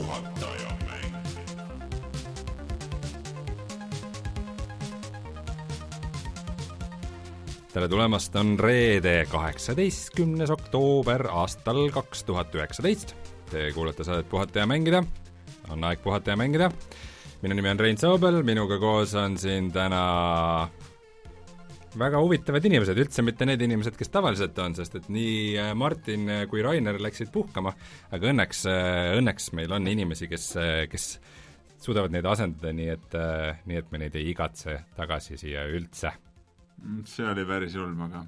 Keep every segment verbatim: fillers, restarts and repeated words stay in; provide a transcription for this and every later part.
Puhataja mäng. Tere tulemast, on reede kaheksateistkümnes oktoober aastal kaks tuhat üheksateist. Te kuulete saadet Puhata ja mängida. On aeg puhata ja mängida. Minu nimi on Rein Soobel, minuga koos on siin täna väga huvitavad inimesed, üldse mitte need inimesed, kes tavaliselt on, sest et nii Martin kui Rainer läksid puhkama, aga õnneks, õnneks meil on inimesi, kes, kes suudavad neid asendada, nii et, nii et me neid ei igatse tagasi siia üldse. See oli päris ulm, aga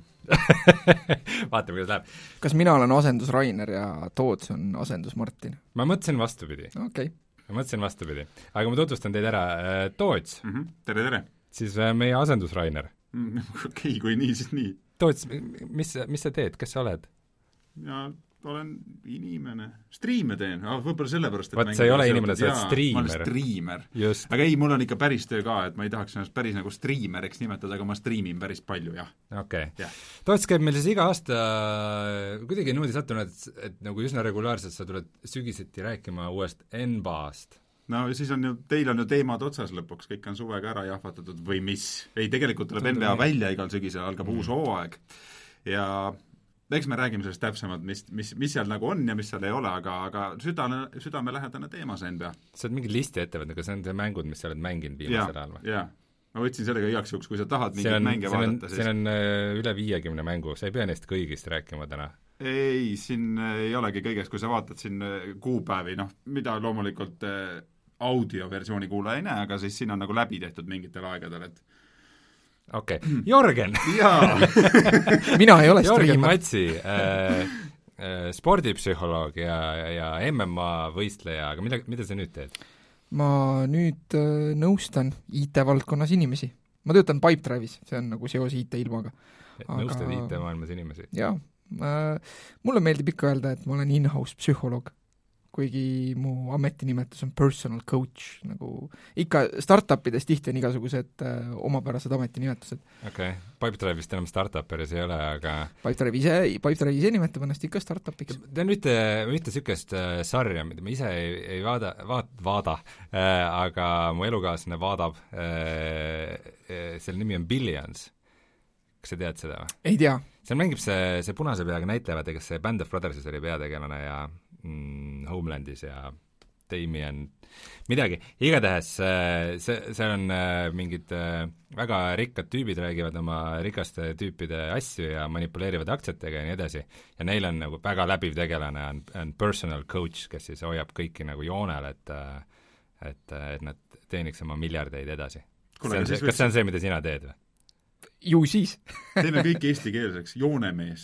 vaatame, kuidas läheb. Kas mina olen asendus Rainer ja Toots on asendus Martin? Ma mõtlesin vastupidi. Okei. Okay. Ma mõtlesin vastupidi. Aga ma tutvustan teid ära. Toots. Mm-hmm. Tere, tere. Siis meie asendus Rainer. Okei, okay, kui nii, siis nii. Toots, mis, mis sa teed? Kes sa oled? Ja olen inimene. Striime teen, võib-olla sellepärast, et Vaat sa ei ole inimene, sa oled striimer. Ma olen striimer. Just. Aga ei, mul on ikka päris töö ka, et ma ei tahaks ennast päris nagu striimeriks nimetada, aga ma striimin päris palju, jah. Okei. Okay. Toots käib meil siis iga aasta kuidagi niimoodi sattunud, et, et nagu üsna regulaarselt sa tuled sügiseti rääkima uuest N B A-st. No siis on ju, teil on ju teemad otsas lõpuks, kõik on suvega ära jahvatatud või mis. Ei, tegelikult tuleb N B A välja igal sügisel, algab mm. uus hooaeg. Ja eks me räägime sellest täpsemalt, mis, mis, mis seal nagu on ja mis seal ei ole, aga, aga südame, südamelähedane teema see N B A. Sa oled mingi listi ette võtnud, aga see on see mängud, mis sa oled mänginud viimasel ajal või? Jaa, ma võtsin sellega igaks juhuks, kui sa tahad mingit mänge vaadata. Siin on uh, üle viiekümne mängu, sa ei pea neist kõigist rääkima täna. Ei, siin ei olegi kõigest, kui sa vaatad siin kuupäevi, noh, mida loomulikult äh, audioversiooni kuulaja ei näe, aga siis siin on nagu läbi tehtud mingitel aegadel, et okei, okay. Jorgen! Jaa! Mina ei ole Jorgen striimer. Matsi, äh, äh, spordipsühholoog ja, ja M M A võistleja, aga mida, mida sa nüüd teed? Ma nüüd äh, nõustan I T-valdkonnas inimesi. Ma töötan Pipedrive'is, see on nagu seos I T-ilmaga. Aga... nõustad I T-maailmas inimesi? Jaa. Äh, mulle meeldib ikka öelda, et ma olen in-house psühholoog. Kuigi mu ametinimetus on personal coach, nagu ikka startupidest tihti on igasugused äh, omapärased ametinimetused. Okei, okay. Pipedrive'ist enam startuperis ei ole, aga Pipedrive ise, Pipedrive ise nimetab ennast ikka startupiks. Ta on ühte, ühte sükest äh, sarja, mida ma ise ei, ei vaada, vaat, vaada äh, aga mu elukaaslane vaadab äh, äh, selle nimi on Billions. Kas sa tead seda või? Ei tea. Seal mängib see, see punase peaga näitlevad, kes see Band of Brothersis oli peategelane ja mm, Homelandis ja Damien midagi. Igatahes see, see on mingid väga rikkad tüübid räägivad oma rikaste tüüpide asju ja manipuleerivad aktsiatega ja nii edasi. Ja neil on nagu väga läbiv tegelane, on, on personal coach, kes siis hoiab kõiki nagu joonel, et, et, et nad teeniks oma miljardeid edasi. Kule, see, kas see on see, mida sina teed või? Ju siis. Teeme kõik eestikeelseks. Joonemees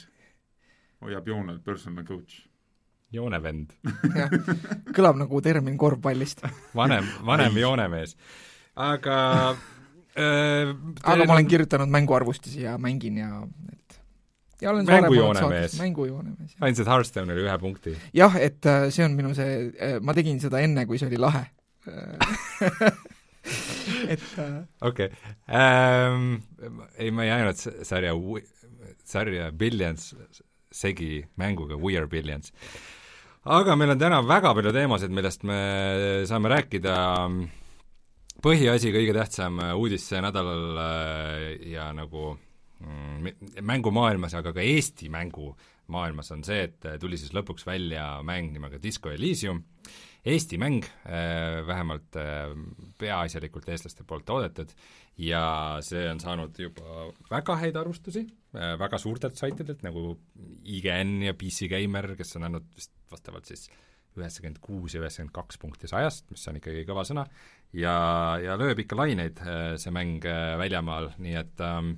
hoiab joonel personal coach. Joonevend. Ja, kõlab nagu termin korvpallist. Vanem, vanem joonemees. Aga äh, aga ma olen kirjutanud mänguarvustusi ja mängin ja et ja olen mängujoonemees. Mängujoonemees. Ainult Hearthstone'ile ühe punkti. Jah, et see on minu see, ma tegin seda enne, kui see oli lahe. et okei. Okay. Ähm, ei, ma ei ainult sarja, sarja Billions segi mänguga We Are Billions. Aga meil on täna väga palju teemasid, millest me saame rääkida. Põhiasi, kõige tähtsam uudis see nädalal ja nagu mängumaailmas, aga ka Eesti mängumaailmas on see, et tuli siis lõpuks välja mäng nimega Disco Elysium. Eesti mäng, vähemalt peaasjalikult eestlaste poolt toodetud ja see on saanud juba väga häid arvustusi, väga suurtelt saitidelt nagu I G N ja P C Gamer, kes on andnud vist vastavalt siis üheksakümmend kuus ja üheksakümmend kaks punkti sajast, mis on ikkagi kõva sõna, ja, ja lööb ikka laineid see mäng väljamaal, nii et ähm,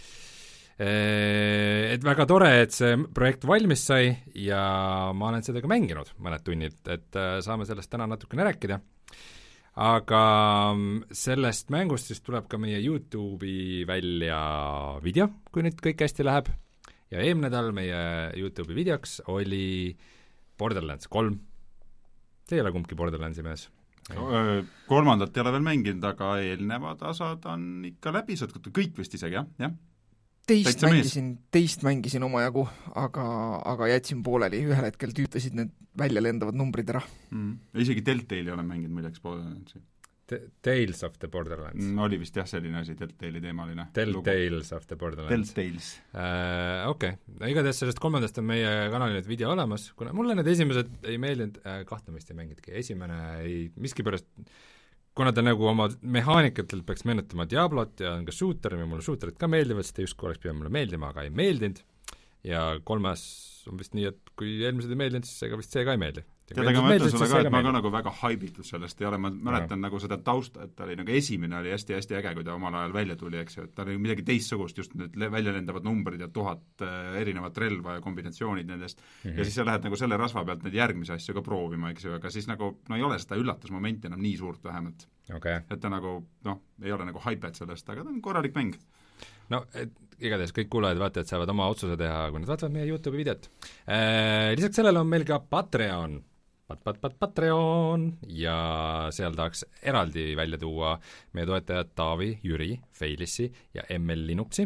et väga tore, et see projekt valmis sai ja ma olen seda ka mänginud mõned tunnid, et saame sellest täna natukene rääkida. Aga sellest mängust siis tuleb ka meie YouTube'i välja video, kui nüüd kõik hästi läheb. Ja eelmine nädal meie YouTube'i videoks oli Borderlands kolm. See ei ole kumbki Borderlandsi mees. Kolmandat ei ole veel mänginud, aga eelnevad asad on ikka läbi sõtkutud, kõik vist isegi, jah? jah? teist Täitsa mängisin, teist mängisin omajagu, aga, aga jätsin pooleli, ühel hetkel tüütasid need välja lendavad numbrid ära. Mm. Isegi Telltale'i olen mänginud muideks Borderlands. Tales of the Borderlands mm,. Oli vist jah selline asi, Telltale'i teemaline. Telltales of the Borderlands. Telltales. Äh, Okei okay., igatahes sellest kolmandast on meie kanalil nüüd video olemas, kuna mulle need esimesed ei meeldinud äh,, kahtamist ei mängidki, esimene ei, miskipärast kuna ta nagu oma mehaanikatelt peaks meenutama Diablot ja on ka shooter ja mulle shooterid ka meeldivad, siis ta justkui oleks pidanud mulle meeldima, aga ei meeldinud ja kolmas on vist nii, et kui eelmised ei meeldinud, siis ega vist see ka ei meeldi. tead, aga ma ütlen sulle ka, et ma ka nagu väga haibitud sellest ei ole, ma mäletan ja. nagu seda tausta, et ta oli nagu esimene oli hästi-hästi äge, kui ta omal ajal välja tuli, eks ju, et ta oli midagi teistsugust, just need välja lendavad numbrid ja tuhat äh, erinevat relva ja kombinatsioonid nendest mm, -hmm. ja siis sa lähed nagu selle rasva pealt neid järgmisi asju ka proovima, eks ju, aga siis nagu no ei ole seda üllatusmomenti enam nii suurt vähemalt okay.. et ta nagu noh, ei ole nagu haiped sellest, aga ta on korralik mäng. no et igatahes kõik kuulajad, vaatajad saavad oma otsuse teha, kui nad vaatavad meie YouTube'i videot äh,. Lisaks sellele on meil ka Patreon Pat, pat, pat, Patreon ja seal tahaks eraldi välja tuua meie toetajad Taavi, Jüri, Feilissi ja M L Linuxi.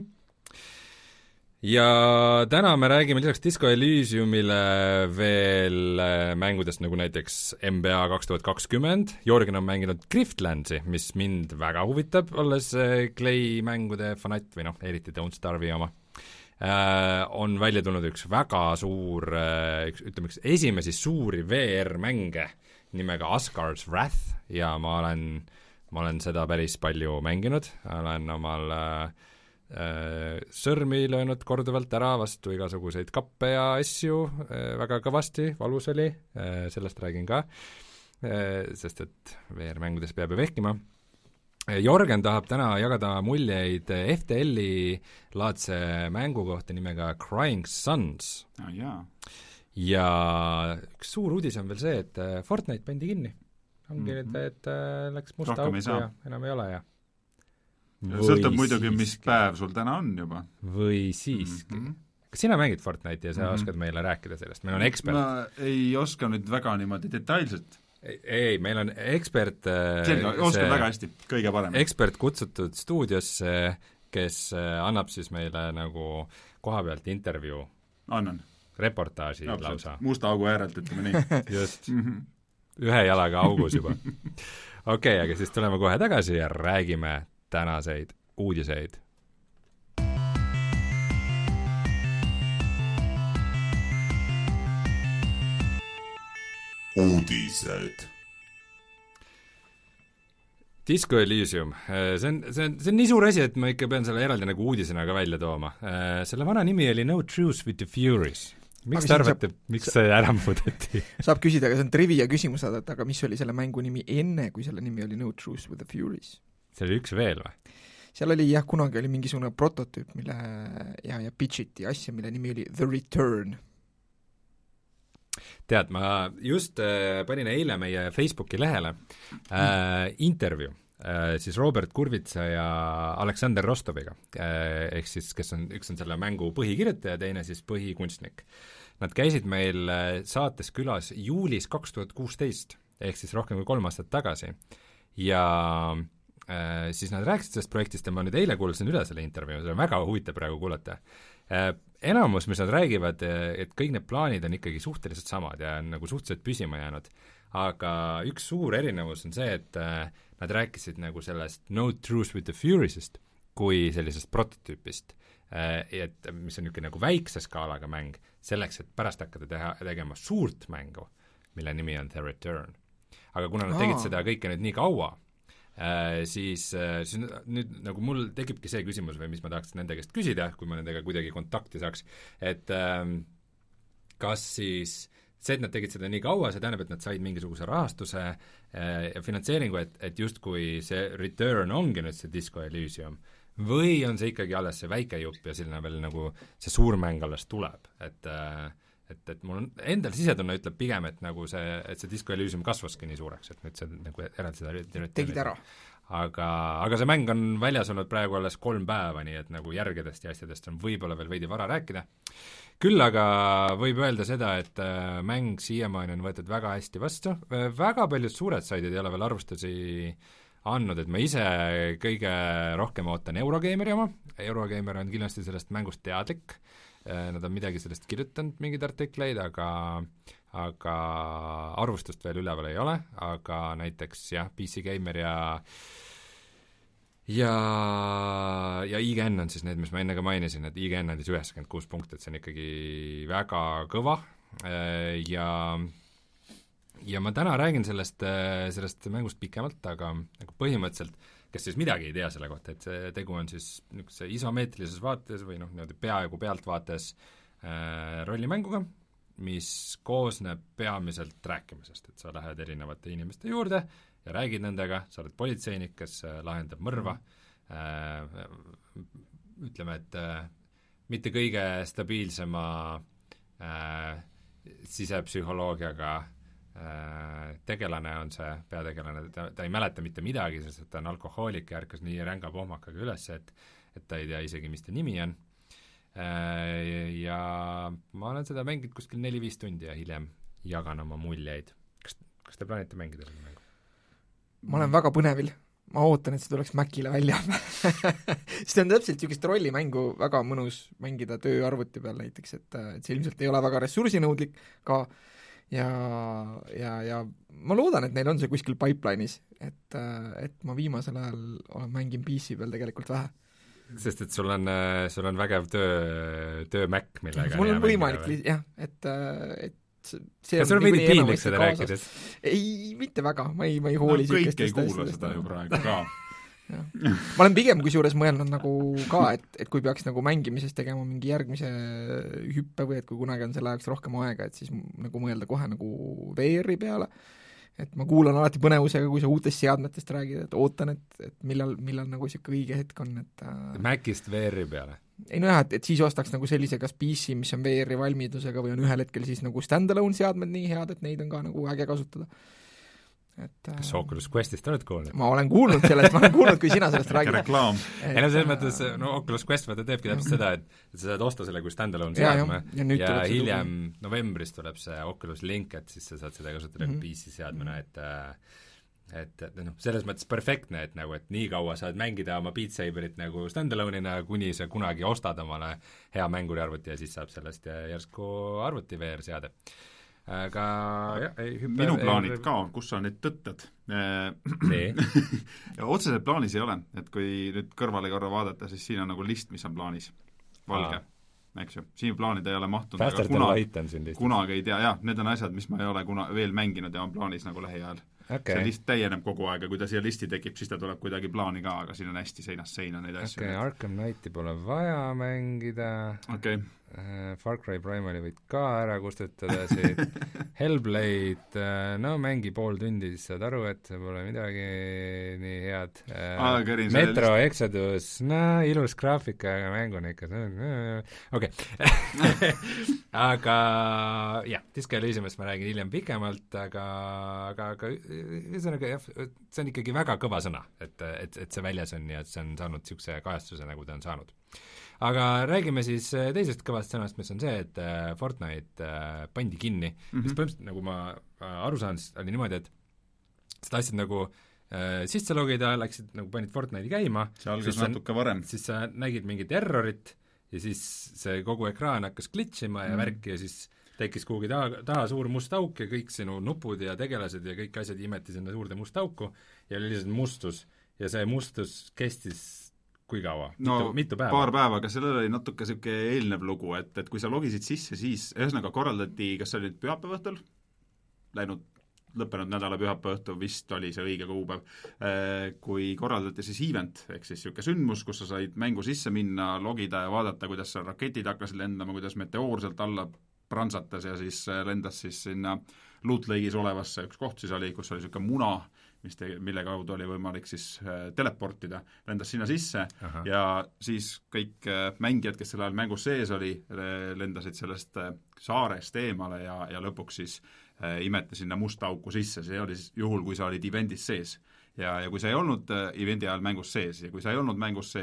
Ja täna me räägime lisaks Disco Elysiumile veel mängudest nagu näiteks N B A kaks tuhat kakskümmend, Jörgen on mänginud Griftlandsi, mis mind väga huvitab, olles Clay mängude fanatt või noh, eriti Don't Starve'i oma. Uh, on välja tulnud üks väga suur, uh, üks, ütleme üks esimesi suuri V R-mänge nimega Asgard's Wrath ja ma olen, ma olen seda päris palju mänginud, olen omal uh, uh, sõrmi löönud korduvalt ära vastu igasuguseid kappe ja asju, uh, väga kõvasti, valus oli, uh, sellest räägin ka, uh, sest et V R-mängudes peab ju vehkima. Jörgen tahab täna jagada muljeid F T L-i laadse mängu kohta nimega Crying Suns. Ah, jaa. Ja üks suur uudis on veel see, et Fortnite pandi kinni. Ongi nüüd mm -hmm., et läks musta auku ja enam ei ole ja sõltab muidugi, mis päev sul täna on juba. Või siiski. Mm -hmm. Kas sina mängid Fortnite'i ja sa mm -hmm. oskad meile rääkida sellest? Meil on ekspert. Ma ei oska nüüd väga niimoodi detailselt. Ei, ei, meil on ekspert selge, oskab väga hästi, kõige parem. Ekspert kutsutud stuudiosse, kes annab siis meile nagu koha pealt intervjuu. Annan. Reportaaži ja, lausa. Musta augu äärelt, ütleme nii. Just. Ühe jalaga augus juba. Okei okay,, aga siis tuleme kohe tagasi ja räägime tänaseid uudiseid. Uudised. Disco Elysium, see on, see on, see on nii suur asi, et ma ikka pean selle eraldi nagu uudisena ka välja tooma. Selle vana nimi oli No Truce with the Furies. Miks te arvate, saab, miks see ära muudeti? Saab küsida, aga see on trivia küsimus, aga mis oli selle mängu nimi enne, kui selle nimi oli No Truce with the Furies? See oli üks veel või? Seal oli jah, kunagi oli mingisugune prototüüp, mille ja, ja pitchiti asja, mille nimi oli The Return. Tead, ma just äh, panin eile meie Facebooki lehele äh, intervjuu äh, siis Robert Kurvitsa ja Aleksander Rostoviga äh, ehk siis, kes on, üks on selle mängu põhikirjutaja, teine siis põhikunstnik. Nad käisid meil saates külas juulis kaks tuhat kuusteist ehk siis rohkem kui kolm aastat tagasi ja äh, siis nad rääkisid sellest projektist ja ma nüüd eile kuulasin üle selle intervjuu, see on väga huvitav praegu kuulata. Äh, enamus, mis nad räägivad, et kõik need plaanid on ikkagi suhteliselt samad ja on nagu suhteliselt püsima jäänud, aga üks suur erinevus on see, et äh, nad rääkisid nagu sellest No Truce with the Furies'ist kui sellisest prototüüpist, äh, et mis on niisugune nagu väikse skaalaga mäng, selleks, et pärast hakata teha, tegema suurt mängu, mille nimi on The Return. Aga kuna nad tegid seda kõike nüüd nii kaua, Äh, siis, äh, siis nüüd nagu mul tekibki see küsimus või mis ma tahaks nende käest küsida, kui ma nendega kuidagi kontakti saaks, et ähm, kas siis see, et nad tegid seda nii kaua, see tähendab, et nad said mingisuguse rahastuse äh, ja finantseeringu, et, et justkui see return ongi nüüd see Disco Elysium või on see ikkagi alles see väike jupp ja selline veel nagu see suur mäng alles tuleb, et äh, et, et mul on, endal sisetunne ütleb pigem, et nagu see, et see Disco Elysium kasvaski nii suureks, et nüüd see nagu eraldi seda tegid ära. Aga, aga see mäng on väljas olnud praegu alles kolm päeva, nii et nagu järgedest ja asjadest on võib-olla veel veidi vara rääkida. Küll aga võib öelda seda, et äh, mäng siiamaani on võetud väga hästi vastu, väga paljud suured saidid ei ole veel arvustusi andnud, et ma ise kõige rohkem ootan Eurogeimeri oma, Eurogeimer on kindlasti sellest mängust teadlik, nad on midagi sellest kirjutanud, mingeid artikleid, aga aga arvustust veel üleval ei ole, aga näiteks jah, P C Gamer ja ja, ja I G N on siis need, mis ma enne ka mainisin, et I G N andis üheksakümmend kuus punkti, et see on ikkagi väga kõva ja ja ma täna räägin sellest, sellest mängust pikemalt, aga nagu põhimõtteliselt, kes siis midagi ei tea selle kohta, et see tegu on siis niisuguse isomeetrilises vaates või noh, niimoodi peaaegu pealtvaates äh, rollimänguga, mis koosneb peamiselt rääkimisest, et sa lähed erinevate inimeste juurde ja räägid nendega, sa oled politseinik, kes lahendab mõrva äh,, ütleme, et äh, mitte kõige stabiilsema äh, sisepsühholoogiaga äh, tegelane on see peategelane, ta, ta ei mäleta mitte midagi, sest ta on alkohoolik ja ärkas nii ränga pohmakaga üles, et et ta ei tea isegi, mis ta nimi on. Ja ma olen seda mänginud kuskil neli-viis tundi ja hiljem jagan oma muljeid. Kas, kas te plaanite mängida selle mängu? Ma olen väga põnevil. Ma ootan, et see tuleks Macile välja. See on täpselt niisugust rollimängu väga mõnus mängida tööarvuti peal näiteks, et, et see ilmselt ei ole väga ressursinõudlik ka ja, ja, ja ma loodan, et neil on see kuskil pipeline'is, et, et ma viimasel ajal olen mänginud P C peal tegelikult vähe. Sest et sul on, sul on vägev töö, töö Mac, millega mul on võimalik, li- jah, et, et see kas sul on veidi piinlik seda rääkides? Ei, mitte väga, ma ei, ma ei hooli no, kõik ei kuula seda ju praegu ka. Ma olen pigem kusjuures mõelnud nagu ka, et, et kui peaks nagu mängimisest tegema mingi järgmise hüppe või et kui kunagi on selle ajaks rohkem aega, et siis nagu mõelda kohe nagu V R-i peale, et ma kuulan alati põnevusega, kui sa uutest seadmetest räägid, et ootan, et, et millal, millal nagu niisugune õige hetk on, et Macist V R-i peale? Ei no jah, et, et siis ostaks nagu sellise kas P C, mis on V R-i valmidusega või on ühel hetkel siis nagu stand-alone seadmed nii head, et neid on ka nagu äge kasutada. Et, kas äh, Oculus Questist oled kuulnud? Ma olen kuulnud sellest, ma olen kuulnud, kui sina sellest räägid. reklaam. ei no selles mõttes, no Oculus Quest vaata teebki täpselt seda, et, et sa saad osta selle kui stand-alone seadme ja, ja, ja hiljem tulla. Novembris tuleb see Oculus Link, et siis sa saad seda kasutada mm -hmm. P C seadmena, et et, et noh, selles mõttes perfektne, et nagu, et nii kaua saad mängida oma Beat Saberit nagu stand-alone'ina, kuni sa kunagi ostad omale hea mänguriarvuti ja siis saab sellest järsku arvuti V R-seade. Aga jah, ei hüppe minu plaanid ka, kus sa nüüd tõttad? Otseselt plaanis ei ole, et kui nüüd kõrvale korra vaadata, siis siin on nagu list, mis on plaanis. Valge, eks ju. Siin plaanid ei ole mahtunud, aga kunagi, kunagi ei tea, jah, need on asjad, mis ma ei ole kuna veel mänginud ja on plaanis nagu lähiajal. Okay. See list täieneb kogu aeg ja kui ta siia listi tekib, siis ta tuleb kuidagi plaani ka, aga siin on hästi seinast seina neid asju. Okei, okay, Arkham Knighti pole vaja mängida. Okei. Okay. Far Cry Primali võid ka ära kustutada siit. Hellblade, no mängi pool tundi, siis saad aru, et see pole midagi nii head. Ah, Metro Exodus, no ilus graafika, aga mäng on ikka okei. Aga jah, Disco Elysiumist ma räägin hiljem pikemalt, aga, aga, aga ühesõnaga jah, see on ikkagi väga kõva sõna, et, et, et see väljas on ja et see on saanud niisuguse kajastuse, nagu ta on saanud. Aga räägime siis teisest kõvast sõnast, mis on see, et Fortnite pandi kinni, mm -hmm. mis põhimõtteliselt, nagu ma aru saan, siis oli niimoodi, et sa tahtsid nagu äh, sisse logida, läksid nagu panid Fortnite'i käima, see algas natuke varem. Siis sa nägid mingit errorit ja siis see kogu ekraan hakkas glitchima ja mm -hmm. värk ja siis tekkis kuhugi taha, taha suur must auk ja kõik sinu nupud ja tegelased ja kõik asjad imeti sinna suurde must auku ja oli lihtsalt mustus ja see mustus kestis kui kaua? No mitu, mitu päeva? Paar päeva, aga sellel oli natuke niisugune eelnev lugu, et, et kui sa logisid sisse, siis ühesõnaga korraldati, kas see oli pühapäeva õhtul, läinud lõppenud nädala pühapäeva õhtu vist oli see õige kuupäev, kui korraldati siis event, ehk siis niisugune sündmus, kus sa said mängu sisse minna, logida ja vaadata, kuidas seal raketid hakkasid lendama, kuidas meteoor sealt alla prantsatas ja siis lendas siis sinna Loot Lake'is olevasse üks koht siis oli, kus oli niisugune muna, mis te, mille kaudu oli võimalik siis teleportida, lendas sinna sisse. Aha. Ja siis kõik mängijad, kes sel ajal mängus sees oli, lendasid sellest saarest eemale ja, ja lõpuks siis imeti sinna musta auku sisse, see oli siis juhul, kui sa olid evendis sees. Ja, ja kui sa ei olnud eventi ajal mängus sees ja kui sa ei olnud mängus sees,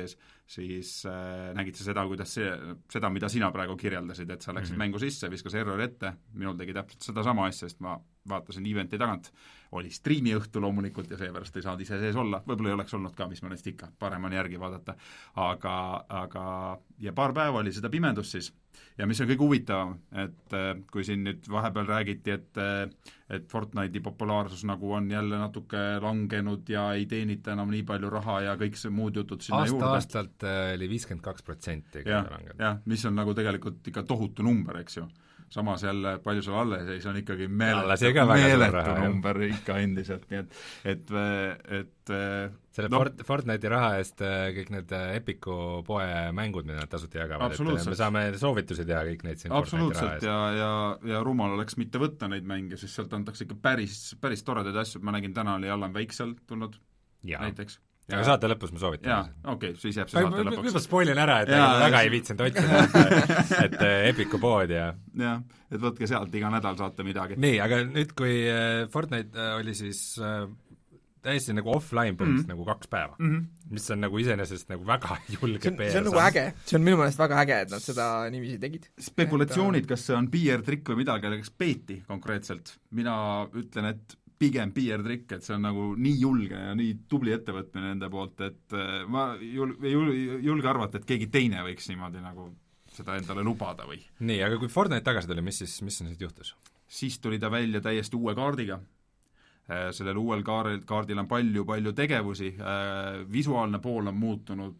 siis äh, nägid sa seda, kuidas see, seda, mida sina praegu kirjeldasid, et sa läksid mm -hmm. mängu sisse, viskas errori ette, minul tegi täpselt seda sama asja, sest ma vaatasin eventi tagant, oli striimi õhtu loomulikult ja seepärast ei saanud ise sees olla, võib-olla ei oleks olnud ka, mis ma neist ikka, parem on järgi vaadata, aga, aga ja paar päeva oli seda pimendust siis ja mis on kõige huvitavam, et kui siin nüüd vahepeal räägiti, et et Fortnite'i populaarsus nagu on jälle natuke langenud ja ei teenita enam nii palju raha ja kõik see muud jutud sinna aasta juurde. aastalt oli viiskümmend kaks protsenti jah, jah, mis on nagu tegelikult ikka tohutu number, eks ju. Samas jälle, palju seal alles seis, on ikkagi meeletu, meeletu number ikka endiselt, nii et et, et selle no, Fort, Fortnite'i raha eest kõik need Epiku poe mängud, mida nad tasuta jagavad, et me saame soovitusi teha kõik neid siin absoluutselt ja, ja, ja rumal oleks mitte võtta neid mänge, sest sealt antakse ikka päris, päris toredaid asju, ma nägin, täna oli Alan Wake seal tulnud ja. näiteks. Ja, aga saate lõpus ma soovitan. jaa, okei okay,, siis jääb see saate lõpuks. Juba spoilin ära, et jaa, väga ei viitsinud otsida, et, et Epiku pood ja jah, et võtke sealt, iga nädal saate midagi. nii, aga nüüd, kui Fortnite oli siis äh, täiesti nagu offline põhimõtteliselt mm -hmm. nagu kaks päeva mm, -hmm. mis on nagu iseenesest nagu väga julge see on, see on nagu äge, see on minu meelest väga äge, et nad seda niiviisi tegid. Spekulatsioonid, kas see on P R-trikk või midagi, kas peeti konkreetselt, mina ütlen, et pigem P R-trikk, et see on nagu nii julge ja nii tubli ettevõtmine nende poolt, et ma jul, jul, julge arvata, et keegi teine võiks niimoodi nagu seda endale lubada või. nii, aga kui Fortnite tagasi tuli, mis siis, mis siis juhtus? Siis tuli ta välja täiesti uue kaardiga. Sellel uuel kaardil, kaardil on palju-palju tegevusi, visuaalne pool on muutunud,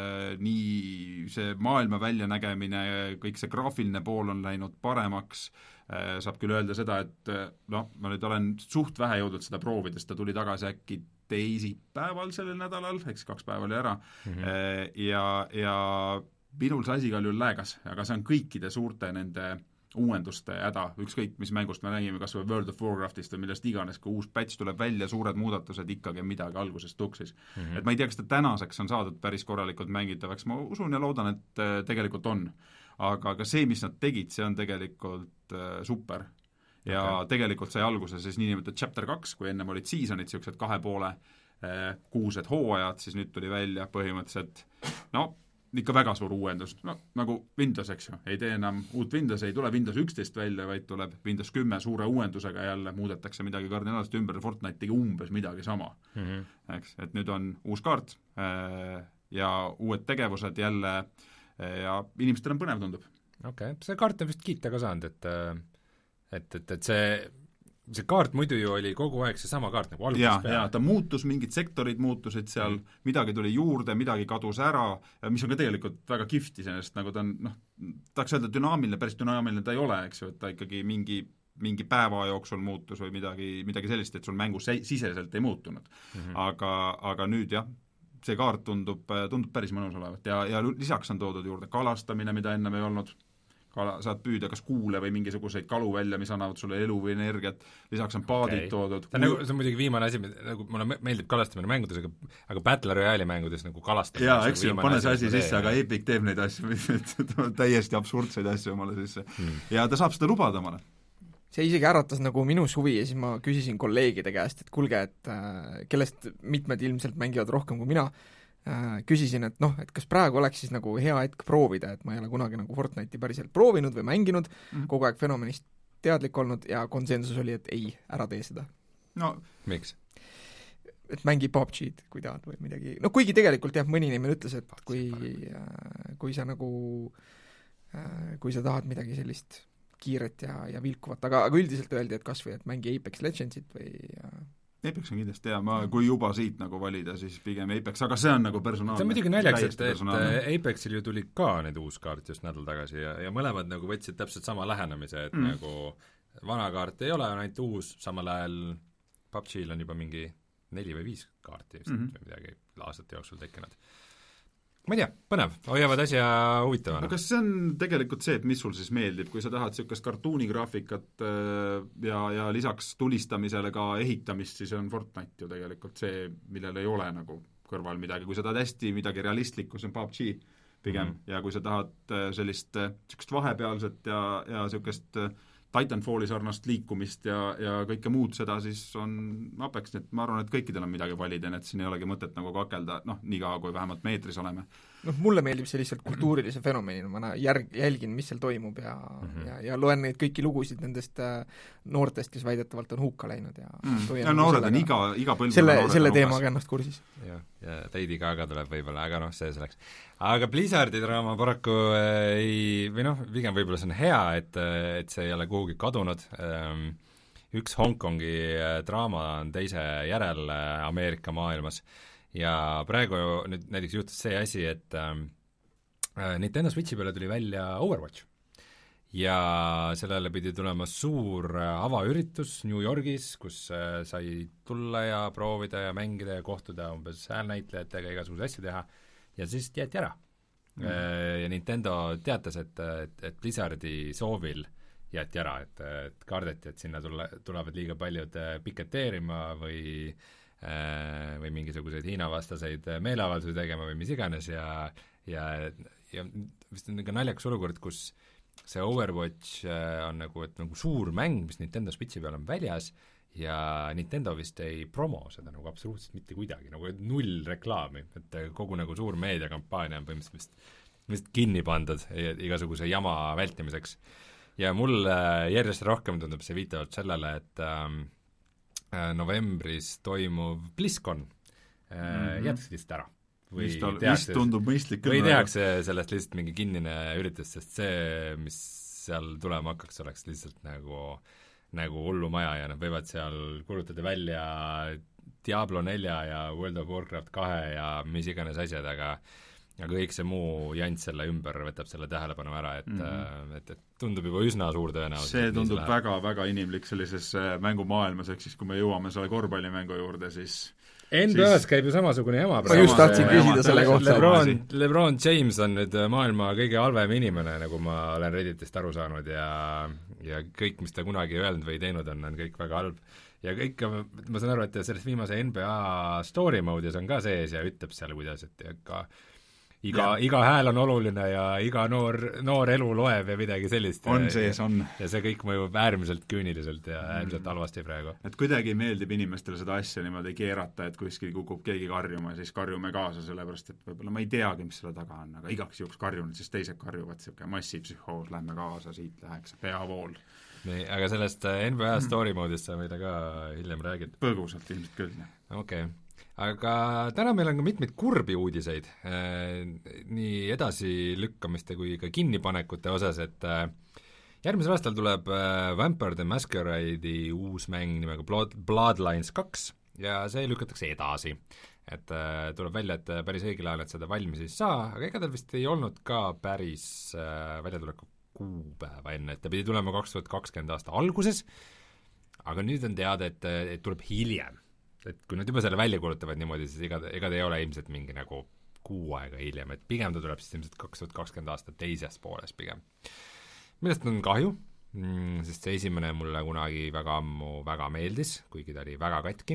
nii see maailma väljanägemine, kõik see graafiline pool on läinud paremaks, saab küll öelda seda, et noh, ma nüüd olen suht vähe jõudnud seda proovida, sest ta tuli tagasi äkki teisipäeval sellel nädalal, eks kaks päeva oli ära mm, -hmm. ja, ja minul see asi igal juhul läägas, aga see on kõikide suurte nende uuenduste häda, ükskõik mis mängust me nägime, kas või World of Warcraftist või millest iganes, kui uus patch tuleb välja, suured muudatused, ikkagi midagi algusest tuksis mm. -hmm. et ma ei tea, kas ta tänaseks on saadud päris korralikult mängitavaks, ma usun ja loodan, et tegelikult on. Aga ka see, mis nad tegid, see on tegelikult äh, super. Ja okay. tegelikult sai alguse siis niinimetatud chapter kaks, kui ennem olid seasonid, niisugused kahe poole äh, kuused hooajad, siis nüüd tuli välja põhimõtteliselt no, ikka väga suur uuendus, no nagu Windows, eks ju, ei tee enam uut Windows, ei tule Windows üksteist välja, vaid tuleb Windows kümme suure uuendusega jälle, muudetakse midagi kardinaalselt ümber, Fortnite tegi umbes midagi sama mm, -hmm. eks, et nüüd on uus kaart äh, ja uued tegevused jälle ja inimestel on põnev, tundub. okei okay., see kaart on vist kiita ka saanud, et et, et, et see see kaart muidu ju oli kogu aeg seesama kaart nagu alguses ja, peale. jaa, ta muutus, mingid sektorid muutusid seal mm., midagi tuli juurde, midagi kadus ära, mis on ka tegelikult väga kihvt iseenesest, nagu ta on, noh, tahaks öelda dünaamiline, päris dünaamiline ta ei ole, eks ju, et ta ikkagi mingi mingi päeva jooksul muutus või midagi, midagi sellist, et sul mängus siseselt ei muutunud mm. -hmm. aga, aga nüüd jah, see kaart tundub, tundub päris mõnus olevat ja, ja lisaks on toodud juurde kalastamine, mida ennem ei olnud, kala, saad püüda kas kuule või mingisuguseid kalu välja, mis annavad sulle elu või energiat, lisaks on paadid okay. toodud. see on, nagu, see on muidugi viimane asi, nagu mulle meeldib kalastamine mängudes, aga aga Battle Royale'i mängudes nagu kalastamine jaa, eks ju, pane see asi sisse, aga Epic teeb neid asju, täiesti absurdseid asju omale sisse hmm. ja ta saab seda lubada omale. See isegi äratas nagu minus huvi ja siis ma küsisin kolleegide käest, et kuulge, et äh, kellest mitmed ilmselt mängivad rohkem kui mina, äh, küsisin, et noh, et kas praegu oleks siis nagu hea hetk proovida, et ma ei ole kunagi nagu Fortnite'i päriselt proovinud või mänginud mm., kogu aeg fenomenist teadlik olnud ja konsensus oli, et ei, ära tee seda. no miks? et mängi P U B G-d, kui tahad või midagi, no kuigi tegelikult jah, mõni inimene ütles, et kui, äh, kui sa nagu äh, kui sa tahad midagi sellist kiiret ja, ja vilkuvat, aga, aga üldiselt öeldi, et kas või, et mängi Apex Legendsit või ja... Apex on kindlasti hea, ma, kui juba siit nagu valida, siis pigem Apex, aga see on nagu personaalne. see on muidugi naljakas, et, et Apexil ju tuli ka need uus kaart just nädal tagasi ja, ja mõlemad nagu võtsid täpselt sama lähenemise, et mm. nagu vana kaart ei ole, on ainult uus, samal ajal P U B G-l on juba mingi neli või viis kaarti vist mm -hmm. või midagi aastate jooksul tekkinud. ma ei tea, põnev, hoiavad asja huvitavana. aga see on tegelikult see, et mis sul siis meeldib, kui sa tahad niisugust kartuunigraafikat ja, ja lisaks tulistamisele ka ehitamist, siis on Fortnite ju tegelikult see, millel ei ole nagu kõrval midagi, kui sa tahad hästi midagi realistlikku, see on P U B G pigem mm, -hmm. ja kui sa tahad sellist niisugust vahepealset ja, ja niisugust Titanfalli sarnast liikumist ja, ja kõike muud seda, siis on Apex, et ma arvan, et kõikidel on midagi valida, nii et siin ei olegi mõtet nagu kakelda, noh, nii kaua, kui vähemalt meetris oleme. noh, mulle meeldib see lihtsalt kultuurilise fenomenina, ma nä- järg-, jälgin, mis seal toimub ja mm, -hmm. ja, ja loen neid kõiki lugusid nendest äh, noortest, kes väidetavalt on hukka läinud ja mm. ja noored on iga, iga põlvkonna selle, noored selle teemaga ennast kursis. jah, ja Lady Gaga tuleb võib-olla, aga noh, see selleks. Aga Blizzardi draama paraku äh, ei, või noh, pigem võib-olla see on hea, et, et see ei ole kuhugi kadunud ähm, üks Hongkongi draama on teise järel Ameerika maailmas ja praegu nüüd näiteks juhtus see asi, et ähm, Nintendo Switchi peale tuli välja Overwatch ja sellele pidi tulema suur avaüritus New Yorgis, kus äh, sai tulla ja proovida ja mängida ja kohtuda umbes häälnäitlejatega, igasuguse asju teha ja siis jäeti ära mm. äh, ja Nintendo teatas, et, et, et Blizzardi soovil jäeti ära, et, et kardeti, et sinna tule, tulevad liiga paljud piketeerima või või mingisuguseid Hiina-vastaseid meeleavaldusi tegema või mis iganes ja ja, ja vist on niisugune naljakas olukord, kus see Overwatch on nagu, et nagu suur mäng, mis Nintendo Switchi peal on väljas ja Nintendo vist ei promo seda nagu absoluutselt mitte kuidagi, nagu null reklaami, et kogu nagu suur meediakampaania on põhimõtteliselt vist, vist kinni pandud igasuguse jama vältimiseks. Ja mul järjest rohkem tundub see viitavalt sellele, et ähm, novembris toimuv BlizzCon äh, mm-hmm. jätakse lihtsalt ära. Või vist, ta, tehakse, vist tundub mõistlik või tehakse sellest lihtsalt mingi kinnine üritus, sest see, mis seal tulema hakkaks, oleks lihtsalt nagu, nagu hullumaja ja nad võivad seal kuulutada välja Diablo nelja ja World of Warcraft kahe ja mis iganes asjad, aga aga kõik see muu jant selle ümber võtab selle tähelepanu ära, et mm-hmm. et, et tundub juba üsna suur tõenäosus. See tundub väga-väga inimlik sellises mängumaailmas, ehk siis kui me jõuame selle korvpallimängu juurde, siis N B A-s käib ju samasugune jama. Ma just tahtsin küsida selle kohta. Lebron, Lebron James on nüüd maailma kõige halvem inimene, nagu ma olen Redditist aru saanud ja, ja kõik, mis ta kunagi öelnud või teinud on, on kõik väga halb. Ja kõik, ma saan aru, et selles viimase N B A story mode'is on ka sees ja ütleb seal, kuidas, et ka iga, iga hääl on oluline ja iga noor, noor elu loeb ja midagi sellist. On sees, on. Ja see kõik mõjub äärmiselt küüniliselt ja äärmiselt halvasti praegu. Et kuidagi meeldib inimestele seda asja niimoodi keerata, et kuskil kukub keegi karjuma ja siis karjume kaasa, sellepärast et võib-olla ma ei teagi, mis selle taga on, aga igaks juhuks karjun, siis teised karjuvad, siuke massipsühhoos, lähme kaasa, siit läheks peavool. Nii, aga sellest N B A story mode'ist sa meile ka hiljem räägid? Põgusalt ilmselt küll, jah. Okei okay. Aga täna meil on ka mitmeid kurbi uudiseid, nii edasilükkamiste kui ka kinnipanekute osas, et järgmisel aastal tuleb Vampire the Masquerade'i uus mäng nimega Blood, Bloodlines kaks ja see lükatakse edasi. Et tuleb välja, et päris õigel ajal, et seda valmis ei saa, aga ega tal vist ei olnud ka päris väljatuleku kuupäeva enne, et ta pidi tulema kaks tuhat kakskümmend aasta alguses, aga nüüd on teada, et, et tuleb hiljem. Et kui nad juba selle välja kuulutavad niimoodi, siis ega, ega ta ei ole ilmselt mingi nagu kuu aega hiljem, et pigem ta tuleb siis ilmselt kaks tuhat kakskümmend aasta teises pooles pigem. Millest on kahju, sest see esimene mulle kunagi väga ammu väga meeldis, kuigi ta oli väga katki,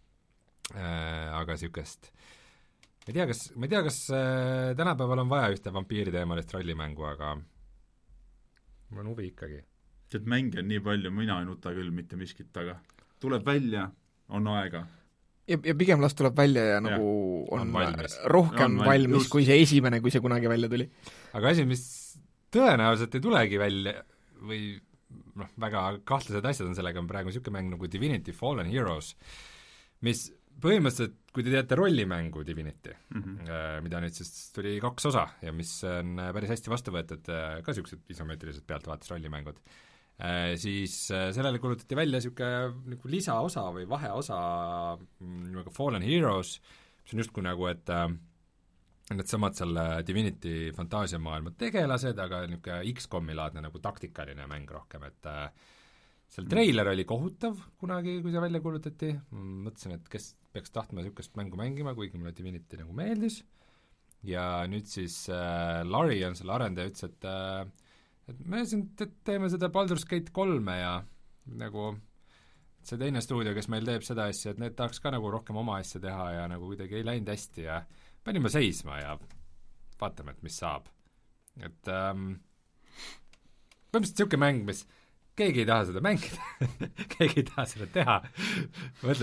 äh, aga niisugust ma ei tea, kas, ma ei tea, kas äh, tänapäeval on vaja ühte vampiiriteemalist rollimängu, aga mul on huvi ikkagi. Et mänge on nii palju, mina ei nuta küll mitte miskit, aga tuleb välja, on aega. Ja, ja pigem las tuleb välja ja, ja nagu on, on valmis. rohkem on valmis, valmis kui see esimene, kui see kunagi välja tuli. Aga asi, mis tõenäoliselt ei tulegi välja või noh, väga kahtlased asjad on sellega, on praegu niisugune mäng nagu Divinity Fallen Heroes, mis põhimõtteliselt, kui te teate rollimängu Divinity, mm-hmm. mida nüüd siis tuli kaks osa ja mis on päris hästi vastu võetud, ka niisugused isomeetrilised pealtvaates rollimängud, siis sellele kulutati välja niisugune nagu lisaosa või vaheosa nagu Fallen Heroes, mis on justkui nagu, et need samad selle Divinity fantaasiamaailma tegelased, aga niisugune X COM-i-laadne nagu taktikaline mäng rohkem, et seal treiler oli kohutav kunagi, kui see välja kuulutati, mõtlesin, et kes peaks tahtma niisugust mängu mängima, kuigi mulle Divinity nagu meeldis, ja nüüd siis äh, Larry on selle arendaja, ütles, et äh, et me siin teeme seda Baldur's Gate kolme ja nagu see teine stuudio, kes meil teeb seda asja, et need tahaks ka nagu rohkem oma asja teha ja nagu kuidagi ei läinud hästi ja panime seisma ja vaatame, et mis saab. Et ähm, põhimõtteliselt niisugune mäng, mis keegi ei taha seda mängida keegi ei taha seda teha. Mõtlesin, et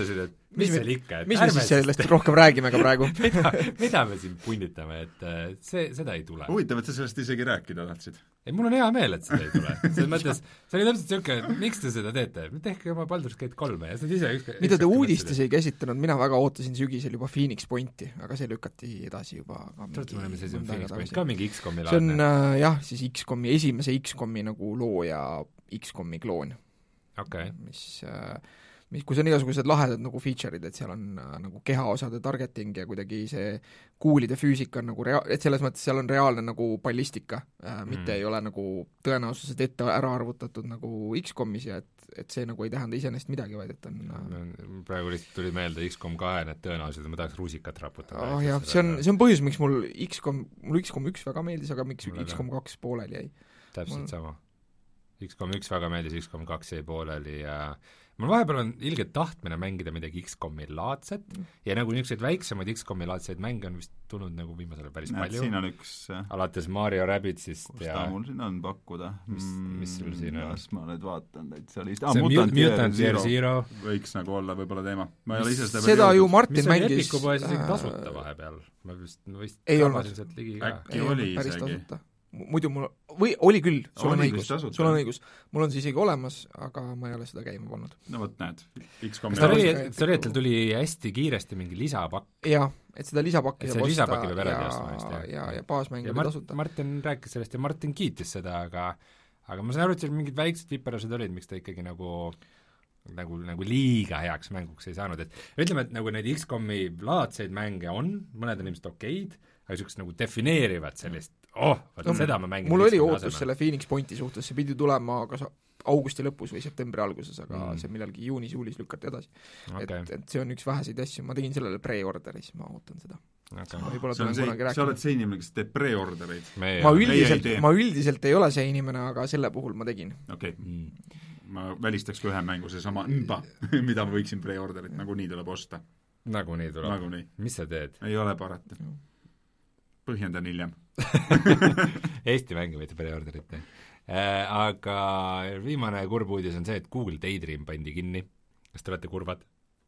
mis seal ikka, et mis me siis sellest rohkem räägime ka praegu? mida, mida me siin punnitame, et see, seda ei tule. huvitav, et sa sellest isegi rääkida tahtsid. ei, mul on hea meel, et seda ei tule. selles mõttes, see oli täpselt niisugune, miks te seda teete? tehke oma Baldur's Gate kolme ja sa ise üks, mida te uudistes ei käsitlenud, mina väga ootasin sügisel juba Phoenix Pointi, aga see lükati edasi juba ka mingi, Phoenix ka mingi X-komi laadne. See on äh, jah, siis X-komi, esimese X-komi nagu looja X-komi kloon. Okay. mis äh, mis, kus on igasugused lahedad nagu feature'id, et seal on äh, nagu kehaosade targeting ja kuidagi see kuulide füüsika on nagu rea-, et selles mõttes seal on reaalne nagu ballistika äh,, mitte mm. ei ole nagu tõenäosused ette ära arvutatud nagu X-komis ja et, et see nagu ei tähenda iseenesest midagi, vaid et on äh... praegu lihtsalt tuli meelde X-kom kahe need tõenäosused, ma tahaks rusikat raputada. Oh, jah, see on, see on põhjus, miks mul X-kom, mul X-kom üks väga meeldis, aga miks Mulle X-kom kaks pooleli jäi. Täpselt mul... sama. X-kom üks väga meeldis, X-kom kaks jäi pooleli ja mul vahepeal on ilgelt tahtmine mängida midagi X-komi laadset mm. ja nagu niisuguseid väiksemaid X-komi laadseid mänge on vist tulnud nagu viimasel päris Näed, palju. Siin on üks alates Mario Rabbidsist kus ja ta mul siin on pakkuda? Mis, mis sul siin on? Kas ma nüüd vaatan täitsa lihtsalt ah, see Mutant, Mutant Year Zero võiks nagu olla võib-olla teema. Ma ei ole ise seda seda ju Martin mis mängis. Mis oli Epiku poes isegi tasuta vahepeal? Ma vist, vist ei olnud. Äkki oli isegi. Muidu mul, või oli küll, sul on õigus, sul on õigus. Mul on see isegi olemas, aga ma ei ole seda käima pannud. No võt näed, X-kom kas ta oli, see oli, et tal tuli hästi kiiresti mingi lisapakk? Jah, et seda lisapakki saab osta ja, ja, ja, ja baasmäng oli Mart, tasuta. Martin rääkis sellest ja Martin kiitis seda, aga aga ma saan aru, et seal mingid väiksed viperased olid, miks ta ikkagi nagu nagu, nagu liiga heaks mänguks ei saanud, et ütleme, et nagu neid X-komi laadseid mänge on, mõned on ilmselt okeid, aga niisugust nagu defineerivad sellist oh, vaat no, seda ma mängin. Mul oli ootus asemel. Selle Phoenix Pointi suhtes, see pidi tulema kas augusti lõpus või septembri alguses, aga mm. see millalgi juunis-juulis lükati edasi okay.. Et, et see on üks väheseid asju, ma tegin sellele pre-orderis, ma ootan seda okay.. sa oled see inimene, kes teeb pre-ordereid? ma üldiselt, ma üldiselt ei ole see inimene, aga selle puhul ma tegin. Okei okay. mm. ma välistaks ka ühe mängu seesama mba, mida ma võiksin pre-orderit, nagunii tuleb osta. Nagunii tuleb? Nagunii. Mis sa teed? Ei ole parata. Põhjendan hiljem. Eesti mänge võite pre-orderit teha. Äh, aga viimane kurb uudis on see, et Google Daydream pandi kinni. Kas te olete kurvad?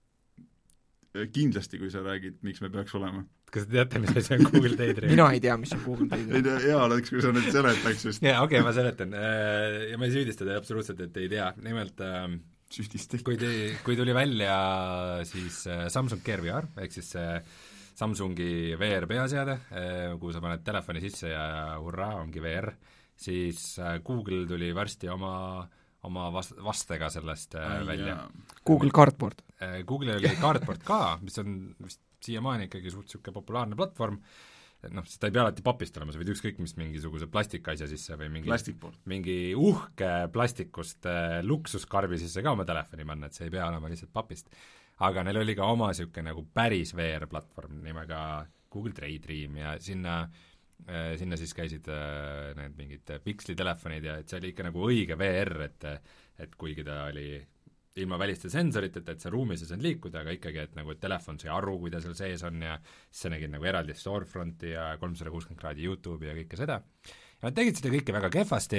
Kindlasti, kui sa räägid, miks me peaks olema. Kas te teate, mis asi on Google Daydream? Mina ei tea, mis on Google Daydream. Jaa, oleks, kui sa nüüd seletaks just. Jaa, okei okay,, ma seletan. Ja ma ei süüdista te absoluutselt, et ei tea. Nimelt Süüdistik. Kui, te, kui tuli välja siis Samsung Gear V R, ehk siis Samsungi V R peaseade, kuhu sa paned telefoni sisse ja hurraa, ongi V R, siis Google tuli varsti oma, oma vast, vastega sellest Ai, välja. Google Cardboard. Google'il oli Cardboard ka, mis on vist siiamaani ikkagi suht niisugune populaarne platvorm, noh, seda ei pea alati papist olema, sa võid ükskõik mis mingisuguse plastikasja sisse või mingi, mingi uhke plastikust luksuskarbi sisse ka oma telefoni panna, et see ei pea olema lihtsalt papist. Aga neil oli ka oma niisugune nagu päris V R-platvorm nimega Google Daydream ja sinna, sinna siis käisid need mingid pikslitelefonid ja et see oli ikka nagu õige V R, et, et kuigi ta oli ilma väliste sensoriteta, et sa ruumis ei saanud liikuda, aga ikkagi, et nagu et telefon sai aru, kui ta seal sees on ja siis sa nägid nagu eraldi storefronti ja kolmsada kuuskümmend kraadi YouTube'i ja kõike seda. Ja nad tegid seda kõike väga kehvasti,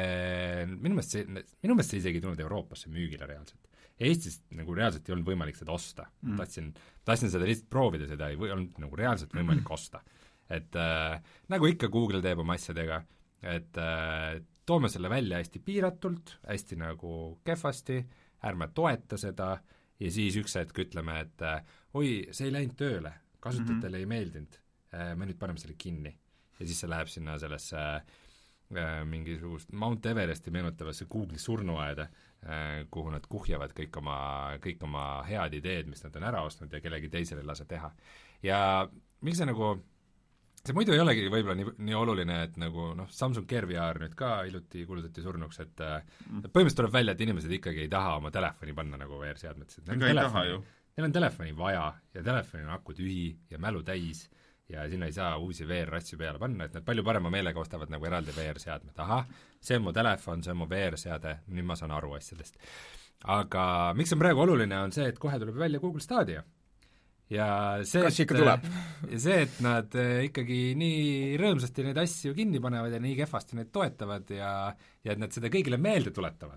minu meelest see, minu meelest see isegi tulnud Euroopasse müügile reaalselt. Eestis nagu reaalselt ei olnud võimalik seda osta mm.. tahtsin, tahtsin seda lihtsalt proovida, seda ei või, olnud nagu reaalselt võimalik mm. osta. Et äh, nagu ikka Google teeb oma asjadega, et äh, toome selle välja hästi piiratult, hästi nagu kehvasti, ärme toeta seda ja siis üks hetk ütleme, et äh, oi, see ei läinud tööle, kasutajatele mm-hmm. ei meeldinud äh,, me nüüd paneme selle kinni. Ja siis see läheb sinna sellesse äh, mingisugust Mount Everesti meenutavasse Google'i surnuaeda, kuhu nad kuhjavad kõik oma, kõik oma head ideed, mis nad on ära ostnud ja kellegi teisele ei lase teha. Ja miks see nagu, see muidu ei olegi võib-olla nii, nii oluline, et nagu noh, Samsung Gear V R nüüd ka iluti kuulutati surnuks, et mm. põhimõtteliselt tuleb välja, et inimesed ikkagi ei taha oma telefoni panna nagu V R-seadmetesse. Ega ei taha ju. Neil on telefoni vaja ja telefoni on aku tühi ja mälu täis ja sinna ei saa uusi V R-asju peale panna, et nad palju parema meelega ostavad nagu eraldi V R-seadmed. Ahah, see on mu telefon, see on mu V R-seade, nüüd ma saan aru asjadest. Aga miks on praegu oluline, on see, et kohe tuleb välja Google Stadia. Ja see, kas ikka tuleb? Ja see, et nad ikkagi nii rõõmsasti neid asju kinni panevad ja nii kehvasti neid toetavad ja, ja et nad seda kõigile meelde tuletavad.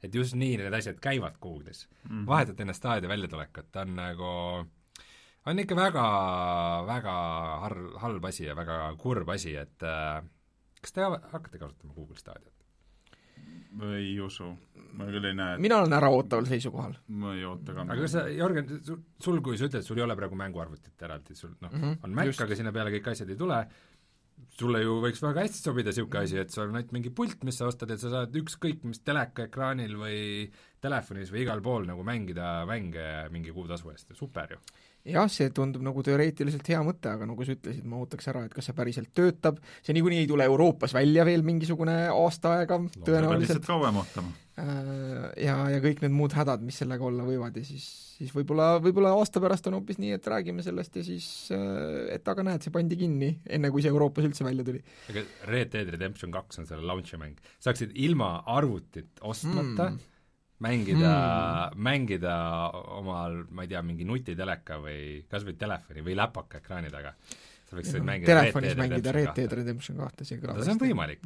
et just nii need asjad käivad Google'is mm. -hmm. vahetult enne staadia väljatulekut, ta on nagu, on ikka väga, väga har-, halb asi ja väga kurb asi, et äh, kas te hakkate kasutama Google staadiat? Ma ei usu, ma küll ei näe. Mina olen ära ootaval seisukohal. Ma ei oota ka. Aga kas sa, Jörgen, sul, kui sa ütled, sul ei ole praegu mänguarvutit eraldi, sul noh mm, -hmm, on Mac, just. Aga sinna peale kõik asjad ei tule, sulle ju võiks väga hästi sobida niisugune asi, et sul on ainult mingi pult, mis sa ostad, et sa saad ükskõik mis teleka ekraanil või telefonis või igal pool nagu mängida mänge mingi kuutasu eest, super ju. Jah, see tundub nagu teoreetiliselt hea mõte, aga nagu sa ütlesid, ma ootaks ära, et kas see päriselt töötab, see niikuinii ei tule Euroopas välja veel mingisugune aasta aega no, tõenäoliselt. Kauem ootama. Ja, ja kõik need muud hädad, mis sellega olla võivad ja siis, siis võib-olla, võib-olla aasta pärast on hoopis nii, et räägime sellest ja siis, et aga näed, see pandi kinni, enne kui see Euroopas üldse välja tuli. Aga Red Dead Redemption kaks on selle launchi mäng. Saaksid ilma arvutit ostmata mm. mängida mm., mängida omal, ma ei tea, mingi nutiteleka või kas või telefoni või läpaka ekraani taga. Sa võiksid no, mängida telefonis Red mängida Red Dead Redemption kahte, see kõlab. See on võimalik.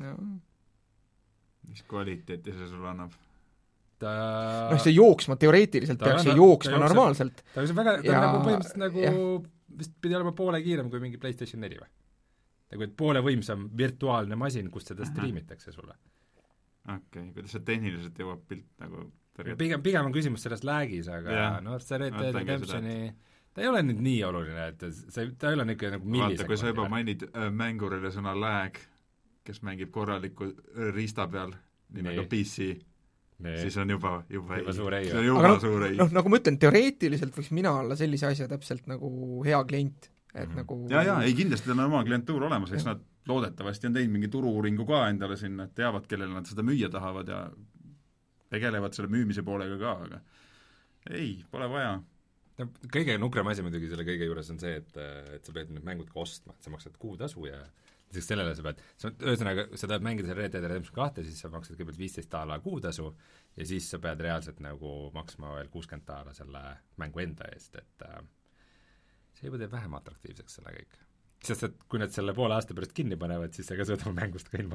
Mis kvaliteeti see sul annab? Ta... noh, see jooksma, teoreetiliselt peaks see jooksma ta normaalselt. Ta on väga, ta ja... on nagu põhimõtteliselt nagu ja. Vist pidi olema poole kiirem kui mingi PlayStation neli või? Nagu et poole võimsam virtuaalne masin, kust seda striimitakse sulle. Okei, okay. Kuidas see tehniliselt jõuab pilt nagu pigem, pigem on küsimus sellest lagis, aga yeah. no see Red Dead Redemptioni ta ei ole nüüd nii oluline, et see, ta ei ole niisugune nagu millisekundi. Vaata, kui sa juba mainid äh, mängurile sõna lag, kes mängib korraliku riista peal, nimega P C, nee. Siis on juba, juba, juba suur ei. See on juba aga suur ei. Noh, nagu ma ütlen, teoreetiliselt võiks mina olla sellise asja täpselt nagu hea klient, et mm-hmm. nagu ja, ja, ei kindlasti on oma klientuur olemas, eks nad loodetavasti on teinud mingi turu-uuringu ka endale sinna, et teavad, kellele nad seda müüa tahavad ja tegelevad selle müümise poolega ka, aga ei, pole vaja. No, kõige nukrem asi muidugi selle kõige juures on see, et, et sa pead need mängud ka ostma, et sa maksad kuutasu ja lisaks sellele sa pead, ühesõnaga, sa tahad mängida selle Red Dead Redemption kahte, siis sa maksad kõigepealt viisteist daala kuutasu ja siis sa pead reaalselt nagu maksma veel kuuskümmend daala selle mängu enda eest, et äh, see juba teeb vähem atraktiivseks selle kõik. Sest et kui nad selle poole aasta pärast kinni panevad, siis sa ka sõidab mängust ka ilma.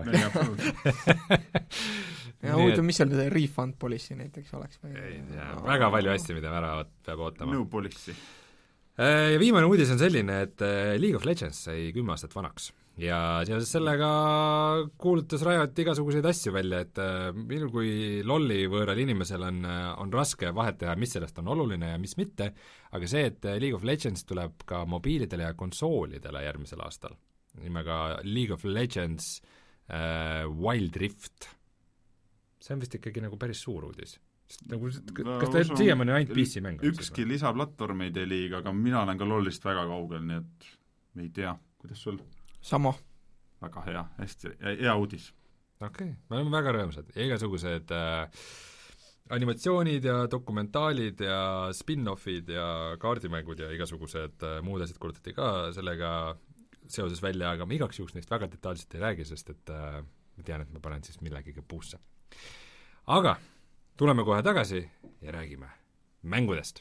ja huvitav, mis seal see refund policy näiteks oleks? Või? Ei tea, väga palju asju, mida ära peab ootama. No policy. Ja viimane uudis on selline, et League of Legends sai kümme aastat vanaks ja seoses sellega kuulutas Riot igasuguseid asju välja, et minul kui lolli võõral inimesel on, on raske vahet teha, mis sellest on oluline ja mis mitte, aga see, et League of Legends tuleb ka mobiilidele ja konsoolidele järgmisel aastal, nimega League of Legends äh, Wild Rift, see on vist ikkagi nagu päris suur uudis. Nagu, no, kas ta siiamaani ainult P C mäng? Ükski lisaplatvorm ei tee liiga, aga mina olen ka lollist väga kaugel, nii et ei tea, kuidas sul? Sama. Väga hea, hästi, hea uudis. Okei, okay. Me oleme väga rõõmsad ja igasugused äh, animatsioonid ja dokumentaalid ja spin-offid ja kaardimängud ja igasugused äh, muud asjad kuulutati ka sellega seoses välja, aga ma igaks juhuks neist väga detailselt ei räägi, sest et äh, ma tean, et ma panen siis millegiga puusse. Aga tuleme kohe tagasi ja räägime mängudest.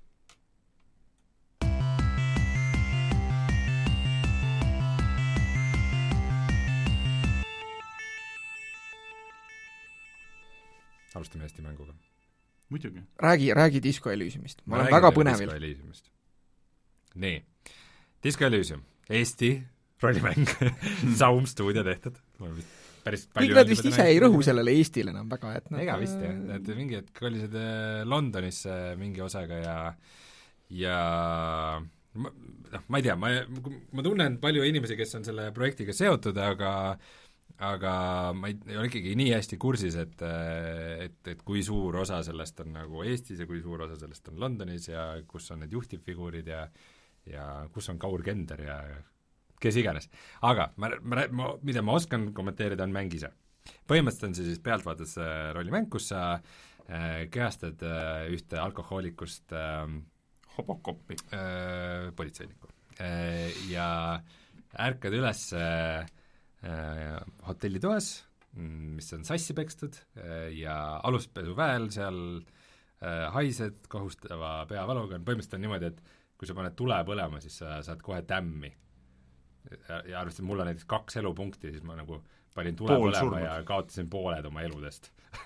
Alustame Eesti mänguga. Muidugi. Räägi, räägi Disco Elysiumist. Ma, ma olen väga põnevil. Disco Elysiumist. Nii. Disco Elysium. Eesti rollimäng. Saum stuudio tehtud. Päris kõik nad vist ise ei rõhu sellele Eestile enam väga, et nad ega vist jah, et mingi hetk olid Londonisse mingi osaga ja ja ma, noh, ma ei tea, ma, ma tunnen palju inimesi, kes on selle projektiga seotud, aga aga ma ei, ei ole ikkagi nii hästi kursis, et, et, et kui suur osa sellest on nagu Eestis ja kui suur osa sellest on Londonis ja kus on need juhtivfiguurid ja ja kus on Kaur Kender ja kes iganes. Aga ma, ma, ma, mida ma oskan kommenteerida, on mäng ise. Põhimõtteliselt on see siis pealtvaates rollimäng, kus sa äh, kehastad äh, ühte alkohoolikust äh, hobokoppi äh, politseinikku äh, ja ärkad üles äh, hotellitoas, mis on sassi pekstud ja aluspesuväel seal haised kohustava peavaluga on põhimõtteliselt on niimoodi, et kui sa paned tule põlema, siis sa saad kohe tämmi ja, ja arvestades, mul on näiteks kaks elupunkti, siis ma nagu panin tule põlema ja kaotasin pooled oma eludest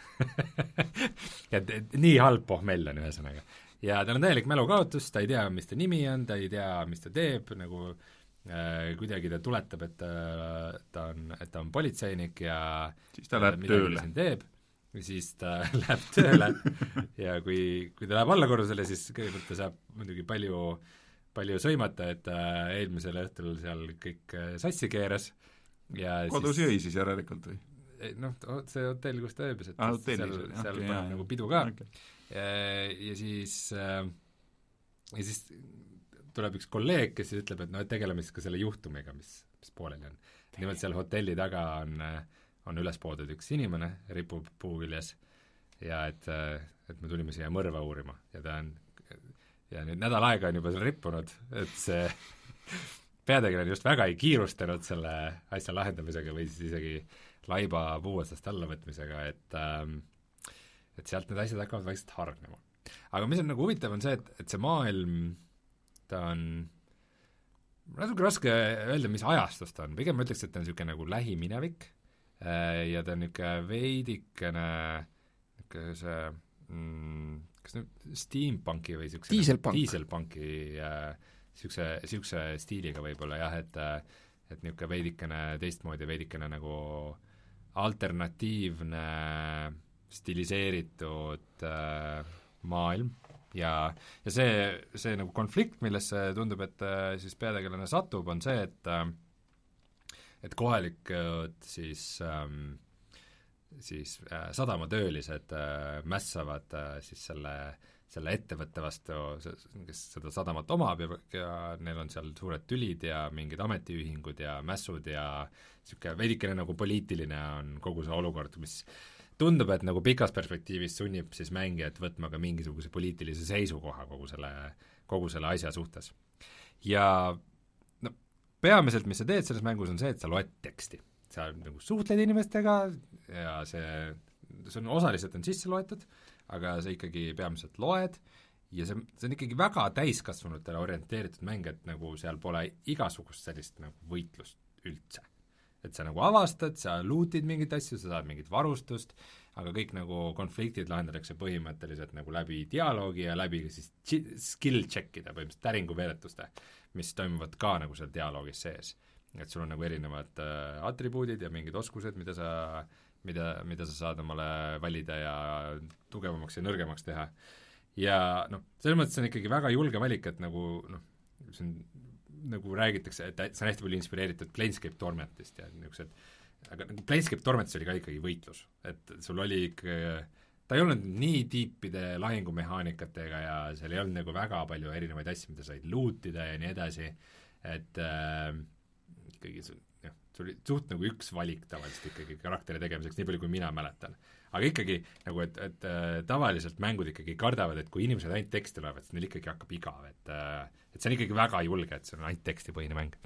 et, et nii halb pohmell on ühesõnaga. ja tal on täielik mälukaotus, ta ei tea, mis ta nimi on, ta ei tea, mis ta teeb, nagu äh, kuidagi ta tuletab, et ta, ta on, et ta on politseinik ja siis ta läheb tööle. teeb, ja siis ta läheb tööle ja kui, kui ta läheb allakorrusele, siis kõigepealt ta saab muidugi palju, palju sõimata, et ta eelmisel õhtul seal kõik sassi keeras ja kodus siis, jõi siis järelikult või? noh, see hotell, kus ta ööbis, et ah, seal, seal okay, paneb nagu pidu ka okay. ja, ja siis äh, ja siis tuleb üks kolleeg, kes siis ütleb, et noh, et tegeleme siis ka selle juhtumiga, mis, mis pooleli on. nimelt seal hotelli taga on, on üles poodud üks inimene, ripub puu küljes ja et, et me tulime siia mõrva uurima ja ta on, ja nüüd nädal aega on juba seal rippunud, et see peategelane just väga ei kiirustanud selle asja lahendamisega või siis isegi laiba puu otsast allavõtmisega, et ähm, et sealt need asjad hakkavad vaikselt hargnema. aga mis on nagu huvitav, on see, et, et see maailm, ta on natuke raske öelda, mis ajastus ta on, pigem ma ütleks, et ta on niisugune nagu lähiminevik äh, ja ta on niisugune veidikene niisugune see mm, kas nüüd steampunki või niisuguse diiselpunk. diiselpunki niisuguse äh, niisuguse stiiliga võib-olla jah, et et niisugune veidikene teistmoodi, veidikene nagu alternatiivne stiliseeritud äh, maailm ja, ja see, see nagu konflikt, millesse tundub, et äh, siis peategelane satub, on see, et äh, et kohalikud siis ähm, siis äh, sadamatöölised äh, mässavad äh, siis selle selle ettevõtte vastu, kes seda sadamat omab ja, ja neil on seal suured tülid ja mingid ametiühingud ja mässud ja niisugune veidikene nagu poliitiline on kogu see olukord, mis tundub, et nagu pikas perspektiivis sunnib siis mängijat võtma ka mingisuguse poliitilise seisukoha kogu selle, kogu selle asja suhtes. ja no peamiselt, mis sa teed selles mängus, on see, et sa loed teksti. sa nagu suhtled inimestega ja see, see on osaliselt on sisse loetud, aga sa ikkagi peamiselt loed ja see, see on ikkagi väga täiskasvanutele orienteeritud mäng, et nagu seal pole igasugust sellist nagu võitlust üldse. et sa nagu avastad, sa lootid mingit asju, sa saad mingit varustust, aga kõik nagu konfliktid lahendatakse põhimõtteliselt nagu läbi dialoogi ja läbi siis skill check'ida, põhimõtteliselt täringuveeretuste, mis toimuvad ka nagu seal dialoogis sees. et sul on nagu erinevad äh, atribuudid ja mingid oskused, mida sa mida, mida sa saad omale valida ja tugevamaks ja nõrgemaks teha. ja noh, selles mõttes on ikkagi väga julge valik, et nagu noh, see on, nagu räägitakse, et see on hästi palju inspireeritud Planescape Tormentist ja niisugused, aga nagu Planescape Tormentis oli ka ikkagi võitlus, et sul oli ikka, ta ei olnud nii tiipide lahingumehaanikatega ja seal ei olnud nagu väga palju erinevaid asju, mida said lootida ja nii edasi, et äh, ikkagi see see oli suht nagu üks valik tavaliselt ikkagi karakteri tegemiseks, nii palju kui mina mäletan. aga ikkagi nagu, et, et äh, tavaliselt mängud ikkagi kardavad, et kui inimesed ainult teksti loevad, siis neil ikkagi hakkab igav, et äh, et see on ikkagi väga julge, et see on ainult tekstipõhine mäng.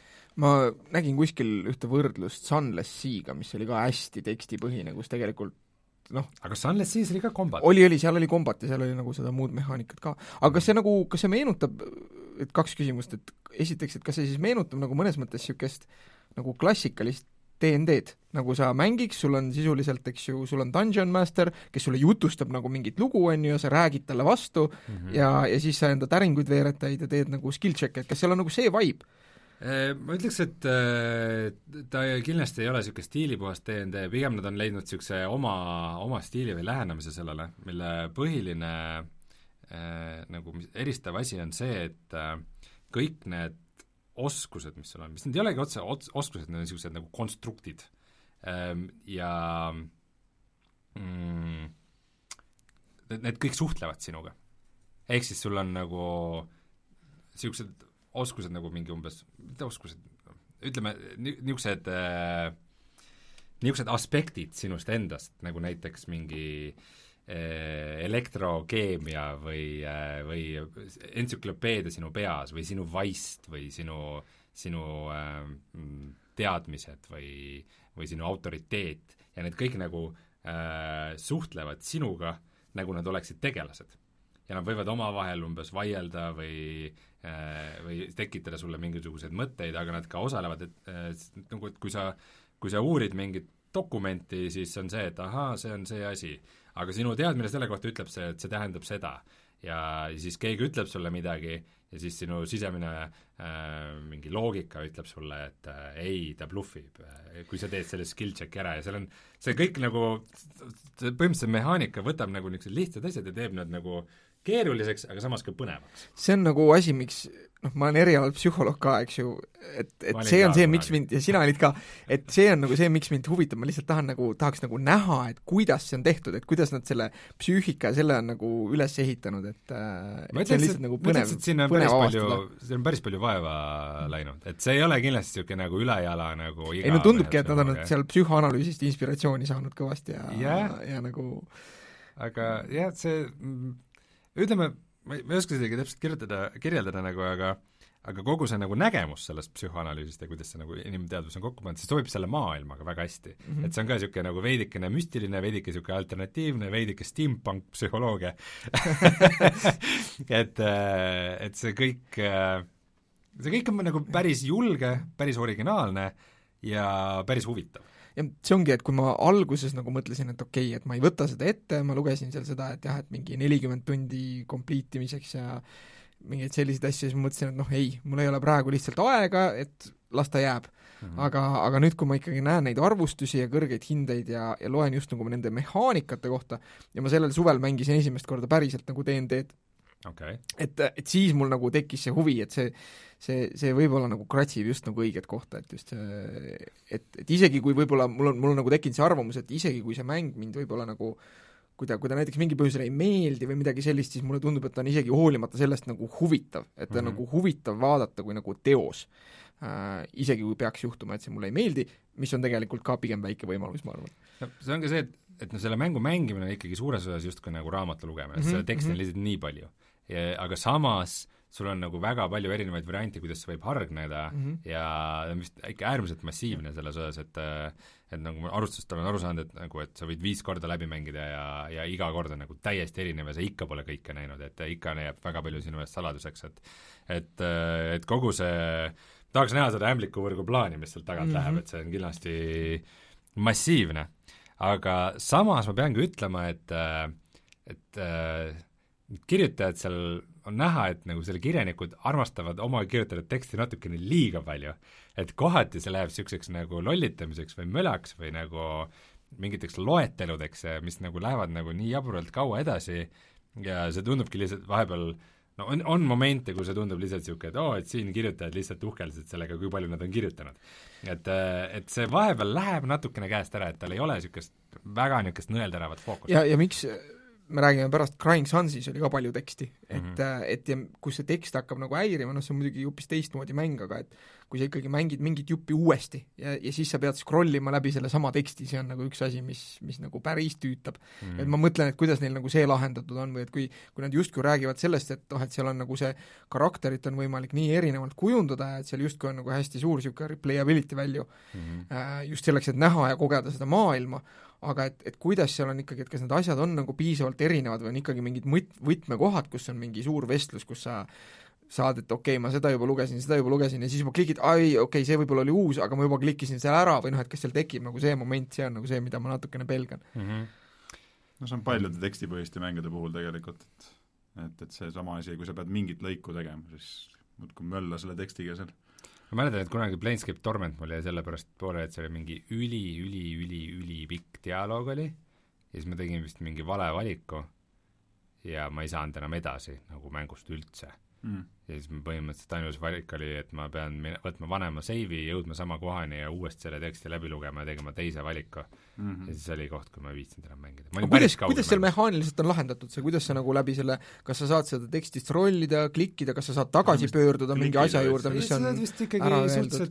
Ma nägin kuskil ühte võrdlust Sunless Sea'ga, mis oli ka hästi tekstipõhine, kus tegelikult noh, aga Sunless Seas oli ka kombat? oli, oli, seal oli kombat ja seal oli nagu seda muud mehaanikat ka. aga kas see nagu, kas see meenutab, et kaks küsimust, et esiteks, et kas see siis meenutab nagu mõnes mõttes niisugust nagu klassikalist D and D-d, nagu sa mängiks, sul on sisuliselt, eks ju, sul on Dungeon Master, kes sulle jutustab nagu mingit lugu, on ju, ja sa räägid talle vastu mm -hmm. ja, ja siis sa enda täringuid veeretaid ja teed nagu skill check'e, et kas seal on nagu see vibe? Ma ütleks, et ta kindlasti ei ole niisugune stiilipuhas D and D, pigem nad on leidnud niisuguse oma, oma stiili või lähenemise sellele, mille põhiline äh, nagu eristav asi on see, et äh, kõik need oskused, mis sul on, mis need ei olegi otse ots, oskused, need on niisugused nagu konstruktid ähm, ja mm, need, need kõik suhtlevad sinuga. ehk siis sul on nagu niisugused oskused nagu mingi umbes, mitte oskused, ütleme, niisugused äh, niisugused aspektid sinust endast, nagu näiteks mingi äh, elektrokeemia või äh,, või entsüklopeedia sinu peas või sinu vaist või sinu, sinu äh, teadmised või, või sinu autoriteet ja need kõik nagu äh, suhtlevad sinuga, nagu nad oleksid tegelased. ja nad võivad omavahel umbes vaielda või või tekitada sulle mingisuguseid mõtteid, aga nad ka osalevad, et nagu, et kui sa kui sa uurid mingit dokumenti, siis on see, et ahaa, see on see asi. Aga sinu teadmine selle kohta ütleb see, et see tähendab seda. Ja siis keegi ütleb sulle midagi ja siis sinu sisemine äh, mingi loogika ütleb sulle, et äh, ei, ta bluffib, kui sa teed selle skill check ära ja seal on see kõik nagu, see põhimõtteliselt mehaanika võtab nagu niisugused lihtsad asjad ja teeb nad nagu keeruliseks, aga samas ka põnevaks. See on nagu asi, miks noh, ma olen erialal psühholoog ka, eks ju, et, et see on see, miks mind, ja sina olid ka, et see on nagu see, miks mind huvitab, ma lihtsalt tahan nagu, tahaks nagu näha, et kuidas see on tehtud, et kuidas nad selle psüühika ja selle on nagu üles ehitanud, et, et see on lihtsalt nagu põnev, põnev avastada. See on päris palju vaeva läinud, et see ei ole kindlasti niisugune nagu ülejala nagu iga ei no tundubki, et nad on seal psühhoanalüüsist inspiratsiooni saanud kõvasti ja yeah., ja nagu aga jah, see ütleme, ma ei, ma ei oska sedagi täpselt kirjutada, kirjeldada nagu, aga aga kogu see nagu nägemus sellest psühhoanalüüsist ja kuidas see nagu inimteadvus on kokku pannud, see sobib selle maailmaga väga hästi mm. -hmm. et see on ka niisugune nagu veidikene müstiline, veidike niisugune alternatiivne, veidike steampunk psühholoogia et, et see kõik, see kõik on nagu päris julge, päris originaalne ja päris huvitav. Ja see ongi, et kui ma alguses nagu mõtlesin, et okei okay,, et ma ei võta seda ette, ma lugesin seal seda, et jah, et mingi nelikümmend tundi kompliitimiseks ja mingeid selliseid asju, siis ma mõtlesin, et noh ei, mul ei ole praegu lihtsalt aega, et las ta jääb mm. -hmm. aga, aga nüüd, kui ma ikkagi näen neid arvustusi ja kõrgeid hindeid ja, ja loen just nagu nende mehaanikate kohta ja ma sellel suvel mängisin esimest korda päriselt nagu D and D-d, okay. et, et siis mul nagu tekkis see huvi, et see see, see võib-olla nagu kratsib just nagu õiget kohta, et just see, et, et isegi kui võib-olla mul on, mul on nagu tekkinud see arvamus, et isegi kui see mäng mind võib-olla nagu kui ta, kui ta näiteks mingi põhjusel ei meeldi või midagi sellist, siis mulle tundub, et ta on isegi hoolimata sellest nagu huvitav, et ta on mm -hmm. nagu huvitav vaadata kui nagu teos äh,, isegi kui peaks juhtuma, et see mulle ei meeldi, mis on tegelikult ka pigem väike võimalus, ma arvan. no see on ka see, et, et no selle mängu mängimine on ikkagi suures osas justkui nagu raamatu lugemine mm, -hmm. seda teksti on mm -hmm. lihtsalt nii palju. Aga samas sul on nagu väga palju erinevaid variante, kuidas see võib hargneda mm -hmm. ja vist ikka äärmiselt massiivne selles osas, et et nagu ma arvustust olen aru saanud, et nagu, et sa võid viis korda läbi mängida ja, ja iga kord on nagu täiesti erinev ja sa ikka pole kõike näinud, et ikka jääb väga palju sinu eest saladuseks, et et, et kogu see, tahaks näha seda ämblikuvõrgu plaani, mis sealt tagant mm -hmm. läheb, et see on kindlasti massiivne. Aga samas ma peangi ütlema, et et kirjutajad seal on näha, et nagu selle kirjanikud armastavad oma kirjutatud teksti natukene liiga palju, et kohati see läheb niisuguseks nagu lollitamiseks või mölaks või nagu mingiteks loeteludeks, mis nagu lähevad nagu nii jaburalt kaua edasi ja see tundubki lihtsalt vahepeal, no on, on momente, kus see tundub lihtsalt niisugune, et oo, et siin kirjutajad lihtsalt uhkeldasid sellega, kui palju nad on kirjutanud. et, et see vahepeal läheb natukene käest ära, et tal ei ole niisugust väga niisugust nõelteravat fookust. ja, ja miks me räägime pärast, Crying Sunsis oli ka palju teksti, et mm, -hmm. et ja kus see tekst hakkab nagu häirima, noh see on muidugi hoopis teistmoodi mäng, aga et kui sa ikkagi mängid mingit juppi uuesti ja, ja siis sa pead scrollima läbi selle sama teksti, see on nagu üks asi, mis, mis nagu päris tüütab mm. -hmm. et ma mõtlen, et kuidas neil nagu see lahendatud on või et kui, kui nad justkui räägivad sellest, et noh, et seal on nagu see karakterit on võimalik nii erinevalt kujundada ja et seal justkui on nagu hästi suur niisugune replayability value mm -hmm. just selleks, et näha ja kogeda seda maailma, aga et, et kuidas seal on ikkagi, et kas need asjad on nagu piisavalt erinevad või on ikkagi mingid mõt-, võtmekohad, kus on mingi suur vestlus, kus sa saad, et okei okay,, ma seda juba lugesin, seda juba lugesin ja siis juba klikid, ai, okei okay,, see võib-olla oli uus, aga ma juba klikkisin selle ära või noh, et kas seal tekib nagu see moment, see on nagu see, mida ma natukene pelgan mm. -hmm. no see on paljude tekstipõhiste mängude puhul tegelikult, et et, et see sama asi, kui sa pead mingit lõiku tegema, siis muudkui mölla selle tekstiga seal. ma mäletan, et kunagi Planescape Torment mul jäi sellepärast poole, et see oli mingi üli, üli, üli, üli pikk dialoog oli ja siis ma tegin vist mingi vale valiku ja ma ei saanud enam edasi nagu mängust üldse mm. ja siis põhimõtteliselt ainus valik oli, et ma pean võtma vanema seivi, jõudma sama kohani ja uuesti selle teksti läbi lugema ja tegema teise valiku mm -hmm. ja siis oli koht, kui ma ei viitsinud enam mängida. kuidas, kuidas seal mehaaniliselt on lahendatud see, kuidas sa nagu läbi selle, kas sa saad seda teksti scrollida, klikkida, kas sa saad tagasi no, pöörduda mingi asja juurde, mis on vist ikkagi suhteliselt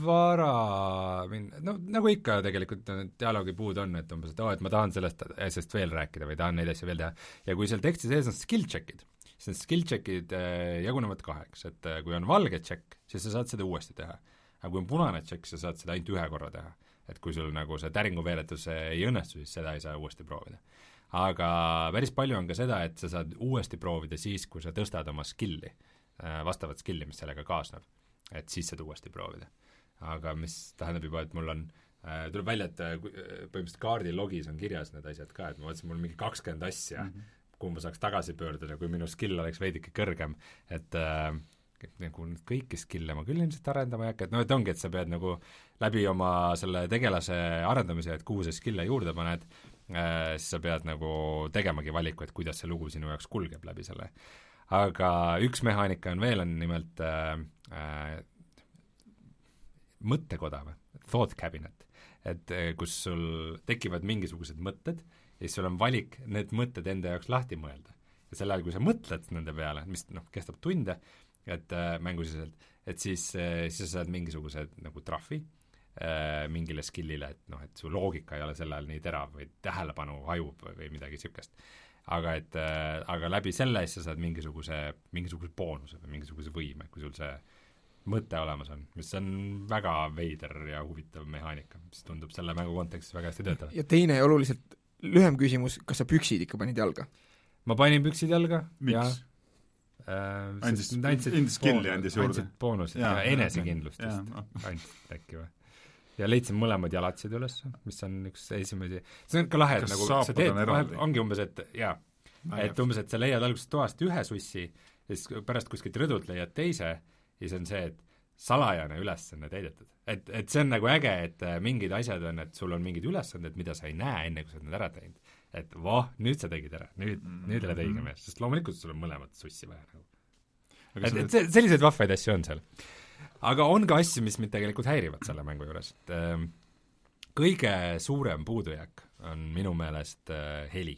vara, no nagu ikka tegelikult dialoogipuud on, et umbes, et oo, et ma tahan sellest asjast veel rääkida või tahan neid asju veel teha ja kui seal teksti sees on skill check'id, siis need skill check'id äh, jagunevad kaheks, et äh, kui on valge check, siis sa saad seda uuesti teha. aga kui on punane check, sa saad seda ainult ühe korra teha. et kui sul nagu see täringuveeretus ei õnnestu, siis seda ei saa uuesti proovida. aga päris palju on ka seda, et sa saad uuesti proovida siis, kui sa tõstad oma skill'i, äh, vastavat skill'i, mis sellega kaasneb. et siis saad uuesti proovida. aga mis tähendab juba, et mul on tuleb välja, et põhimõtteliselt kaardi logis on kirjas need asjad ka, et ma mõtlesin, mul mingi kakskümmend asja mm, -hmm. kuhu ma saaks tagasi pöörduda, kui minu skill oleks veidike kõrgem, et äh, nagu kõiki skill'e ma küll ilmselt arendama ei hakka, et noh, et ongi, et sa pead nagu läbi oma selle tegelase arendamise, et kuhu sa skill'e juurde paned, äh, siis sa pead nagu tegemagi valiku, et kuidas see lugu sinu jaoks kulgeb läbi selle. Aga üks mehaanika on veel, on nimelt äh, äh, mõttekoda või, thought cabinet, et kus sul tekivad mingisugused mõtted ja siis sul on valik need mõtted enda jaoks lahti mõelda. Ja sel ajal, kui sa mõtled nende peale, mis noh, kestab tunde, et äh, mängusiselt, et siis, äh, siis sa saad mingisuguse nagu trahvi äh, mingile skillile, et noh, et su loogika ei ole sel ajal nii terav või tähelepanu hajub või midagi niisugust. Aga et äh, aga läbi selle siis sa saad mingisuguse, mingisuguse boonuse või mingisuguse võime, kui sul see mõte olemas on, mis on väga veider ja huvitav mehaanika, mis tundub selle mängu kontekstis väga hästi töötav. Ja teine ja oluliselt lühem küsimus, kas sa püksid ikka panid jalga? Ma panin püksid jalga. Miks? Äh, andis, andis skilli andis juurde. Andsid boonused ja, ja enesekindlust vist. Andsid äkki või. Ja leidsin mõlemad jalatsid üles, mis on üks esimesi, see on ka lahe, et nagu sa teed, ongi umbes, et jaa, et umbes, et sa leiad alguses toast ühe sussi ja siis pärast kuskilt rõdult leiad teise ja siis on see, et salajane ülesanne täidetud. Et, et see on nagu äge, et mingid asjad on, et sul on mingid ülesanded, mida sa ei näe enne, kui sa oled need ära teinud. Et voh, nüüd sa tegid ära, nüüd, nüüd oled õige mees, sest loomulikult sul on mõlemat sussi vaja nagu. Et, et see, selliseid vahvaid asju on seal. Aga on ka asju, mis mind tegelikult häirivad selle mängu juures. Et, äh, kõige suurem puudujääk on minu meelest äh, heli.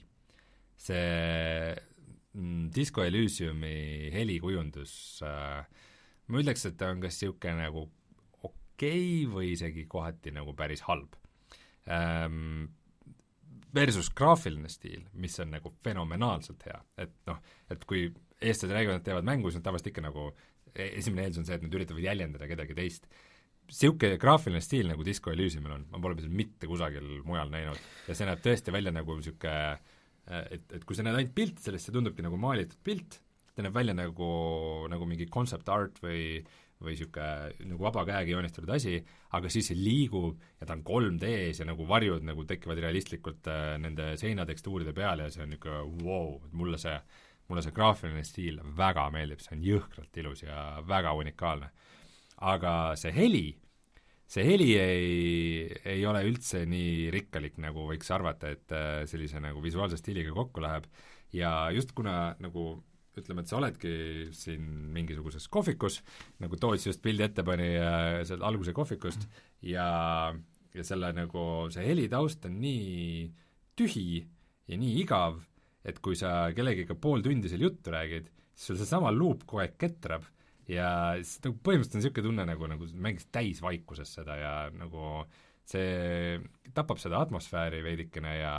See mm, Disco Elysiumi helikujundus äh, ma ütleks, et ta on kas niisugune nagu okei või isegi kohati nagu päris halb. Ähm, versus graafiline stiil, mis on nagu fenomenaalselt hea. Et noh, et kui eestlased räägivad, nad teevad mängu, siis on tavaliselt ikka nagu esimene eeldus on see, et nad üritavad jäljendada kedagi teist. Siuke graafiline stiil nagu Disco Elysiumil on, ma pole seal mitte kusagil mujal näinud. Ja see näeb tõesti välja nagu siuke, et, et kui sa näed ainult pilt sellest, see tundubki nagu maalitud pilt, ta näeb välja nagu, nagu mingi concept art või, või siuke nagu vaba käega joonistatud asi, aga siis see liigub ja ta on kolm D-s ja nagu varjud nagu tekivad realistlikult äh, nende seinatekstuuride peal ja see on niisugune wow, mulle see, mulle see graafiline stiil väga meeldib, see on jõhkralt ilus ja väga unikaalne. Aga see heli, see heli ei, ei ole üldse nii rikkalik, nagu võiks arvata, et äh, sellise nagu visuaalse stiiliga kokku läheb ja just kuna nagu ütleme, et sa oledki siin mingisuguses kohvikus, nagu Toots just pildi ette pani seal alguse kohvikust ja, ja selle nagu see helitaust on nii tühi ja nii igav, et kui sa kellegiga pool tundi seal juttu räägid, siis sul seesama luup kogu aeg ketrab ja siis nagu põhimõtteliselt on niisugune tunne nagu, nagu mängis täisvaikuses seda ja nagu see tapab seda atmosfääri veidikene ja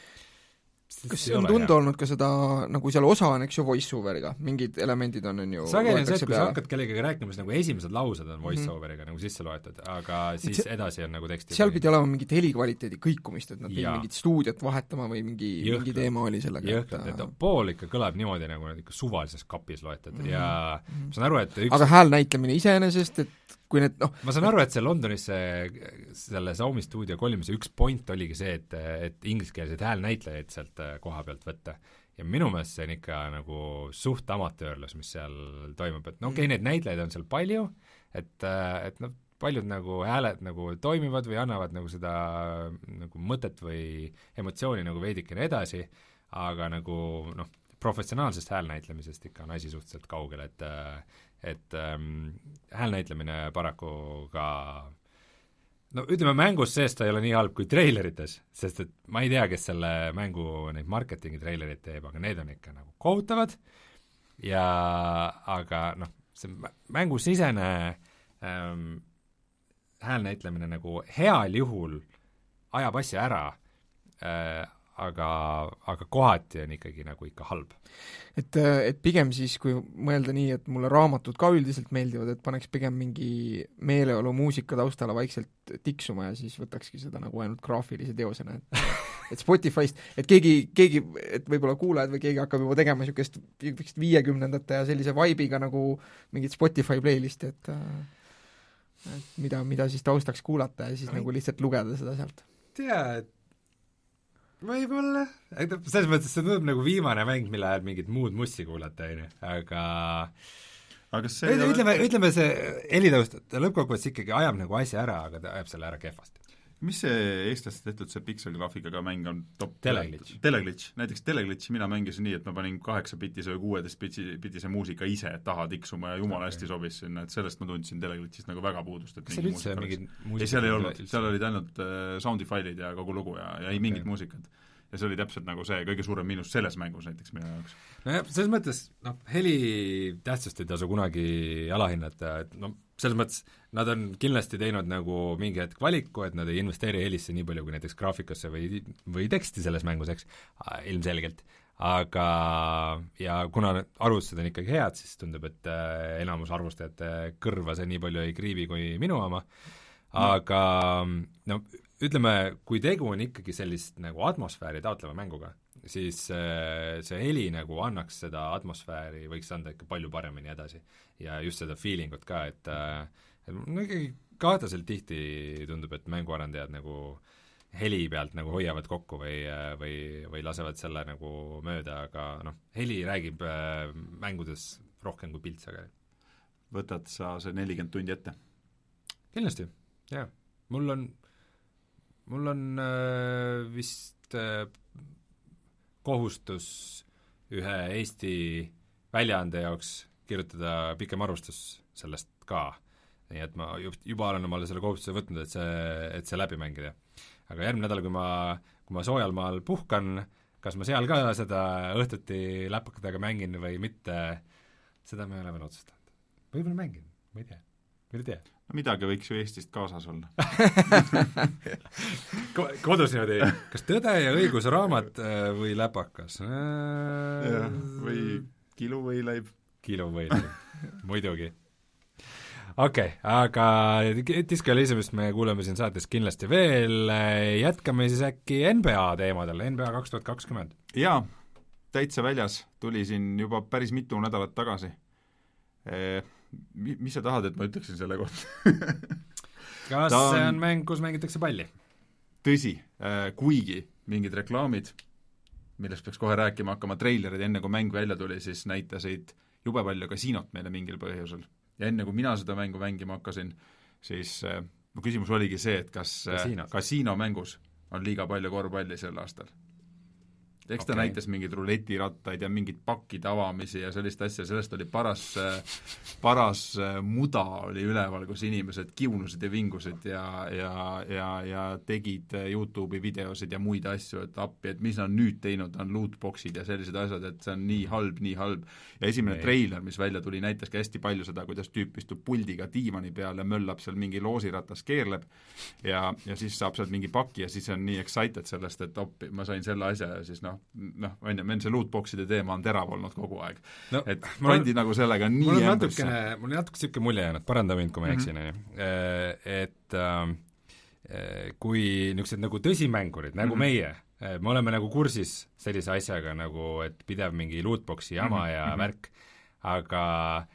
kas on tunda hea. Olnud ka seda, nagu seal osa on, eks ju, voice-overiga, mingid elemendid on, on ju sageli on see, et kui sa hakkad kellegagi rääkima, siis nagu esimesed laused on voice-overiga mm -hmm. nagu sisse loetud, aga siis see, edasi on nagu teksti seal pidi olema mingit helikvaliteedi kõikumist, et nad pidi mingit stuudiot vahetama või mingi, mingi teema oli sellega. Jõhkralt, et, et pool ikka kõlab niimoodi, nagu nad ikka suvalises kapis loetud mm -hmm. ja mm -hmm. ma saan aru, et üks... aga häälnäitlemine iseenesest, et kui need noh ma saan aru, et see Londonis see, selle Xiaomi stuudio kolimise üks point oligi see, et, et ingliskeelseid häälnäitlejaid sealt koha pealt võtta. Ja minu meelest see on ikka nagu suht amatöörlus, mis seal toimub, et no okei okay,, neid näitlejaid on seal palju, et, et noh, paljud nagu hääled nagu toimivad või annavad nagu seda nagu mõtet või emotsiooni nagu veidikene edasi, aga nagu noh, professionaalsest häälnäitlemisest ikka on asi suhteliselt kaugel, et et ähm, häälnäitlemine paraku ka no ütleme, mängus sees ta ei ole nii halb kui treilerites, sest et ma ei tea, kes selle mängu neid marketingi treilerid teeb, aga need on ikka nagu kohutavad ja aga noh, see mängusisene ähm, häälnäitlemine nagu heal juhul ajab asja ära äh, aga, aga kohati on ikkagi nagu ikka halb. Et, et pigem siis, kui mõelda nii, et mulle raamatud ka üldiselt meeldivad, et paneks pigem mingi meeleolu muusika taustale vaikselt tiksuma ja siis võtakski seda nagu ainult graafilise teosena, et et Spotify'st, et keegi, keegi, et võib-olla kuulajad või keegi hakkab juba tegema niisugust viiekümnendate ja sellise vibe'iga nagu mingit Spotify playlisti, et et mida, mida siis taustaks kuulata ja siis Ai. nagu lihtsalt lugeda seda sealt. tea, võib-olla, selles mõttes see tundub nagu viimane mäng, mille ajal mingit muud mussi kuulata, on ju, aga aga kas see ütleme, ütleme see helitaust, ta lõppkokkuvõttes ikkagi ajab nagu asja ära, aga ta ajab selle ära kehvasti. mis see eestlaste tehtud see pixel-graafikaga mäng on top? Teleglitch. Teleglitch. Näiteks Teleglitchi mina mängisin nii, et ma panin kaheksa-bitise või kuueteist-bitise muusika ise taha tiksuma ja jumala hästi sobis sinna, et sellest ma tundsin Teleglitchist nagu väga puudust. Kas seal üldse mingid muusika? Ei, seal ei olnud, seal olid ainult uh, soundifailid ja kogu lugu ja, ja ei okay. mingit muusikat. Ja see oli täpselt nagu see kõige suurem miinus selles mängus näiteks minu jaoks. Nojah, selles mõttes, noh, heli tähtsust ei tasu kunagi alahinnata, et noh, selles mõttes nad on kindlasti teinud nagu mingi hetk valiku, et nad ei investeeri helisse nii palju kui näiteks graafikasse või, või teksti selles mängus, eks, ilmselgelt. Aga, ja kuna arvustused on ikkagi head, siis tundub, et äh, enamus arvustajate kõrva see nii palju ei kriibi kui minu oma, aga no ütleme, kui tegu on ikkagi sellist nagu atmosfääri taotleva mänguga, siis äh, see heli nagu annaks seda atmosfääri, võiks anda ikka palju paremini edasi. Ja just seda feelingut ka, et äh, no ikkagi kahtlaselt tihti tundub, et mänguarendajad nagu heli pealt nagu hoiavad kokku või, või, või lasevad selle nagu mööda, aga noh, heli räägib äh, mängudes rohkem kui pilt sageli. Võtad sa see nelikümmend tundi ette? Kindlasti, jah. Mul on mul on äh, vist äh, kohustus ühe Eesti väljaande jaoks kirjutada pikem arvustus sellest ka. Nii et ma juba olen omale selle kohustuse võtnud, et see, et see läbi mängida. Aga järgmine nädal, kui ma, kui ma soojal maal puhkan, kas ma seal ka seda õhtuti läpakadega mängin või mitte, seda me ei ole veel otsustanud. Võib-olla mängin, ma ei tea, ma ei tea. No midagi võiks ju Eestist kaasas olla. Kodus niimoodi, kas Tõde ja õigus raamat või läpakas? Ja, või kilu võileib. Kilu võileib, muidugi. Okei, okay, aga Disco Elysiumist me kuuleme siin saates kindlasti veel, jätkame siis äkki N B A teemadel, N B A kaks tuhat kakskümmend. Jaa, täitsa väljas, tuli siin juba päris mitu nädalat tagasi. Mis sa tahad, et ma ütleksin selle kohta? Kas on... see on mäng, kus mängitakse palli? Tõsi, kuigi mingid reklaamid, millest peaks kohe rääkima hakkama, treilerid, enne kui mäng välja tuli, siis näitasid jube palju kasiinot meile mingil põhjusel. Ja enne kui mina seda mängu mängima hakkasin, siis mu küsimus oligi see, et kas Kasiinot. kasiinomängus on liiga palju korvpalli sel aastal. Eks ta okay. näitas mingeid ruletirattaid ja mingid pakkide avamisi ja sellist asja, sellest oli paras, paras muda oli üleval, kus inimesed kiunusid ja vingusid ja, ja, ja, ja tegid YouTube'i videosid ja muid asju, et appi, et mis on nüüd teinud, on lootboxid ja sellised asjad, et see on nii halb, nii halb. Ja esimene okay. treiler, mis välja tuli, näitaski hästi palju seda, kuidas tüüp istub puldiga diivani peal ja möllab seal mingi loosiratas keerleb ja, ja siis saab sealt mingi paki ja siis on nii excited sellest, et appi, ma sain selle asja ja siis noh, noh, on ju, meil see lootboxide teema on terav olnud kogu aeg no,. Et pandi nagu sellega nii ämbrisse. Mul on natuke siuke mulje jäänud, paranda mind, kui ma eksin, mm-hmm. et äh, kui niisugused nagu tõsimängurid, nagu mm-hmm. meie, me oleme nagu kursis sellise asjaga nagu, et pidev mingi lootboxi jama mm-hmm. ja mm-hmm. värk, aga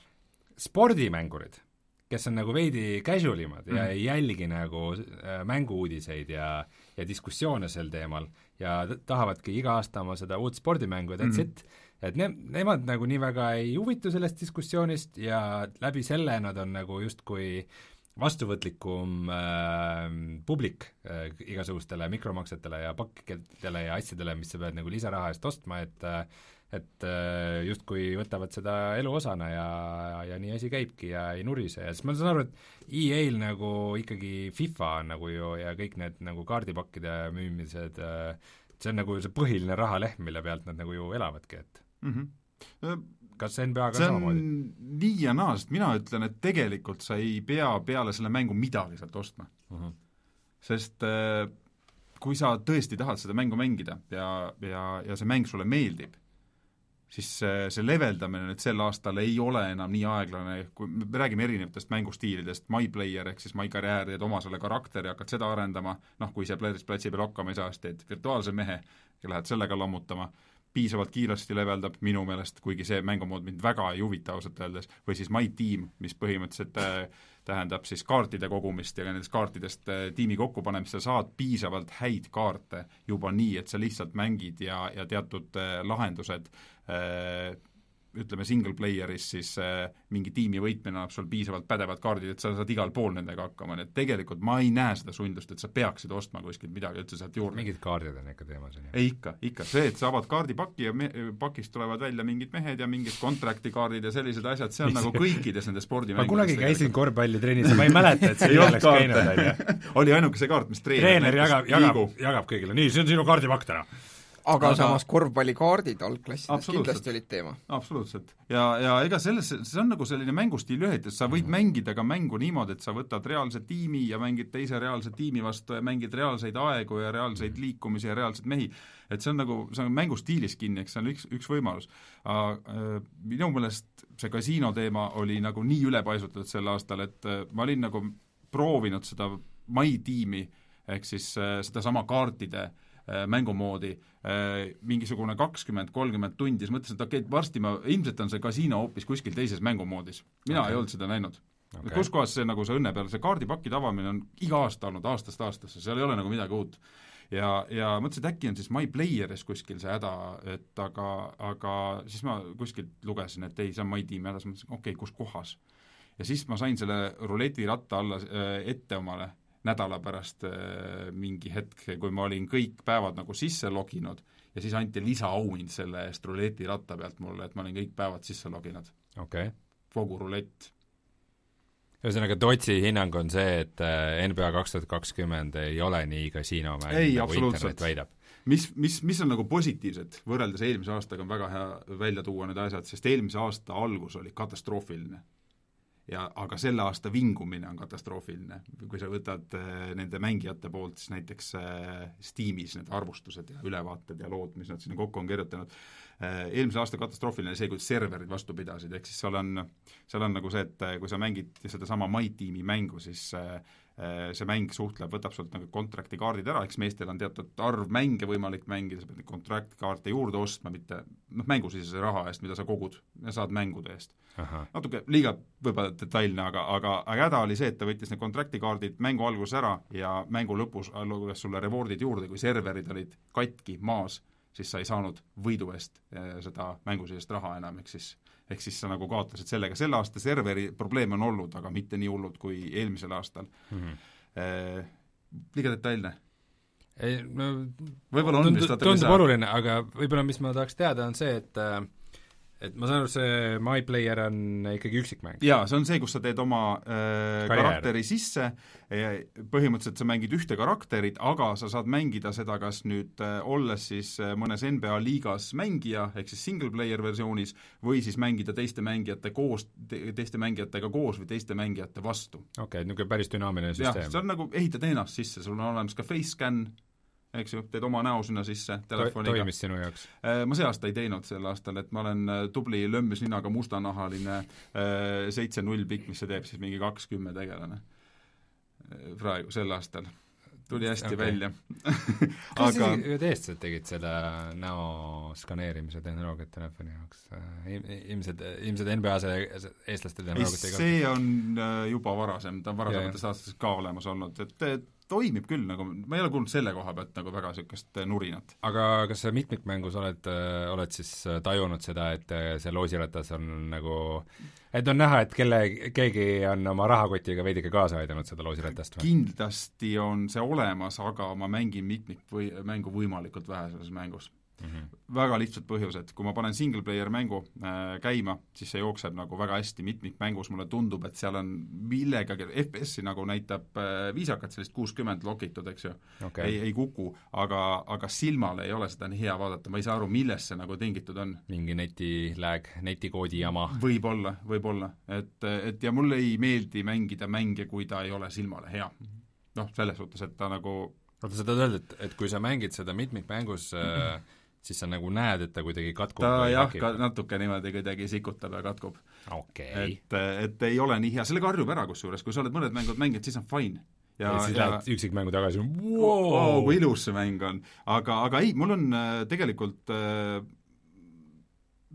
spordimängurid, kes on nagu veidi casualimad mm-hmm. ja ei jälgi nagu äh, mängu-uudiseid ja, ja diskussioone sel teemal ja tahavadki iga aasta oma seda uut spordimängu ja that's mm-hmm. it, et ne-, nemad nagu nii väga ei huvitu sellest diskussioonist ja läbi selle nad on nagu justkui vastuvõtlikum äh, publik äh, igasugustele mikromaksetele ja pakkidele ja asjadele, mis sa pead nagu lisaraha eest ostma, et äh, et äh, justkui võtavad seda elu osana ja, ja nii asi käibki ja ei nurise ja siis ma saan aru, et E A-l nagu ikkagi FIFA on nagu ju ja kõik need nagu kaardipakkide müümised, äh, see on nagu see põhiline rahalehm, mille pealt nad nagu ju elavadki, et mm-hmm. kas N B A ka samamoodi? See on nii ja naa, sest mina ütlen, et tegelikult sa ei pea peale selle mängu midagi sealt ostma uh-huh. sest äh, kui sa tõesti tahad seda mängu mängida ja, ja, ja see mäng sulle meeldib, siis see, see leveldamine nüüd sel aastal ei ole enam nii aeglane, kui me räägime erinevatest mängustiilidest, my player ehk siis my karjäär, teed oma selle karakteri, hakkad seda arendama, noh, kui see platsi peal hakkama ei saa, siis teed virtuaalse mehe ja lähed sellega lammutama, piisavalt kiiresti leveldab minu meelest, kuigi see mängumood mind väga ei huvita ausalt öeldes, või siis My Team, mis põhimõtteliselt äh, tähendab siis kaartide kogumist ja nendest kaartidest äh, tiimi kokkupanemist, sa saad piisavalt häid kaarte juba nii, et sa lihtsalt mängid ja, ja teatud äh, lahendused äh, ütleme single player'is siis äh, mingi tiimi võitmine annab sul piisavalt pädevad kaardid, et sa saad igal pool nendega hakkama, nii et tegelikult ma ei näe seda sundust, et sa peaksid ostma kuskilt midagi üldse sealt juurde. Mingid kaardid on ikka teemas, on ju? ei, ikka, ikka. See, et sa avad kaardipaki ja me, pakist tulevad välja mingid mehed ja mingid contracti kaardid ja sellised asjad, see on nagu kõikides nendes spordimängudes. ma kunagi käisin korvpallitrennis ja ma ei mäleta, et see ei oleks käinud, on ju. oli ainuke see kaart, mis treener, treener jagab, jagab, jagab kõigile, nii, see on sinu kaardipakk täna. aga, aga samas korvpallikaardid algklassides kindlasti olid teema. Absoluutselt. Ja, ja ega selles, see on nagu selline mängustiil ühitus, sa võid mm. mängida ka mängu niimoodi, et sa võtad reaalse tiimi ja mängid teise reaalse tiimi vastu ja mängid reaalseid aegu ja reaalseid liikumisi ja reaalseid mehi. Et see on nagu, see on mängustiilis kinni, eks see on üks, üks võimalus. Minu meelest see kasiino teema oli nagu nii ülepaisutatud sel aastal, et ma olin nagu proovinud seda My tiimi, ehk siis seda sama kaartide mängumoodi mingisugune kakskümmend kolmkümmend tundi, siis mõtlesin, et okei, okay, varsti ma, ilmselt on see kasiino hoopis kuskil teises mängumoodis. Mina okay. ei olnud seda näinud. Okay. Kus kohas see nagu see õnne peal, see kaardipaki tavamine on iga aasta olnud aastast aastasse, seal ei ole nagu midagi uut. Ja, ja mõtlesin, et äkki on siis My Playeris kuskil see häda, et aga, aga siis ma kuskilt lugesin, et ei, see on My Team hädas, mõtlesin, okei, okay, kus kohas. Ja siis ma sain selle ruleti ratta alla ette omale nädala pärast äh, mingi hetk, kui ma olin kõik päevad nagu sisse loginud ja siis anti lisaauhind selle eest ruleti ratta pealt mulle, et ma olin kõik päevad sisse loginud. Okay. Kogu rulett. Ühesõnaga, Totsi hinnang on see, et N B A kaks tuhat kakskümmend ei ole nii kasiino mäng, nagu internet väidab. Mis, mis, mis on nagu positiivsed, võrreldes eelmise aastaga on väga hea välja tuua need asjad, sest eelmise aasta algus oli katastroofiline. Ja, aga selle aasta vingumine on katastroofiline. Kui sa võtad äh, nende mängijate poolt, siis näiteks äh, Steamis need arvustused ja ülevaated ja lood, mis nad sinna kokku on kirjutanud. Äh, eelmise aasta katastroofiline see, kui serverid vastu pidasid, ehk siis seal on, seal on nagu see, et kui sa mängid seda sama My Teami mängu, siis äh, see mäng suhtleb, võtab sult nagu kontrakti kaardid ära, eks meestel on teatud arv mänge võimalik mängida, sa pead neid kontrakti kaarte juurde ostma, mitte noh, mängusisese raha eest, mida sa kogud ja saad mängude eest. Aha. Natuke liiga võib-olla detailne, aga, aga, aga häda oli see, et ta võttis need kontrakti kaardid mängu alguses ära ja mängu lõpus luges sulle rewardid juurde, kui serverid olid katki maas, siis sa ei saanud võidu eest seda mängusisest raha enam, ehk siis ehk siis sa nagu kaotasid sellega. Selle aasta serveri probleem on olnud, aga mitte nii hullud kui eelmisel aastal. Mm-hmm. Eh, liiga detailne. Ei, no, võib-olla on tundub, tundub oluline, aga võib-olla mis ma tahaks teada on see, et et ma saan aru, see My Player on ikkagi üksikmäng. Jaa, see on see, kus sa teed oma äh, karakteri sisse, põhimõtteliselt sa mängid ühte karakterit, aga sa saad mängida seda, kas nüüd äh, olles siis äh, mõnes N B A liigas mängija, ehk siis single player versioonis, või siis mängida teiste mängijate koos, te, teiste mängijatega koos või teiste mängijate vastu. Okei, okay, niisugune päris dünaamiline süsteem. Jah, see on nagu, ehitad ennast sisse, sul on olemas ka face scan, eks ju, teed oma näo sinna sisse telefoniga. Toimis sinu jaoks? Ma see aasta ei teinud sel aastal, et ma olen tubli lömmis ninaga mustanahaline seitse null pikk, mis see teeb siis mingi kakskümmend tegelane praegu sel aastal. Tuli hästi okay. välja. Kas aga... ühed eestlased tegid seda näo skaneerimise tehnoloogiat telefoni jaoks? Ilmselt, ilmselt N B A eestlaste tehnoloogiat ei see on juba varasem, ta on varasematest aastasest ka olemas olnud, et toimib küll, nagu ma ei ole kuulnud selle koha pealt nagu väga niisugust nurinat. Aga kas sa mitmikmängus oled, oled siis tajunud seda, et see loosiratas on nagu, et on näha, et kelle, keegi on oma rahakotiga veidike kaasa aidanud seda loosiratast? Kindlasti on see olemas, aga ma mängin mitmikmängu võimalikult vähe selles mängus. Mm-hmm. Väga lihtsad põhjused, kui ma panen single player mängu äh, käima, siis see jookseb nagu väga hästi mitmikmängus, mulle tundub, et seal on millegagi, F P S-i nagu näitab äh, viisakat sellist kuuskümmend lokitud, eks ju, okay. ei, ei kuku, aga, aga silmale ei ole seda nii hea vaadata, ma ei saa aru, milles see nagu tingitud on. Mingi netilag, netikoodi jama. Võib-olla, võib-olla, et, et ja mulle ei meeldi mängida mänge, kui ta ei ole silmale hea. Noh, selles suhtes, et ta nagu oota, sa tahad öelda, et, et kui sa mängid seda mitmikmängus mm-hmm. äh, siis sa nagu näed, et ta kuidagi katkub ta jah, ka natuke niimoodi kuidagi sikutab ja katkub. Okay. Et, et ei ole nii hea, selle karjub ära kusjuures, kui sa oled mõned mängud mängid, siis on fine. Ja, ja siis ja, lähed üksikmängu tagasi, wow! Oh, kui ilus see mäng on. Aga, aga ei, mul on tegelikult äh,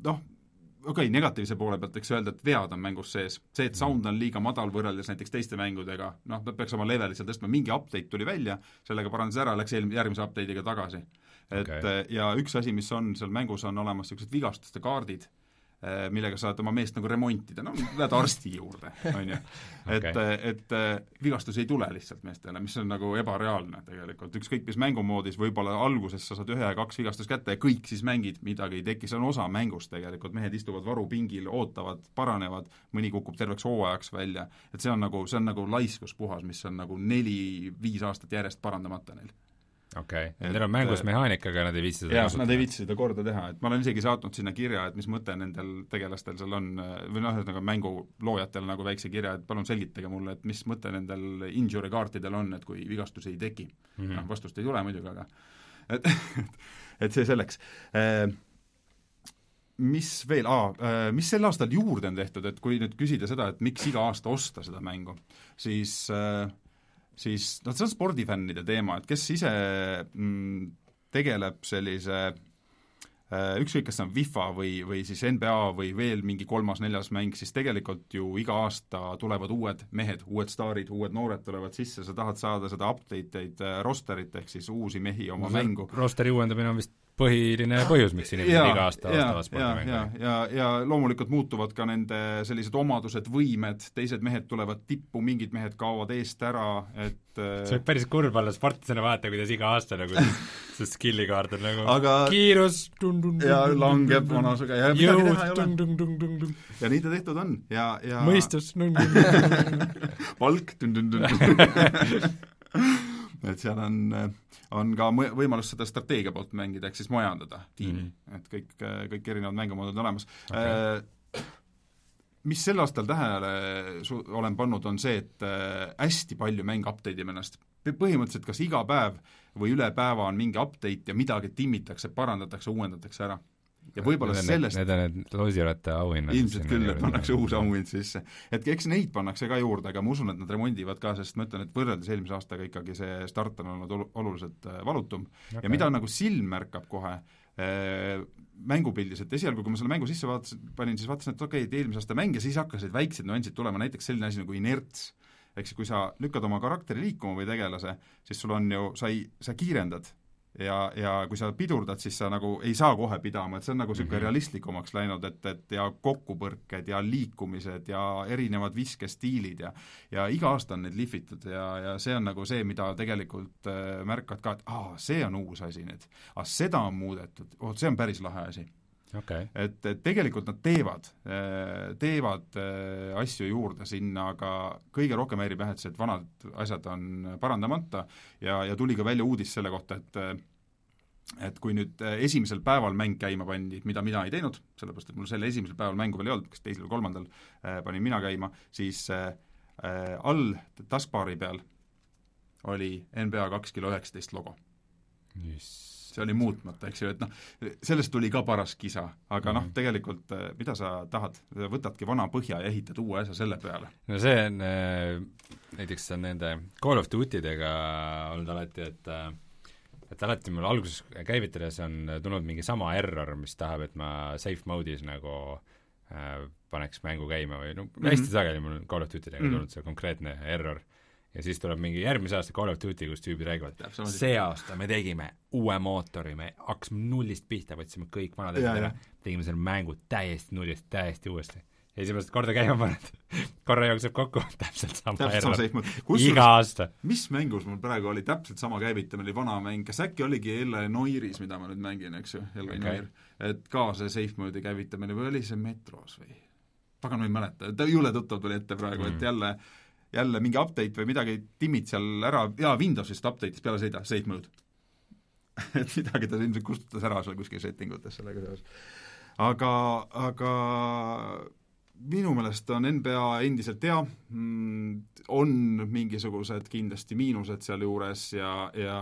noh, okei okay,, negatiivse poole pealt võiks öelda, et vead on mängus sees. See, et sound on liiga madal võrreldes näiteks teiste mängudega, noh, ta peaks oma leveli seal tõstma, mingi update tuli välja, sellega parandas ära, läks järgmise update'iga tagasi. Et okay. Ja üks asi, mis on seal mängus, on olemas sellised vigastuste kaardid, millega saad oma meest nagu remontida, no lähed arsti juurde, on ju. Et, okay. et vigastus ei tule lihtsalt meestele, mis on nagu ebareaalne tegelikult. Ükskõik mis mängumoodis, võib-olla alguses sa saad ühe ja kaks vigastust kätte ja kõik siis mängid, midagi ei teki, see on osa mängust tegelikult, mehed istuvad varupingil, ootavad, paranevad, mõni kukub terveks hooajaks välja, et see on nagu, see on nagu laiskus puhas, mis on nagu neli-viis aastat järjest parandamata neil. Okei okay., neil on mängus mehaanikaga, nad ei viitsi seda jah, nad ei viitsi seda korda teha, et ma olen isegi saatnud sinna kirja, et mis mõte nendel tegelastel seal on, või noh, nagu mänguloojatel nagu väikse kirja, et palun selgitage mulle, et mis mõte nendel injury kaartidel on, et kui vigastus ei teki. Mm -hmm. no, vastust ei tule muidugi, aga et, et see selleks. Mis veel, aa, mis sel aastal juurde on tehtud, et kui nüüd küsida seda, et miks iga aasta osta seda mängu, siis siis noh, see on spordifännide teema, et kes ise mm, tegeleb sellise äh, ükskõik, kas see on FIFA või, või siis N B A või veel mingi kolmas-neljas mäng, siis tegelikult ju iga aasta tulevad uued mehed, uued staarid, uued noored tulevad sisse, sa tahad saada seda update'id äh, rosterit, ehk siis uusi mehi oma no, mängu. Rosteri uuendamine on vist põhiline põhjus, miks inimesed ja, iga aasta ostavad spordimängu. Ja, ja, ja, ja loomulikult muutuvad ka nende sellised omadused, võimed, teised mehed tulevad tippu, mingid mehed kaovad eest ära, et see on päris kurb olla sportlasena vaata, kuidas iga aasta nagu see skillikaart on nagu aga kiirus dun, dun, dun, ja langeb vanasuga ja midagi teha ei ole. Ja nii ta tehtud on. Ja, ja mõistus palk et seal on, on ka võimalus seda strateegia poolt mängida, ehk siis majandada tiimi, mm -hmm. et kõik, kõik erinevad mängumoodud olemas. Okay. Mis sel aastal tähele olen pannud, on see, et hästi palju mäng update ib ennast. Põhimõtteliselt kas iga päev või üle päeva on mingi update ja midagi timmitakse, parandatakse, uuendatakse ära. Ja võib-olla need, sellest need on need loosirate auhinnad. Ilmselt küll, et pannakse uus auhind sisse. Et eks neid pannakse ka juurde, aga ma usun, et nad remondivad ka, sest ma ütlen, et võrreldes eelmise aastaga ikkagi see start on olnud oluliselt valutum. Okay. Ja mida nagu silm märkab kohe äh, mängupildis, et esialgu, kui ma selle mängu sisse vaatasin, panin, siis vaatasin, et okei, okay, eelmise aasta mäng ja siis hakkasid väiksed nüansid tulema, näiteks selline asi nagu inerts. Ehk siis, kui sa lükkad oma karakteri liikuma või tegelase, siis sul on ju, sa, ei, sa kiirendad ja, ja kui sa pidurdad, siis sa nagu ei saa kohe pidama, et see on nagu niisugune mm-hmm. realistlikumaks läinud, et, et ja kokkupõrked ja liikumised ja erinevad viskestiilid ja ja iga aasta on need lihvitud ja, ja see on nagu see, mida tegelikult äh, märkad ka, et aa, see on uus asi nüüd, aa, seda on muudetud, oh, see on päris lahe asi. Okay. Et, et tegelikult nad teevad, teevad asju juurde sinna, aga kõige rohkem häirib jah, et see, et vanad asjad on parandamata ja, ja tuli ka välja uudis selle kohta, et et kui nüüd esimesel päeval mäng käima pandi, mida mina ei teinud, sellepärast, et mul selle esimesel päeval mängu veel ei olnud, kas teisel või kolmandal panin mina käima, siis äh, all taskbari peal oli N B A kaks kilo üheksateist logo. Yes. See oli muutmata, eks ju, et noh, sellest tuli ka paras kisa, aga mm. noh, tegelikult mida sa tahad, võtadki vana põhja ja ehitad uue asja selle peale. No see on, näiteks on nende Call of Duty-dega olnud alati, et et alati mul alguses käivitades on tulnud mingi sama error, mis tahab, et ma safe mode'is nagu äh, paneks mängu käima või no mm-hmm. hästi sageli mul Call of Duty-dega mm-hmm. tulnud see konkreetne error. Ja siis tuleb mingi järgmise aasta Call of Duty, kus tüübid räägivad, see aasta me tegime uue mootori, me hakkasime nullist pihta, võtsime kõik vanad ära, tegime selle mängu täiesti nullist, täiesti uuesti. Ja esimest korda käima paned, korra jookseb kokku, täpselt sama täpselt error, iga aasta. Mis mängus mul praegu oli täpselt sama käivitamine, oli vana mäng, kas äkki oligi L A Noiris, mida ma nüüd mängin, eks ju, L A okay. Noir, et ka see safe mode'i käivitamine või oli see Metros või? Pagan ma ei mäleta, ta jule tuttav tuli ette praegu, mm. et jälle jälle mingi update või midagi timmid seal ära, jaa, Windowsist update'is peale sõida, safe mode. et midagi ta ilmselt kustutas ära seal kuskil settingutes sellega seos. Aga, aga minu meelest on N B A endiselt hea, on mingisugused kindlasti miinused seal juures ja, ja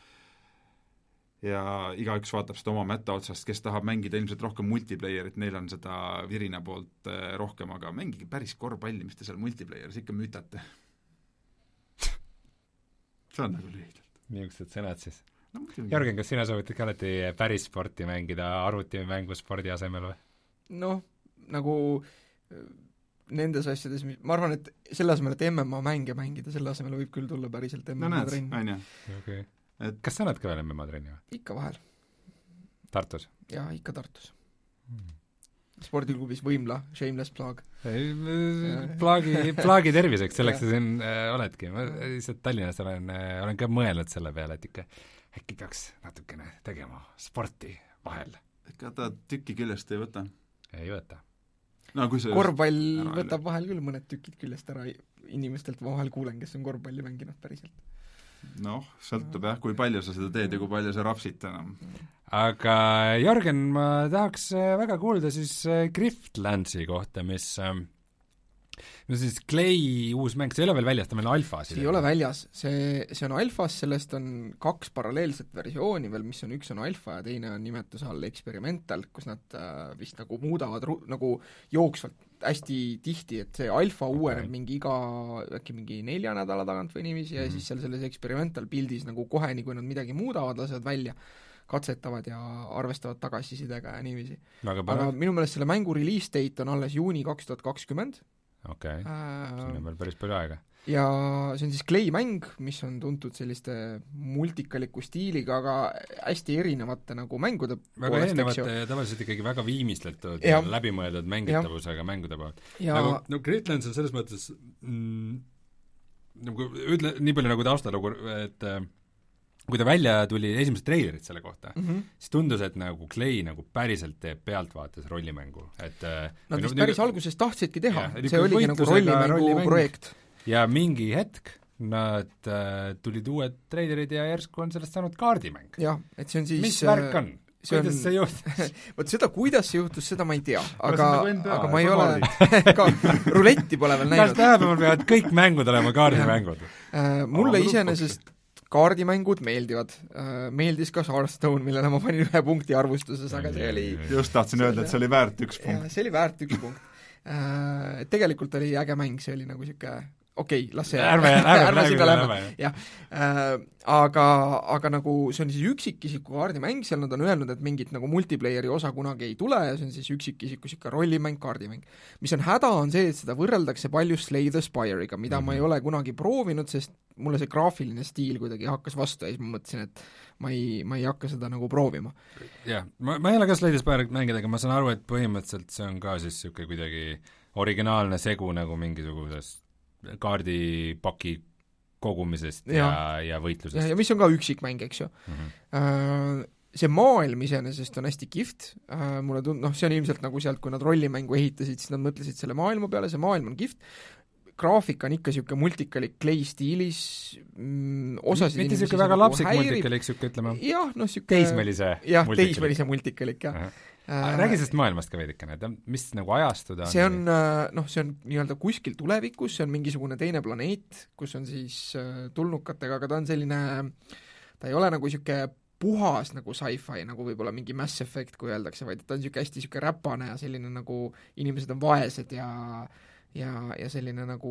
ja igaüks vaatab seda oma mätta otsast, kes tahab mängida ilmselt rohkem multiplayerit, neil on seda virina poolt rohkem, aga mängige päris korvpalli, mis te seal multiplayeris ikka mütate. see on nagu lühidalt. Niisugused sõnad siis. No, Jörgen, kas sina soovitad ka alati päris sporti mängida arvutimängu spordi asemel või? noh, nagu nendes asjades, ma arvan, et selle asemel, et M M A mänge mängida, selle asemel võib küll tulla päriselt M M A no trenn. näed, on ju. Okay. Et... kas sa näed ka veel M M A trenni või? Ikka vahel. Tartus? jaa, ikka Tartus hmm. Spordiklubis Võimla, shameless plug. Plaagi, plaagi terviseks, selleks sa siin äh, oledki. Ma lihtsalt Tallinnas olen, äh, olen ka mõelnud selle peale, et ikka äkki peaks natukene tegema sporti vahel. Ega ta tükki küljest ei võta? Ei võta. No, kui korvpall võtab üle. Vahel küll mõned tükid küljest ära, inimestelt ma vahel kuulen, kes on korvpalli mänginud päriselt. Noh, sõltub jah, kui palju sa seda teed ja kui palju sa rapsid enam. Aga Jörgen, ma tahaks väga kuulda siis Griftlandsi kohta, mis no siis Clay uus mäng, see ei ole veel väljas, ta meil alfas. See ei ole väljas, see, see on alfas, sellest on kaks paralleelset versiooni veel, mis on, üks on alfa ja teine on nimetuse all experimental, kus nad äh, vist nagu muudavad ru- nagu jooksvalt hästi tihti, et see alfa okay. uueneb mingi iga, äkki mingi nelja nädala tagant või niiviisi ja mm-hmm. siis seal selles experimental pildis nagu kohe, nii kui nad midagi muudavad, lasevad välja, katsetavad ja arvestavad tagasisidega ja niiviisi. Aga minu meelest selle mängu release date on alles juuni kaks tuhat kakskümmend. okei okay., siin on veel päris palju aega. Ja see on siis Clay mäng, mis on tuntud selliste multikaliku stiiliga, aga hästi erinevate nagu mängude väga erinevate ja tavaliselt ikkagi väga viimistletud ja läbimõeldud mängitavusega mängude poolt. Nagu, no Greatlands on selles mõttes mm, nagu ütle, nii palju nagu taustalugu, et kui ta välja tuli esimesed treilerid selle kohta mm, -hmm. siis tundus, et nagu Clay nagu päriselt teeb pealtvaates rollimängu, et nad vist päris nagu, alguses tahtsidki teha, see oligi nagu rollimängu rollimäng. Projekt. Ja mingi hetk nad äh, tulid uued treilerid ja järsku on sellest saanud kaardimäng. jah, et see on siis mis värk on? kuidas on, see juhtus? vot seda, kuidas see juhtus, seda ma ei tea, aga, aga ma ei ole ka ruletti pole veel näinud. kas tähepäeval peavad kõik mängud olema kaardimängud? äh, mulle oh, iseenesest kaardimängud meeldivad. Uh, meeldis ka Hearthstone, millele ma panin ühe punkti arvustuses, aga see oli... just tahtsin öelda, et see oli väärt üks punkt. See oli väärt üks punkt. Uh, tegelikult oli äge mäng, see oli nagu siuke okei okay,, las see ärme, ärme, ärme seda lähme, jah. Uh, aga, aga nagu see on siis üksikisiku kaardimäng, seal nad on öelnud, et mingit nagu multiplayeri osa kunagi ei tule ja see on siis üksikisiku siuke rollimäng, kaardimäng. Mis on häda, on see, et seda võrreldakse palju Slay the Spire'iga, mida mm-hmm. ma ei ole kunagi proovinud, sest mulle see graafiline stiil kuidagi hakkas vastu ja siis ma mõtlesin, et ma ei, ma ei hakka seda nagu proovima. jah, ma, ma ei ole ka Slay the Spire'it mängida, aga ma saan aru, et põhimõtteliselt see on ka siis siuke kuidagi originaalne segu nagu mingisugusest kaardipaki kogumisest ja, ja, ja võitlusest. Ja, ja mis on ka üksikmäng, eks ju. Mm-hmm. See maailm iseenesest on hästi kihvt, mulle tund-, noh, see on ilmselt nagu sealt, kui nad rollimängu ehitasid, siis nad mõtlesid selle maailma peale, see maailm on kihvt, graafika on ikka niisugune multikalik Clay stiilis, osasid mitte niisugune väga lapsik häirib. Multikalik, niisugune ütleme jah, noh, niisugune teismelise jah, multikalik. teismelise multikalik, jah. Äh, räägi sellest maailmast ka veidikene, et mis nagu ajastud on? See on, noh, see on nii-öelda kuskil tulevikus, see on mingisugune teine planeet, kus on siis tulnukatega, aga ta on selline, ta ei ole nagu niisugune puhas nagu sci-fi, nagu võib-olla mingi Mass Effect, kui öeldakse, vaid ta on niisugune hästi niisugune räpane ja selline nagu inimesed on vaesed ja ja, ja selline nagu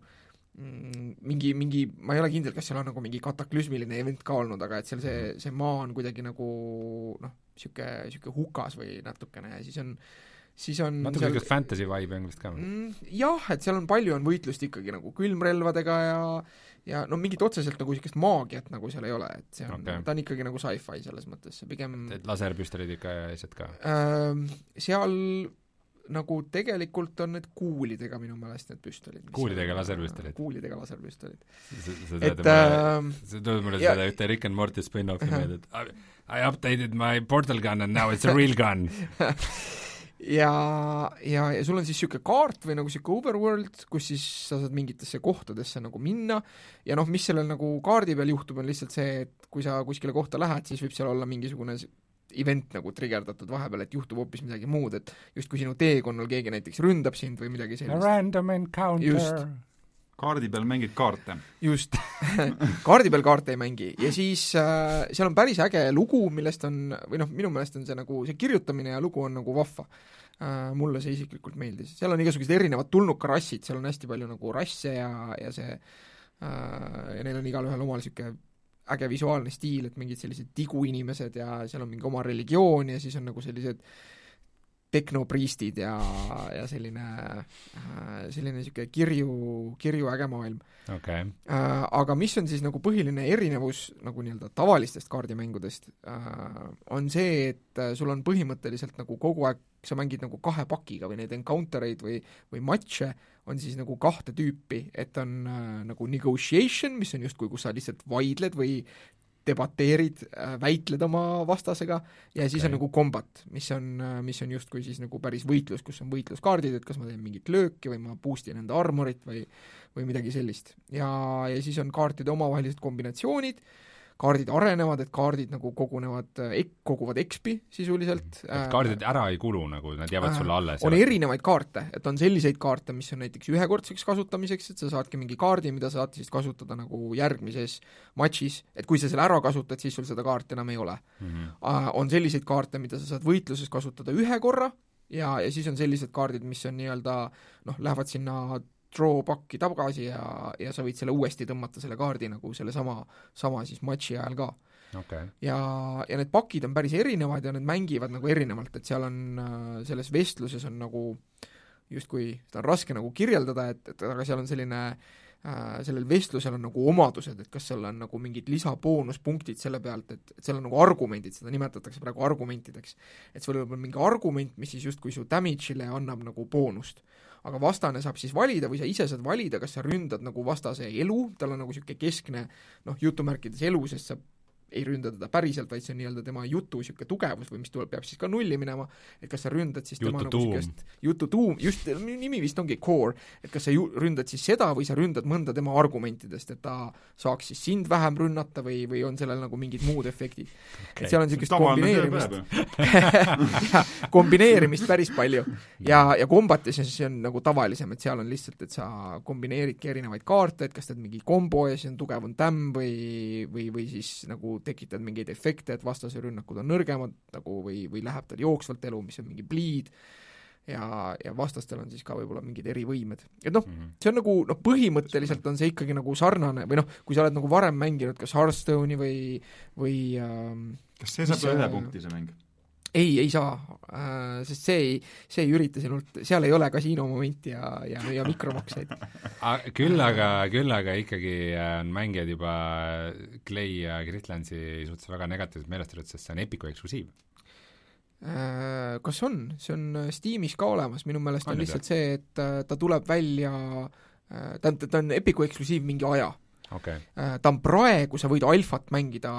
mm, mingi, mingi, ma ei ole kindel, kas seal on nagu mingi kataklüsmiline event ka olnud, aga et seal see, see maa on kuidagi nagu noh, niisugune, niisugune hukas või natukene ja siis on siis on natuke seal... niisugust fantasy vibe on vist ka mm,? Jah, et seal on palju on võitlust ikkagi nagu külmrelvadega ja ja no mingit otseselt nagu niisugust maagiat nagu seal ei ole, et see on okay., ta on ikkagi nagu sci-fi selles mõttes, pigem et laserpüstolid ikka ja asjad ka äh,? Seal nagu tegelikult on need kuulidega minu meelest need püstolid. Kuulidega laserpüstolid? Kuulidega laserpüstolid. See tuleb mulle seda ühte Rick and Morty spin-offi meelde, et I updated my portal gun and now it's a real gun. ja, ja, ja sul on siis niisugune kaart või nagu niisugune overworld, kus siis sa saad mingitesse kohtadesse nagu minna ja noh, mis sellel nagu kaardi peal juhtub, on lihtsalt see, et kui sa kuskile kohta lähed, siis võib seal olla mingisugune event nagu triggerdatud vahepeal, et juhtub hoopis midagi muud, et just kui sinu teekonnal keegi näiteks ründab sind või midagi sellist. Random encounter. Just. Kaardi peal mängid kaarte. Just. Kaardi peal kaarte ei mängi. Ja siis äh, seal on päris äge lugu, millest on, või noh, minu meelest on see nagu, see kirjutamine ja lugu on nagu vahva. Äh, mulle see isiklikult meeldis. Seal on igasugused erinevad tulnukarassid, seal on hästi palju nagu rasse ja, ja see äh, ja neil on igal ühel omal niisugune äge visuaalne stiil, et mingid sellised tiguinimesed ja seal on mingi oma religioon ja siis on nagu sellised tehnopriistid ja, ja selline, selline niisugune kirju, kirju äge maailm okay.. Aga mis on siis nagu põhiline erinevus nagu nii-öelda tavalistest kaardimängudest, on see, et sul on põhimõtteliselt nagu kogu aeg, sa mängid nagu kahe pakiga või neid encountereid või, või matše on siis nagu kahte tüüpi, et on nagu negotiation, mis on justkui, kus sa lihtsalt vaidled või debateerid, väitled oma vastasega ja siis okay. on nagu combat, mis on, mis on justkui siis nagu päris võitlus, kus on võitluskaardid, et kas ma teen mingit lööki või ma boostin enda armorit või, või midagi sellist. Ja, ja siis on kaartide omavahelised kombinatsioonid, kaardid arenevad, et kaardid nagu kogunevad, koguvad X P sisuliselt. Et kaardid ära ei kulu, nagu nad jäävad sulle alles? On erinevaid kaarte, et on selliseid kaarte, mis on näiteks ühekordseks kasutamiseks, et sa saadki mingi kaardi, mida saad siis kasutada nagu järgmises matšis, et kui sa selle ära kasutad, siis sul seda kaarti enam ei ole mm. -hmm. On selliseid kaarte, mida sa saad võitluses kasutada ühe korra ja, ja siis on sellised kaardid, mis on nii-öelda noh, lähevad sinna draw pakki tagasi ja, ja sa võid selle uuesti tõmmata, selle kaardi nagu selle sama, sama siis matši ajal ka okay.. ja, ja need pakid on päris erinevad ja need mängivad nagu erinevalt, et seal on, selles vestluses on nagu justkui, seda on raske nagu kirjeldada, et, et aga seal on selline äh, sellel vestlusel on nagu omadused, et kas seal on nagu mingid lisaboonuspunktid selle pealt, et, et seal on nagu argumendid, seda nimetatakse praegu argumentideks. Et sul võib olla mingi argument, mis siis justkui su damage'ile annab nagu boonust. Aga vastane saab siis valida või sa ise saad valida, kas sa ründad nagu vastase elu, tal on nagu niisugune keskne noh, jutumärkides elu, sest sa ei ründa teda päriselt, vaid see on nii-öelda tema jutu niisugune tugevus või mis tuleb, peab siis ka nulli minema, et kas sa ründad siis jutu tema nagu tuum. niisugust jutu tuum, just nimi vist ongi core, et kas sa ju, ründad siis seda või sa ründad mõnda tema argumentidest, et ta saaks siis sind vähem rünnata või, või on sellel nagu mingid muud efektid okay.. et seal on niisugust kombineerimist ja, kombineerimist päris palju ja, ja kombatis see on nagu tavalisem, et seal on lihtsalt, et sa kombineeridki erinevaid kaarte, et kas teed mingi kombo ja siis on tugev on tämm või, või, või siis nagu tekitad mingeid efekte, et vastase rünnakud on nõrgemad nagu või, või läheb tal jooksvalt elu, mis on mingi bleed ja, ja vastastel on siis ka võib-olla mingid erivõimed. Et noh, see on nagu, noh, põhimõtteliselt on see ikkagi nagu sarnane või noh, kui sa oled nagu varem mänginud kas Hearthstone'i või, või ähm, kas see saab ühe punkti, see mäng? Ei, ei saa, äh, sest see ei, see ei ürita sinult, seal ei ole kasiinomomenti ja, ja, ja mikromakseid. küll aga, küll aga ikkagi on mängijad juba Clay ja Gritlandsi suhtes väga negatiivselt meelestatud, sest see on Epicu eksklusiiv. Äh, kas on? See on Steamis ka olemas, minu meelest on, on lihtsalt see, et ta tuleb välja, ta on, ta on Epicu eksklusiiv mingi aja. Okay. Ta on praegu, sa võid alfat mängida,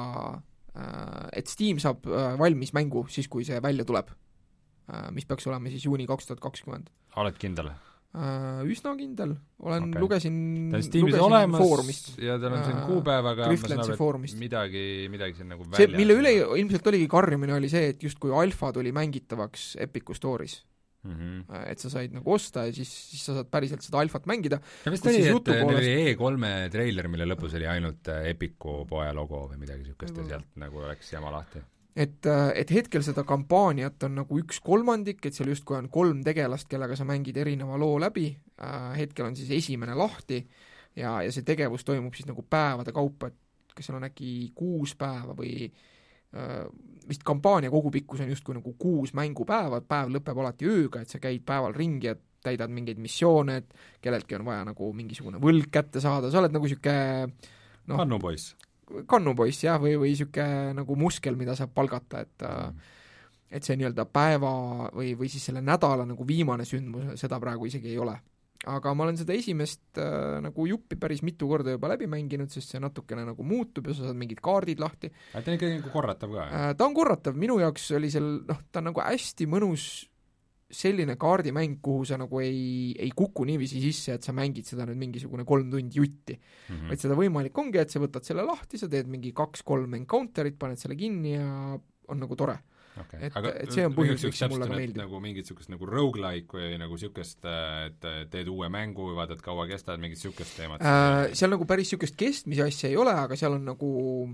et Steam saab valmis mängu siis, kui see välja tuleb, mis peaks olema siis juuni kaks tuhat kakskümmend. Oled kindel? Üsna kindel, olen okay., lugesin ta on Steamis olemas foorumist. Ja tal on siin kuupäevaga midagi, midagi siin nagu välja. See, mille üle ilmselt oligi karjumine, oli see, et justkui alfa tuli mängitavaks Epicu Stories. Mm-hmm. Et sa said nagu osta ja siis, siis sa saad päriselt seda alfat mängida. Ja vist oli, et neil oli E kolme treiler, mille lõpus oli ainult Epicu poe logo või midagi niisugust ja sealt nagu oleks jama lahti. Et, et hetkel seda kampaaniat on nagu üks kolmandik, et seal justkui on kolm tegelast, kellega sa mängid erineva loo läbi, hetkel on siis esimene lahti ja, ja see tegevus toimub siis nagu päevade kaupa, et kas seal on äkki kuus päeva või vist kampaania kogupikkus on justkui nagu kuus mängupäeva, päev lõpeb alati ööga, et sa käid päeval ringi ja täidad mingeid missioone, et kelleltki on vaja nagu mingisugune võlg kätte saada, sa oled nagu siuke noh, kannupoiss. kannupoiss, jah, või, või siuke nagu muskel, mida saab palgata, et mm. et see nii-öelda päeva või, või siis selle nädala nagu viimane sündmus, seda praegu isegi ei ole. Aga ma olen seda esimest äh, nagu juppi päris mitu korda juba läbi mänginud, sest see natukene nagu muutub ja sa saad mingid kaardid lahti. Ta on ikka nagu korratav ka? Äh, ta on korratav, minu jaoks oli seal, noh, ta on nagu hästi mõnus selline kaardimäng, kuhu sa nagu ei, ei kuku niiviisi sisse, et sa mängid seda nüüd mingisugune kolm tundi jutti. Mm-hmm. Vaid seda võimalik ongi, et sa võtad selle lahti, sa teed mingi kaks-kolm encounterit, paned selle kinni ja on nagu tore. Okay. Et, aga et see on põhjus, miks mulle ka meeldib. Nagu mingit sükest nagu roguelike või nagu sükest, et teed uue mängu või vaatad kaua kestad, mingit sükest teemat? Äh, seal nagu päris sükest kestmise asja ei ole, aga seal on nagu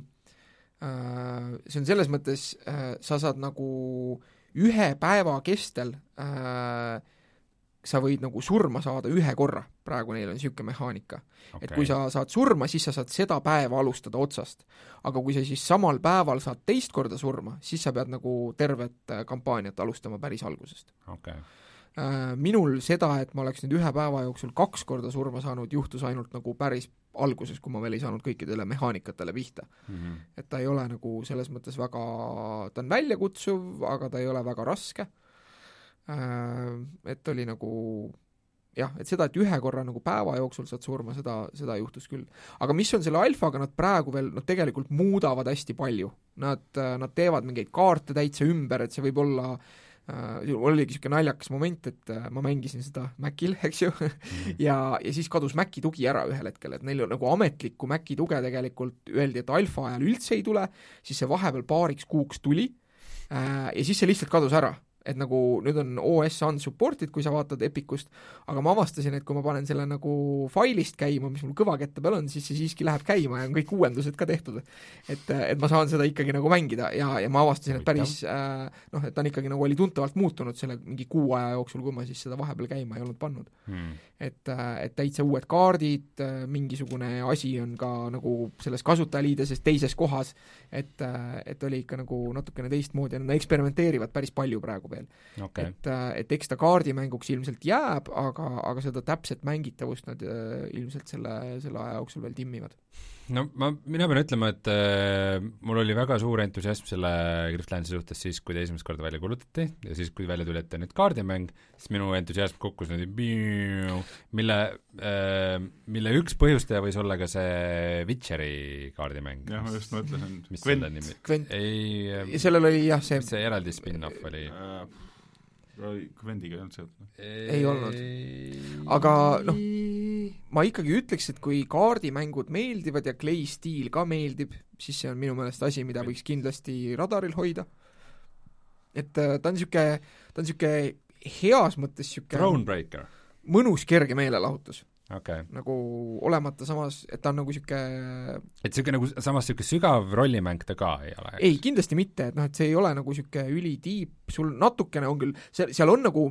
äh, see on selles mõttes äh, sa saad nagu ühe päeva kestel äh, sa võid nagu surma saada ühe korra, praegu neil on niisugune mehaanika okay.. et kui sa saad surma, siis sa saad seda päeva alustada otsast. aga kui sa siis samal päeval saad teist korda surma, siis sa pead nagu tervet kampaaniat alustama päris algusest okay.. Minul seda, et ma oleks nüüd ühe päeva jooksul kaks korda surma saanud, juhtus ainult nagu päris alguses, kui ma veel ei saanud kõikidele mehaanikatele pihta mm. -hmm. et ta ei ole nagu selles mõttes väga, ta on väljakutsuv, aga ta ei ole väga raske. Et oli nagu jah, et seda, et ühe korra nagu päeva jooksul saad surma, seda, seda juhtus küll. aga mis on selle alfaga, nad praegu veel, nad tegelikult muudavad hästi palju. Nad, nad teevad mingeid kaarte täitsa ümber, et see võib olla äh, oligi niisugune naljakas moment, et äh, ma mängisin seda Macil, eks ju mm. ja, ja siis kadus Maci tugi ära ühel hetkel, et neil nagu ametlikku Maci tuge tegelikult öeldi, et alfa ajal üldse ei tule, siis see vahepeal paariks kuuks tuli äh, ja siis see lihtsalt kadus ära. Et nagu nüüd on O S unsupported, kui sa vaatad Epicust, aga ma avastasin, et kui ma panen selle nagu failist käima, mis mul kõvakette peal on, siis see siiski läheb käima ja on kõik uuendused ka tehtud. Et, et ma saan seda ikkagi nagu mängida ja, ja ma avastasin, et päris äh, noh, et ta on ikkagi nagu oli tuntavalt muutunud selle mingi kuu aja jooksul, kui ma siis seda vahepeal käima ei olnud pannud hmm.. et, et täitsa uued kaardid, mingisugune asi on ka nagu selles kasutajaliideses teises kohas, et, et oli ikka nagu natukene teistmoodi ja nad eksperimenteerivad päris palju praegu Okay. et, et eks ta kaardimänguks ilmselt jääb, aga, aga seda täpset mängitavust nad äh, ilmselt selle, selle aja jooksul veel timmivad. No ma, mina pean ütlema, et äh, mul oli väga suur entusiasm selle Griftlandsi suhtes siis, kui ta esimest korda välja kulutati ja siis, kui välja tuli ette nüüd kaardimäng, siis minu entusiasm kukkus nüüd mille, äh, mille üks põhjustaja võis olla ka see Witcheri kaardimäng. jah, ma just mõtlesin. mis selle nimi? ei, ja sellel oli jah see see eraldi spin-off oli äh, Gwendiga ei olnud seotud? ei olnud. Aga noh, ma ikkagi ütleks, et kui kaardimängud meeldivad ja Clay stiil ka meeldib, siis see on minu meelest asi, mida võiks kindlasti radaril hoida. Et ta on niisugune, ta on niisugune heas mõttes niisugune Thronebreaker. mõnus kerge meelelahutus. Okay. Nagu olemata samas, et ta on nagu niisugune et niisugune nagu samas niisugune sügav rollimäng ta ka ei ole? ei, kindlasti mitte, et noh, et see ei ole nagu niisugune ülitiip, sul natukene on küll, see, seal on nagu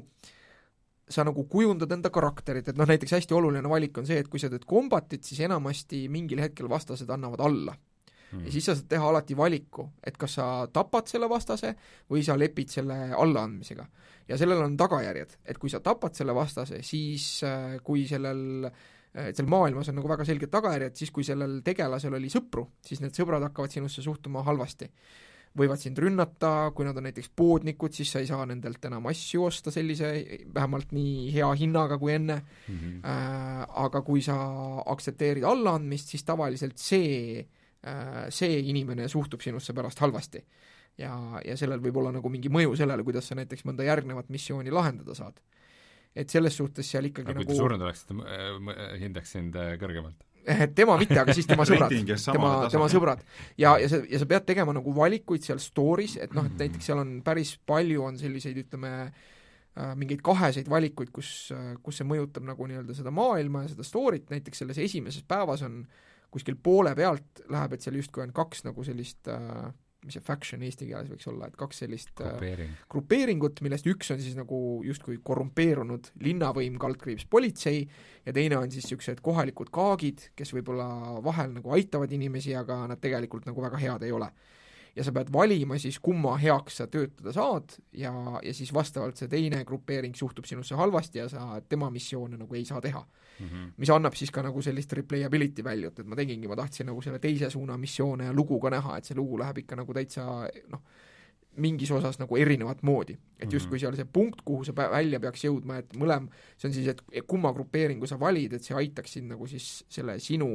sa nagu kujundad enda karakterit, et noh, näiteks hästi oluline valik on see, et kui sa teed kombatit, siis enamasti mingil hetkel vastased annavad alla hmm. ja siis sa saad teha alati valiku, et kas sa tapad selle vastase või sa lepid selle allaandmisega. Ja sellel on tagajärjed, et kui sa tapad selle vastase, siis kui sellel, seal maailmas on nagu väga selged tagajärjed, siis kui sellel tegelasel oli sõpru, siis need sõbrad hakkavad sinusse suhtuma halvasti. Võivad sind rünnata, kui nad on näiteks poodnikud, siis sa ei saa nendelt enam asju osta sellise, vähemalt nii hea hinnaga kui enne mm-hmm. äh, aga kui sa aktsepteerid allaandmist, siis tavaliselt see, äh, see inimene suhtub sinusse pärast halvasti. ja, ja sellel võib olla nagu mingi mõju sellele, kuidas sa näiteks mõnda järgnevat missiooni lahendada saad. Et selles suhtes seal ikkagi aga nagu kui ta surnud oleks, hindaks sind kõrgemalt? tema mitte, aga siis tema sõbrad, tema, tema sõbrad. Ja, ja, sa, ja sa pead tegema nagu valikuid seal story's, et noh, et näiteks seal on päris palju on selliseid, ütleme, mingeid kaheseid valikuid, kus, kus see mõjutab nagu nii-öelda seda maailma ja seda story't, näiteks selles esimeses päevas on kuskil poole pealt läheb, et seal justkui on kaks nagu sellist äh, mis see faction eesti keeles võiks olla, et kaks sellist Grupeering. äh, grupeeringut, millest üks on siis nagu justkui korrumpeerunud linnavõim, kaldkriips politsei, ja teine on siis niisugused kohalikud kaagid, kes võib-olla vahel nagu aitavad inimesi, aga nad tegelikult nagu väga head ei ole. Ja sa pead valima siis, kumma heaks sa töötada saad, ja, ja siis vastavalt see teine grupeering suhtub sinusse halvasti ja sa tema missioone nagu ei saa teha. Mm-hmm. mis annab siis ka nagu sellist replayability value't, et ma tegingi, ma tahtsin nagu selle teise suuna missioone ja lugu ka näha, et see lugu läheb ikka nagu täitsa noh, mingis osas nagu erinevat moodi. Et just kui seal see punkt, kuhu sa välja peaks jõudma, et mõlem, see on siis, et kumma grupeeringu sa valid, et see aitaks sind nagu siis selle sinu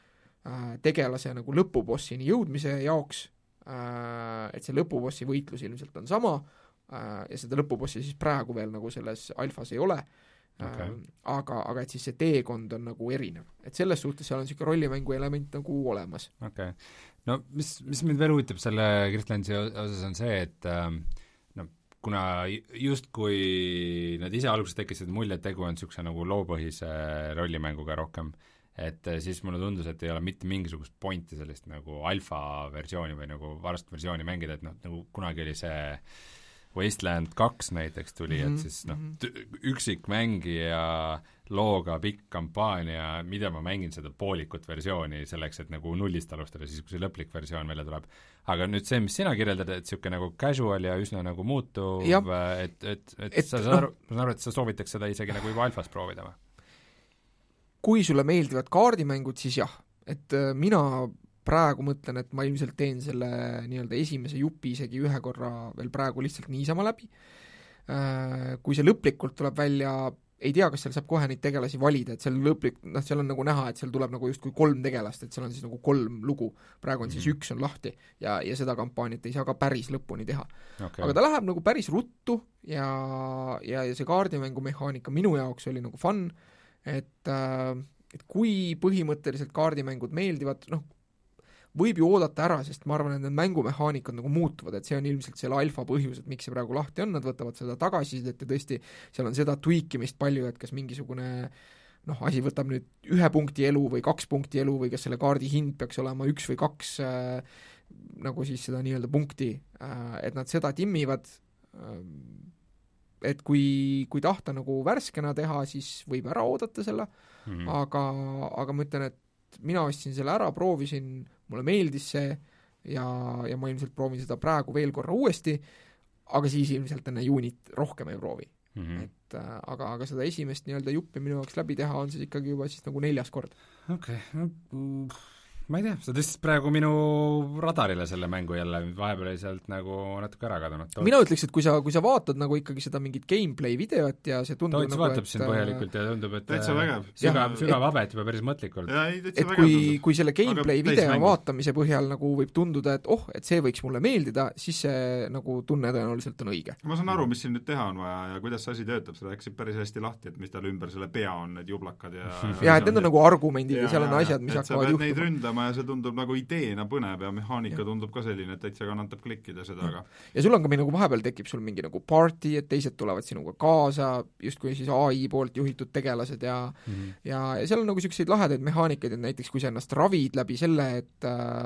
äh, tegelase nagu lõpubossini jõudmise jaoks, äh, et see lõpubossi võitlus ilmselt on sama äh, ja seda lõpubossi siis praegu veel nagu selles alfas ei ole. Okay. aga, aga et siis see teekond on nagu erinev. Et selles suhtes seal on niisugune rollimängu element nagu olemas. Okay. No mis, mis mind veel huvitab selle Griftlandsi osas on see, et ähm, no, kuna just kui nad ise alguses tekkisid mulje, et tegu on niisuguse nagu loopõhise rollimänguga rohkem, et siis mulle tundus, et ei ole mitte mingisugust pointi sellist nagu alfa versiooni või nagu varast versiooni mängida, et noh, nagu kunagi oli see Wasteland kaks näiteks tuli mm, -hmm. et siis noh, üksikmängija looga pikk kampaania, mida ma mängin seda poolikut versiooni selleks, et nagu nullist alustada, siis kui see lõplik versioon välja tuleb. Aga nüüd see, mis sina kirjeldad, et niisugune nagu casual ja üsna nagu muutuv, et, et, et, et sa saan aru, ma saan aru, et sa soovitaks seda isegi nagu juba alfas proovida või? Kui sulle meeldivad kaardimängud, siis jah, et mina praegu mõtlen, et ma ilmselt teen selle nii-öelda esimese jupi isegi ühe korra veel praegu lihtsalt niisama läbi. Kui see lõplikult tuleb välja, ei tea, kas seal saab kohe neid tegelasi valida, et seal lõplik, noh, seal on nagu näha, et seal tuleb nagu justkui kolm tegelast, et seal on siis nagu kolm lugu, praegu on siis mm-hmm. üks on lahti ja, ja seda kampaaniat ei saa ka päris lõpuni teha. Okay. Aga ta läheb nagu päris ruttu ja, ja, ja see kaardimängu mehaanika minu jaoks oli nagu fun, et, et kui põhimõtteliselt kaardimängud meeldivad, noh, võib ju oodata ära, sest ma arvan, et need mängumehaanikad nagu muutuvad, et see on ilmselt selle alfa põhjus, et miks see praegu lahti on, nad võtavad seda tagasisidet ja tõesti, seal on seda tweakimist palju, et kas mingisugune noh, asi võtab nüüd ühe punkti elu või kaks punkti elu või kas selle kaardi hind peaks olema üks või kaks äh, nagu siis seda nii-öelda punkti, äh, et nad seda timmivad, äh, et kui, kui tahta nagu värskena teha, siis võib ära oodata selle mm, -hmm. aga, aga ma ütlen, et mina ostsin selle ära, proovisin, mulle meeldis see ja, ja ma ilmselt proovin seda praegu veel korra uuesti, aga siis ilmselt enne juunit rohkem ei proovi mm. -hmm. et äh, aga, aga seda esimest nii-öelda juppi minu jaoks läbi teha on siis ikkagi juba siis nagu neljas kord. Okei okay. no, ma ei tea, sa tõstsid praegu minu radarile selle mängu jälle, vahepeal oli sealt nagu natuke ära kadunud. mina ütleks, et kui sa, kui sa vaatad nagu ikkagi seda mingit gameplay videot ja see tundub Toots nagu, vaatab siin põhjalikult ja tundub, et täitsa vägev. sügav, sügav abet juba päris mõtlikult. Et kui, kui selle gameplay video mängu. vaatamise põhjal nagu võib tunduda, et oh, et see võiks mulle meeldida, siis see nagu tunne tõenäoliselt on õige. Ma saan aru, mis siin nüüd teha on vaja ja kuidas see asi töötab, sa rääkisid päris hästi lahti, et mis tal ümber selle pea on, need jublakad ja ja, et need on nagu argumendid ja seal on asjad, mis hakkavad juhtuma. Ja see tundub nagu ideena põneb ja mehaanika ja. tundub ka selline, et täitsa kannatab klikkida seda, aga ja sul on ka nagu vahepeal tekib sul mingi nagu party, et teised tulevad sinuga kaasa, justkui siis A I poolt juhitud tegelased ja mm -hmm. ja, ja seal on nagu selliseid lahedaid mehaanikaid, et näiteks kui sa ennast ravid läbi selle, et äh,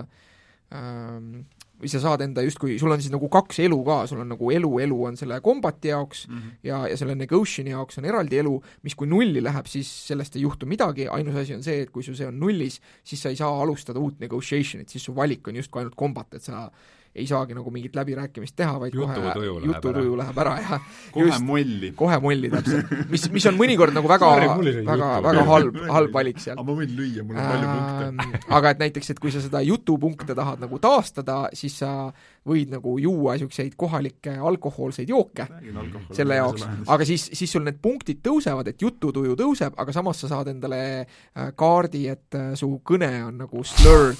äh, või sa saad enda justkui, sul on siis nagu kaks elu ka, sul on nagu elu, elu on selle kombati jaoks mm -hmm. ja, ja selle negotioni jaoks on eraldi elu, mis kui nulli läheb, siis sellest ei juhtu midagi, ainus asi on see, et kui su see on nullis, siis sa ei saa alustada uut negotiationit, siis su valik on justkui ainult kombat, et sa ei saagi nagu mingit läbirääkimist teha, vaid jututuju kohe jututuju läheb ära ja kohe just, molli. Kohe molli täpselt, mis, mis on mõnikord nagu väga, väga, väga halb, halb valik seal. aga ma võin lüüa, mul on palju punkte. Aga et näiteks, et kui sa seda jutupunkte tahad nagu taastada, siis sa võid nagu juua niisuguseid kohalikke alkohoolseid jooke selle jaoks, aga siis, siis sul need punktid tõusevad, et jututuju tõuseb, aga samas sa saad endale kaardi, et su kõne on nagu slurred.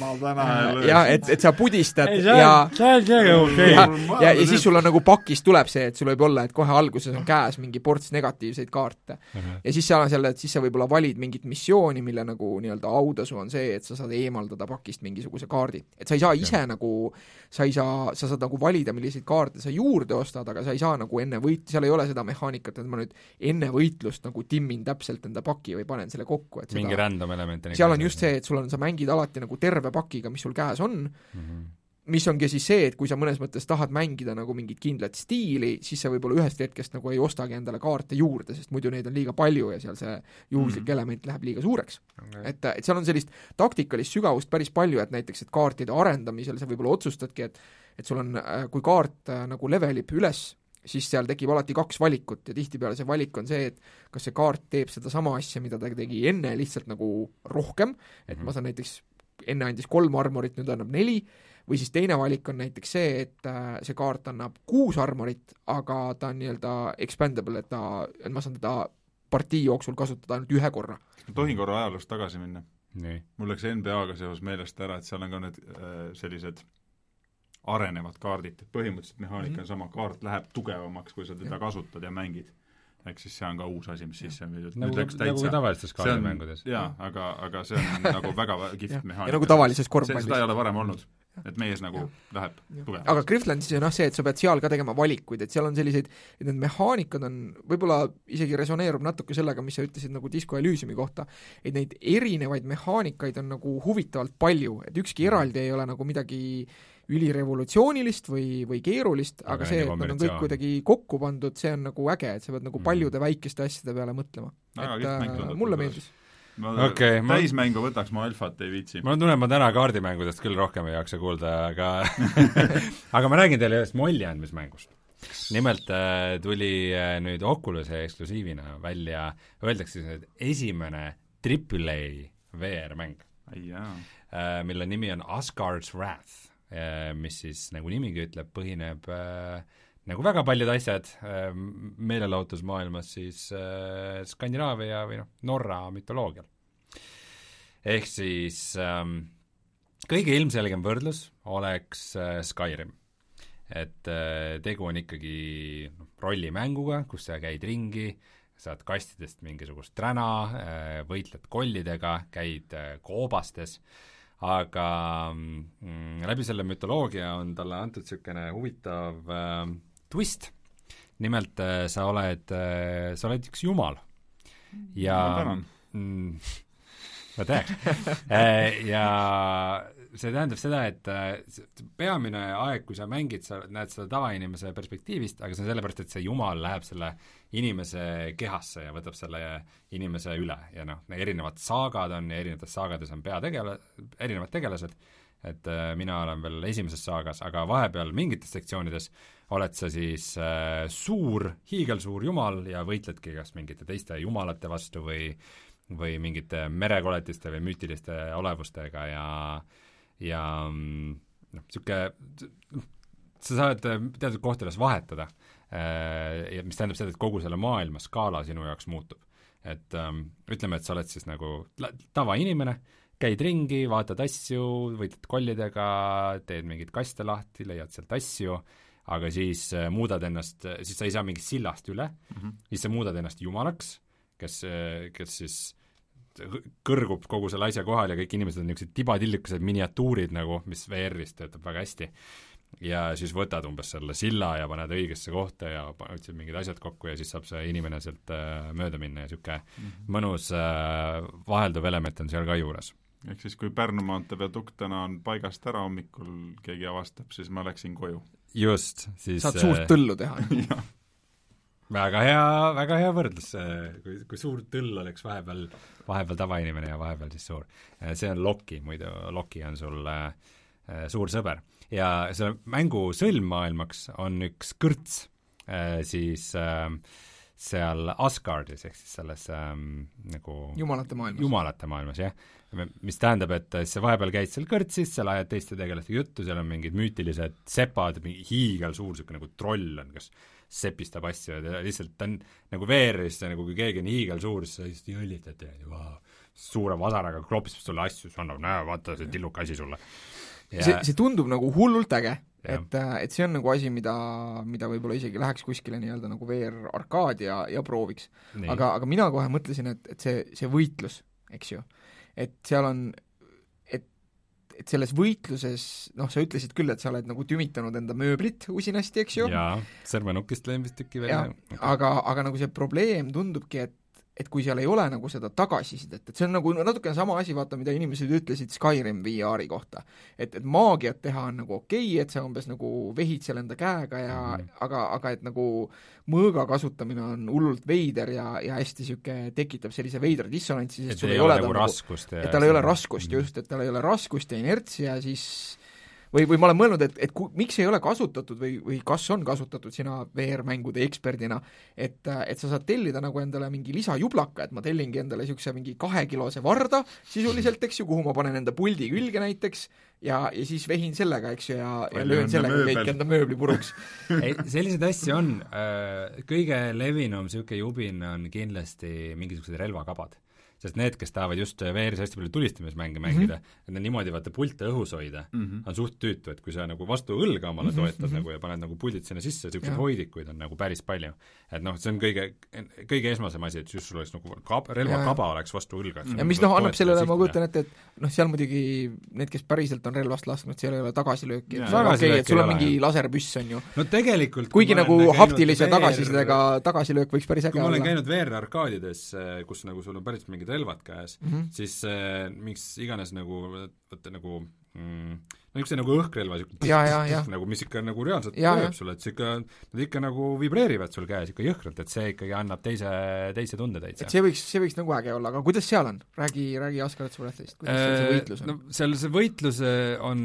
jah, et, et sa pudistad ja ja, ja, ja, ja siis sul on nagu pakis tuleb see, et sul võib olla, et kohe alguses on käes mingi ports negatiivseid kaarte uh -huh. ja siis seal on selle, et siis sa võib-olla valid mingit missiooni, mille nagu nii-öelda audasu on see, et sa saad eemaldada pakist mingisuguse kaardi. Et sa ei saa ise ja. nagu, sa ei saa, sa saad nagu valida, milliseid kaarte sa juurde ostad, aga sa ei saa nagu enne võit-, seal ei ole seda mehaanikat, et ma nüüd enne võitlust nagu timmin täpselt enda paki või panen selle kokku, et mingi seda, random element. seal on just see, et sul on, sa mängid alati nagu terve pakiga, mis sul käes on uh -huh. mis ongi siis see, et kui sa mõnes mõttes tahad mängida nagu mingit kindlat stiili, siis sa võib-olla ühest hetkest nagu ei ostagi endale kaarte juurde, sest muidu neid on liiga palju ja seal see juhuslik mm. element läheb liiga suureks okay.. et, et seal on sellist taktikalist sügavust päris palju, et näiteks, et kaartide arendamisel sa võib-olla otsustadki, et et sul on, kui kaart nagu levelib üles, siis seal tekib alati kaks valikut ja tihtipeale see valik on see, et kas see kaart teeb seda sama asja, mida ta tegi enne, lihtsalt nagu rohkem, et mm-hmm. ma saan näiteks, enne andis kolm armorit, nüüd annab neli, või siis teine valik on näiteks see, et see kaart annab kuus armorit, aga ta on nii-öelda expandable, et ta, et ma saan teda partii jooksul kasutada ainult ühe korra. Tohin korra ajalust tagasi minna? Nii. Mul läks N B A-ga seos meelest ära, et seal on ka need äh, sellised arenevad kaardid, et põhimõtteliselt mehaanika mm-hmm. on sama, kaart läheb tugevamaks, kui sa teda ja. kasutad ja mängid. Ehk siis see on ka uus asi, mis sisse on viidud. Nagu, nagu tavalistes kaardimängudes. Jaa, aga, aga see on nagu väga kihvt mehaanika. Ja nagu tavalises korvpallis. Seda ei ole varem olnud, et mees nagu ja. läheb tugevamaks. Aga Griftlandis on jah see, et sa pead seal ka tegema valikuid, et seal on selliseid, et need mehaanikad on, võib-olla isegi resoneerub natuke sellega, mis sa ütlesid nagu Disco Elysiumi kohta, et neid erinevaid mehaanikaid on nagu huvitavalt palju, et ükski eraldi ei ole nagu midagi ülirevolutsioonilist või, või keerulist, aga, aga see, et nad on kõik kuidagi kokku pandud, see on nagu äge, et sa pead nagu paljude mm. väikeste asjade peale mõtlema. Väga et äh, mulle meeldis. Okay, täismängu ma... võtaks, ma alfat ei viitsi. Ma tunnen, ma täna kaardimängudest küll rohkem ei jaksa kuulda, aga aga ma räägin teile ühest molli andmismängust. Nimelt äh, tuli äh, nüüd Oculus'e eksklusiivina välja, öeldakse, et esimene triple A V R-mäng, äh, mille nimi on Asgard's Wrath, äh, mis siis, nagu nimigi ütleb, põhineb äh, nagu väga paljud asjad äh, meelelahutusmaailmas siis äh, Skandinaavia või noh, Norra mütoloogial. Ehk siis ähm, kõige ilmselgem võrdlus oleks äh, Skyrim. Et äh, tegu on ikkagi no, rollimänguga, kus sa käid ringi, saad kastidest mingisugust träna, äh, võitled kollidega, käid äh, koobastes, aga mm, läbi selle mütoloogia on talle antud niisugune huvitav äh, twist. Nimelt äh, sa oled äh, sa oled üks jumal. Ja mm, ma teaks. ja see tähendab seda, et peamine aeg, kui sa mängid, sa näed seda tavainimese perspektiivist, aga see on sellepärast, et see jumal läheb selle inimese kehasse ja võtab selle inimese üle ja noh, erinevad saagad on ja erinevates saagades on peategele-, erinevad tegelased, et äh, mina olen veel esimeses saagas, aga vahepeal mingites sektsioonides oled sa siis äh, suur, hiigelsuur jumal ja võitledki kas mingite teiste jumalate vastu või või mingite merekoletiste või müütiliste olevustega ja ja noh, niisugune, sa saad teatud kohtades vahetada, mis tähendab seda, et kogu selle maailma skaala sinu jaoks muutub. Et ähm, ütleme, et sa oled siis nagu tavainimene, käid ringi, vaatad asju, võitled kollidega, teed mingeid kaste lahti, leiad sealt asju, aga siis muudad ennast, siis sa ei saa mingist sillast üle, mm-hmm. siis sa muudad ennast jumalaks, kes, kes siis kõrgub kogu selle asja kohal ja kõik inimesed on niisugused tibatillikesed miniatuurid nagu, mis V R-is töötab väga hästi. Ja siis võtad umbes selle silla ja paned õigesse kohta ja otsid mingid asjad kokku ja siis saab see inimene sealt äh, mööda minna ja niisugune mm-hmm. mõnus äh, vahelduv element on seal ka juures. Ehk siis, kui Pärnu maantee viadukt täna on paigast ära hommikul, keegi avastab, siis ma läksin koju. Just, siis saad suurt tõllu teha. väga hea, väga hea võrdlus, kui, kui suur tõll oleks vahepeal, vahepeal tavainimene ja vahepeal siis suur. See on Loki, muidu Loki on sul äh, suur sõber. Ja selle mängu sõlmmaailmaks on üks kõrts äh, siis äh, seal Asgardis, ehk siis selles äh, nagu jumalate maailmas, jumalate maailmas, jah. Mis tähendab, et sa vahepeal käid seal kõrtsis, seal ajad teiste tegelastega juttu, seal on mingid müütilised sepad, mingi hiigel suur siuke nagu troll on, kes sepistab asju ja lihtsalt ta on nagu veeris, nagu kui keegi on hiigel suur, siis sa lihtsalt jõllitad ja wow, suure vasaraga klopistab sulle asju, siis annab, näe, vaata see tilluka asi sulle. Ja see, see tundub nagu hullult äge, et, et see on nagu asi, mida, mida võib-olla isegi läheks kuskile nii-öelda nagu V R arkaad ja, ja prooviks. Aga, aga mina kohe mõtlesin, et, et see, see võitlus, eks ju, et seal on, et, et selles võitluses, noh, sa ütlesid küll, et sa oled nagu tümitanud enda mööblit usinasti, eks ju. jaa, sõrmenukist lõimis tükki välja. aga, aga nagu see probleem tundubki, et et kui seal ei ole nagu seda tagasisidet, et see on nagu natukene sama asi, vaata, mida inimesed ütlesid Skyrim V R-i kohta. Et, et maagiat teha on nagu okei okay,, et sa umbes nagu vehid seal enda käega ja mm. aga, aga et nagu mõõga kasutamine on hullult veider ja, ja hästi siuke tekitab sellise veidra dissonantsi, sest sul ei ole nagu ta raskust nagu, et tal ei ole raskust mm. just, et tal ei ole raskust ja inertsi ja siis või, või ma olen mõelnud, et, et ku, miks ei ole kasutatud või, või kas on kasutatud sina V R-mängude eksperdina, et, et sa saad tellida nagu endale mingi lisajublaka, et ma tellingi endale niisuguse mingi kahekilose varda sisuliselt, eks ju, kuhu ma panen enda puldi külge näiteks ja, ja siis vehin sellega, eks ju, ja, ja löön sellega kõik enda mööbli puruks. ei, selliseid asju on, kõige levinum niisugune jubin on kindlasti mingisugused relvakabad. Sest need, kes tahavad just V R-is hästi palju tulistamismänge mängida, mm -hmm. et need niimoodi vaata pulte õhus hoida, mm -hmm. on suht tüütu, et kui sa nagu vastu õlga omale toetad mm -hmm. nagu ja paned nagu puldid sinna sisse, niisuguseid hoidikuid on nagu päris palju. Et noh, see on kõige, kõige esmasem asi, et just sul oleks nagu kab, relvakaba oleks vastu õlga. Ja mis noh, annab sellele, ma kujutan ette, et noh, seal muidugi need, kes päriselt on relvast lasknud, seal ei ole tagasilööki, et okei okay,, et sul on mingi laserpüss, on ju. No tegelikult kuigi nagu haptilise tagasisidega tagasilöök võiks päris äge olla. Kui ma olen käinud V R-arkaadides, kus nagu sul on päris mingid relvad käes, mm -hmm. siis äh, miks iganes nagu, võtta nagu mm, no üks nagu õhkrelva, ja, ja, ja. nagu mis ikka nagu reaalselt ja, lööb sulle, et see ikka, nad ikka nagu vibreerivad sul käes ikka jõhkralt, et see ikkagi annab teise, teise tunde täitsa. et see võiks, see võiks nagu äge olla, aga kuidas seal on? Räägi, räägi Asgard Wrathist, kuidas seal see võitlus on? No seal see võitlus on,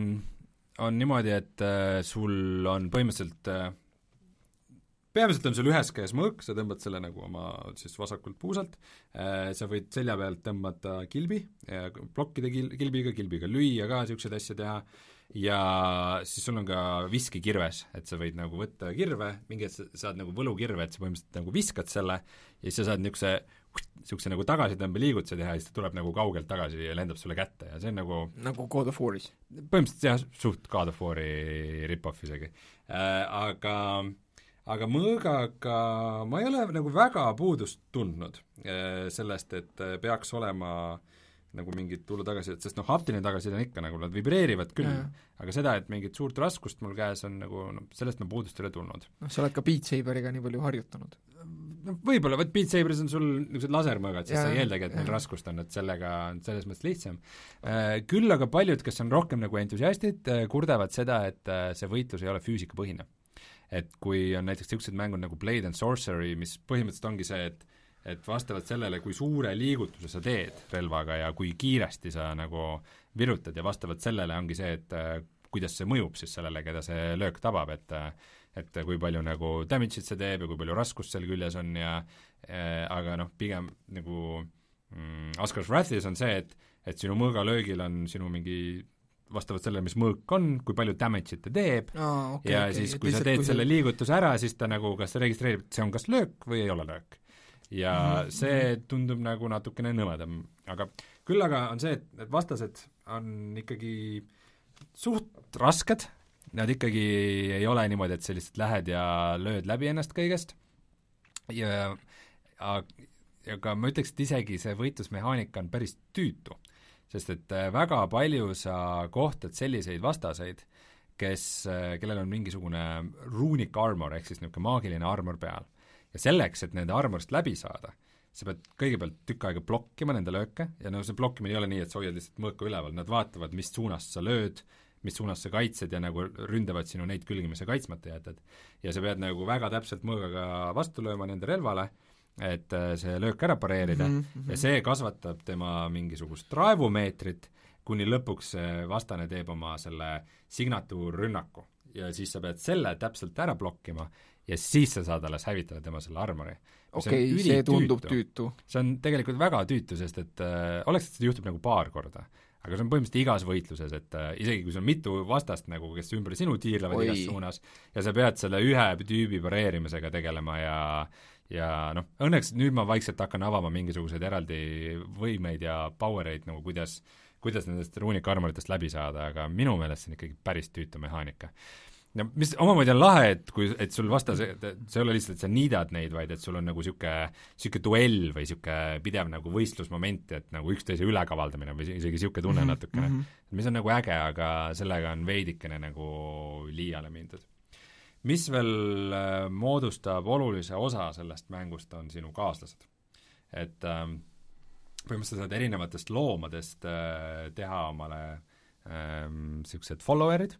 on niimoodi, et sul on põhimõtteliselt peamiselt on sul ühes käes mõõk, sa tõmbad selle nagu oma siis vasakult puusalt, sa võid selja pealt tõmbata kilbi, plokkida kil-, kilbiga, kilbiga lüüa ka, niisuguseid asju teha, ja siis sul on ka viskikirves, et sa võid nagu võtta kirve, mingi hetk sa saad nagu võlukirve, et sa põhimõtteliselt nagu viskad selle ja siis sa saad niisuguse, niisuguse nagu tagasitõmbeliigutuse teha ja siis ta tuleb nagu kaugelt tagasi ja lendab sulle kätte ja see on nagu nagu God of War'is? Põhimõtteliselt jah, suht God of War'i rip-off isegi äh,, aga aga mõõgaga ma ei ole nagu väga puudust tundnud sellest, et peaks olema nagu mingid tulla tagasi, sest noh, haptiline tagasiside on ikka nagu, nad vibreerivad küll, aga seda, et mingit suurt raskust mul käes on nagu, no sellest ma puudust ei ole tulnud. noh, sa oled ka Beat Saberiga nii palju harjutanud? No võib-olla, võt Beat Saberis on sul niisugused lasermõõgad, siis ja, sa ei eeldagi, et meil raskust on, et sellega on selles mõttes lihtsam. Küll aga paljud, kes on rohkem nagu entusiastid, kurdavad seda, et see võitlus ei ole füüsikapõhine. Et kui on näiteks niisugused mängud nagu Blade and Sorcery, mis põhimõtteliselt ongi see, et et vastavalt sellele, kui suure liigutuse sa teed relvaga ja kui kiiresti sa nagu virutad ja vastavalt sellele ongi see, et kuidas see mõjub siis sellele, keda see löök tabab, et et kui palju nagu damage'it see teeb ja kui palju raskust seal küljes on ja äh, aga noh, pigem nagu mm, Asgard Wrathis on see, et et sinu mõõgalöögil on sinu mingi vastavalt sellele, mis mõõk on, kui palju damage'it ta teeb oh, okay, ja okay. siis, kui sa teed kui selle liigutuse ära, siis ta nagu kas registreerib, et see on kas löök või ei ole löök. Ja mm-hmm. see tundub nagu natukene nõmedam, aga küll aga on see, et, et vastased on ikkagi suht rasked, nad ikkagi ei ole niimoodi, et sa lihtsalt lähed ja lööd läbi ennast kõigest ja aga ma ütleks, et isegi see võitlusmehaanika on päris tüütu, sest et väga palju sa kohtad selliseid vastaseid, kes, kellel on mingisugune runic armor ehk siis niisugune maagiline armor peal. Ja selleks, et nende armorist läbi saada, sa pead kõigepealt tükk aega blokkima nende lööke ja no see blokkimine ei ole nii, et sa hoiad lihtsalt mõõka üleval, nad vaatavad, mis suunas sa lööd, mis suunas sa kaitsed ja nagu ründavad sinu neid külgi, mis sa kaitsmata jätad. Ja sa pead nagu väga täpselt mõõgaga vastu lööma nende relvale, et see löök ära pareerida mm -hmm. ja see kasvatab tema mingisugust raevumeetrit, kuni lõpuks vastane teeb oma selle signatuurrünnaku ja siis sa pead selle täpselt ära blokkima ja siis sa saad alles hävitada tema selle armori. okei okay,, see tundub tüütu. see on tegelikult väga tüütu, sest et äh, oleks, et seda juhtub nagu paar korda, aga see on põhimõtteliselt igas võitluses, et äh, isegi kui sul on mitu vastast nagu, kes ümber sinu tiirlevad Oi. igas suunas ja sa pead selle ühe tüübi pareerimisega tegelema ja ja noh, õnneks nüüd ma vaikselt hakkan avama mingisuguseid eraldi võimeid ja powereid nagu kuidas, kuidas nendest ruunika armoritest läbi saada, aga minu meelest see on ikkagi päris tüütu mehaanika. no mis omamoodi on lahe, et kui, et sul vastas, see ei ole lihtsalt, et sa niidad neid, vaid et sul on nagu niisugune niisugune duell või niisugune pidev nagu võistlusmoment, et nagu üksteise ülekavaldamine või isegi niisugune tunne mm -hmm. natukene, mis on nagu äge, aga sellega on veidikene nagu liiale mindud. Mis veel äh, moodustab olulise osa sellest mängust, on sinu kaaslased. Et ähm, põhimõtteliselt saad erinevatest loomadest äh, teha omale niisugused ähm, followerid.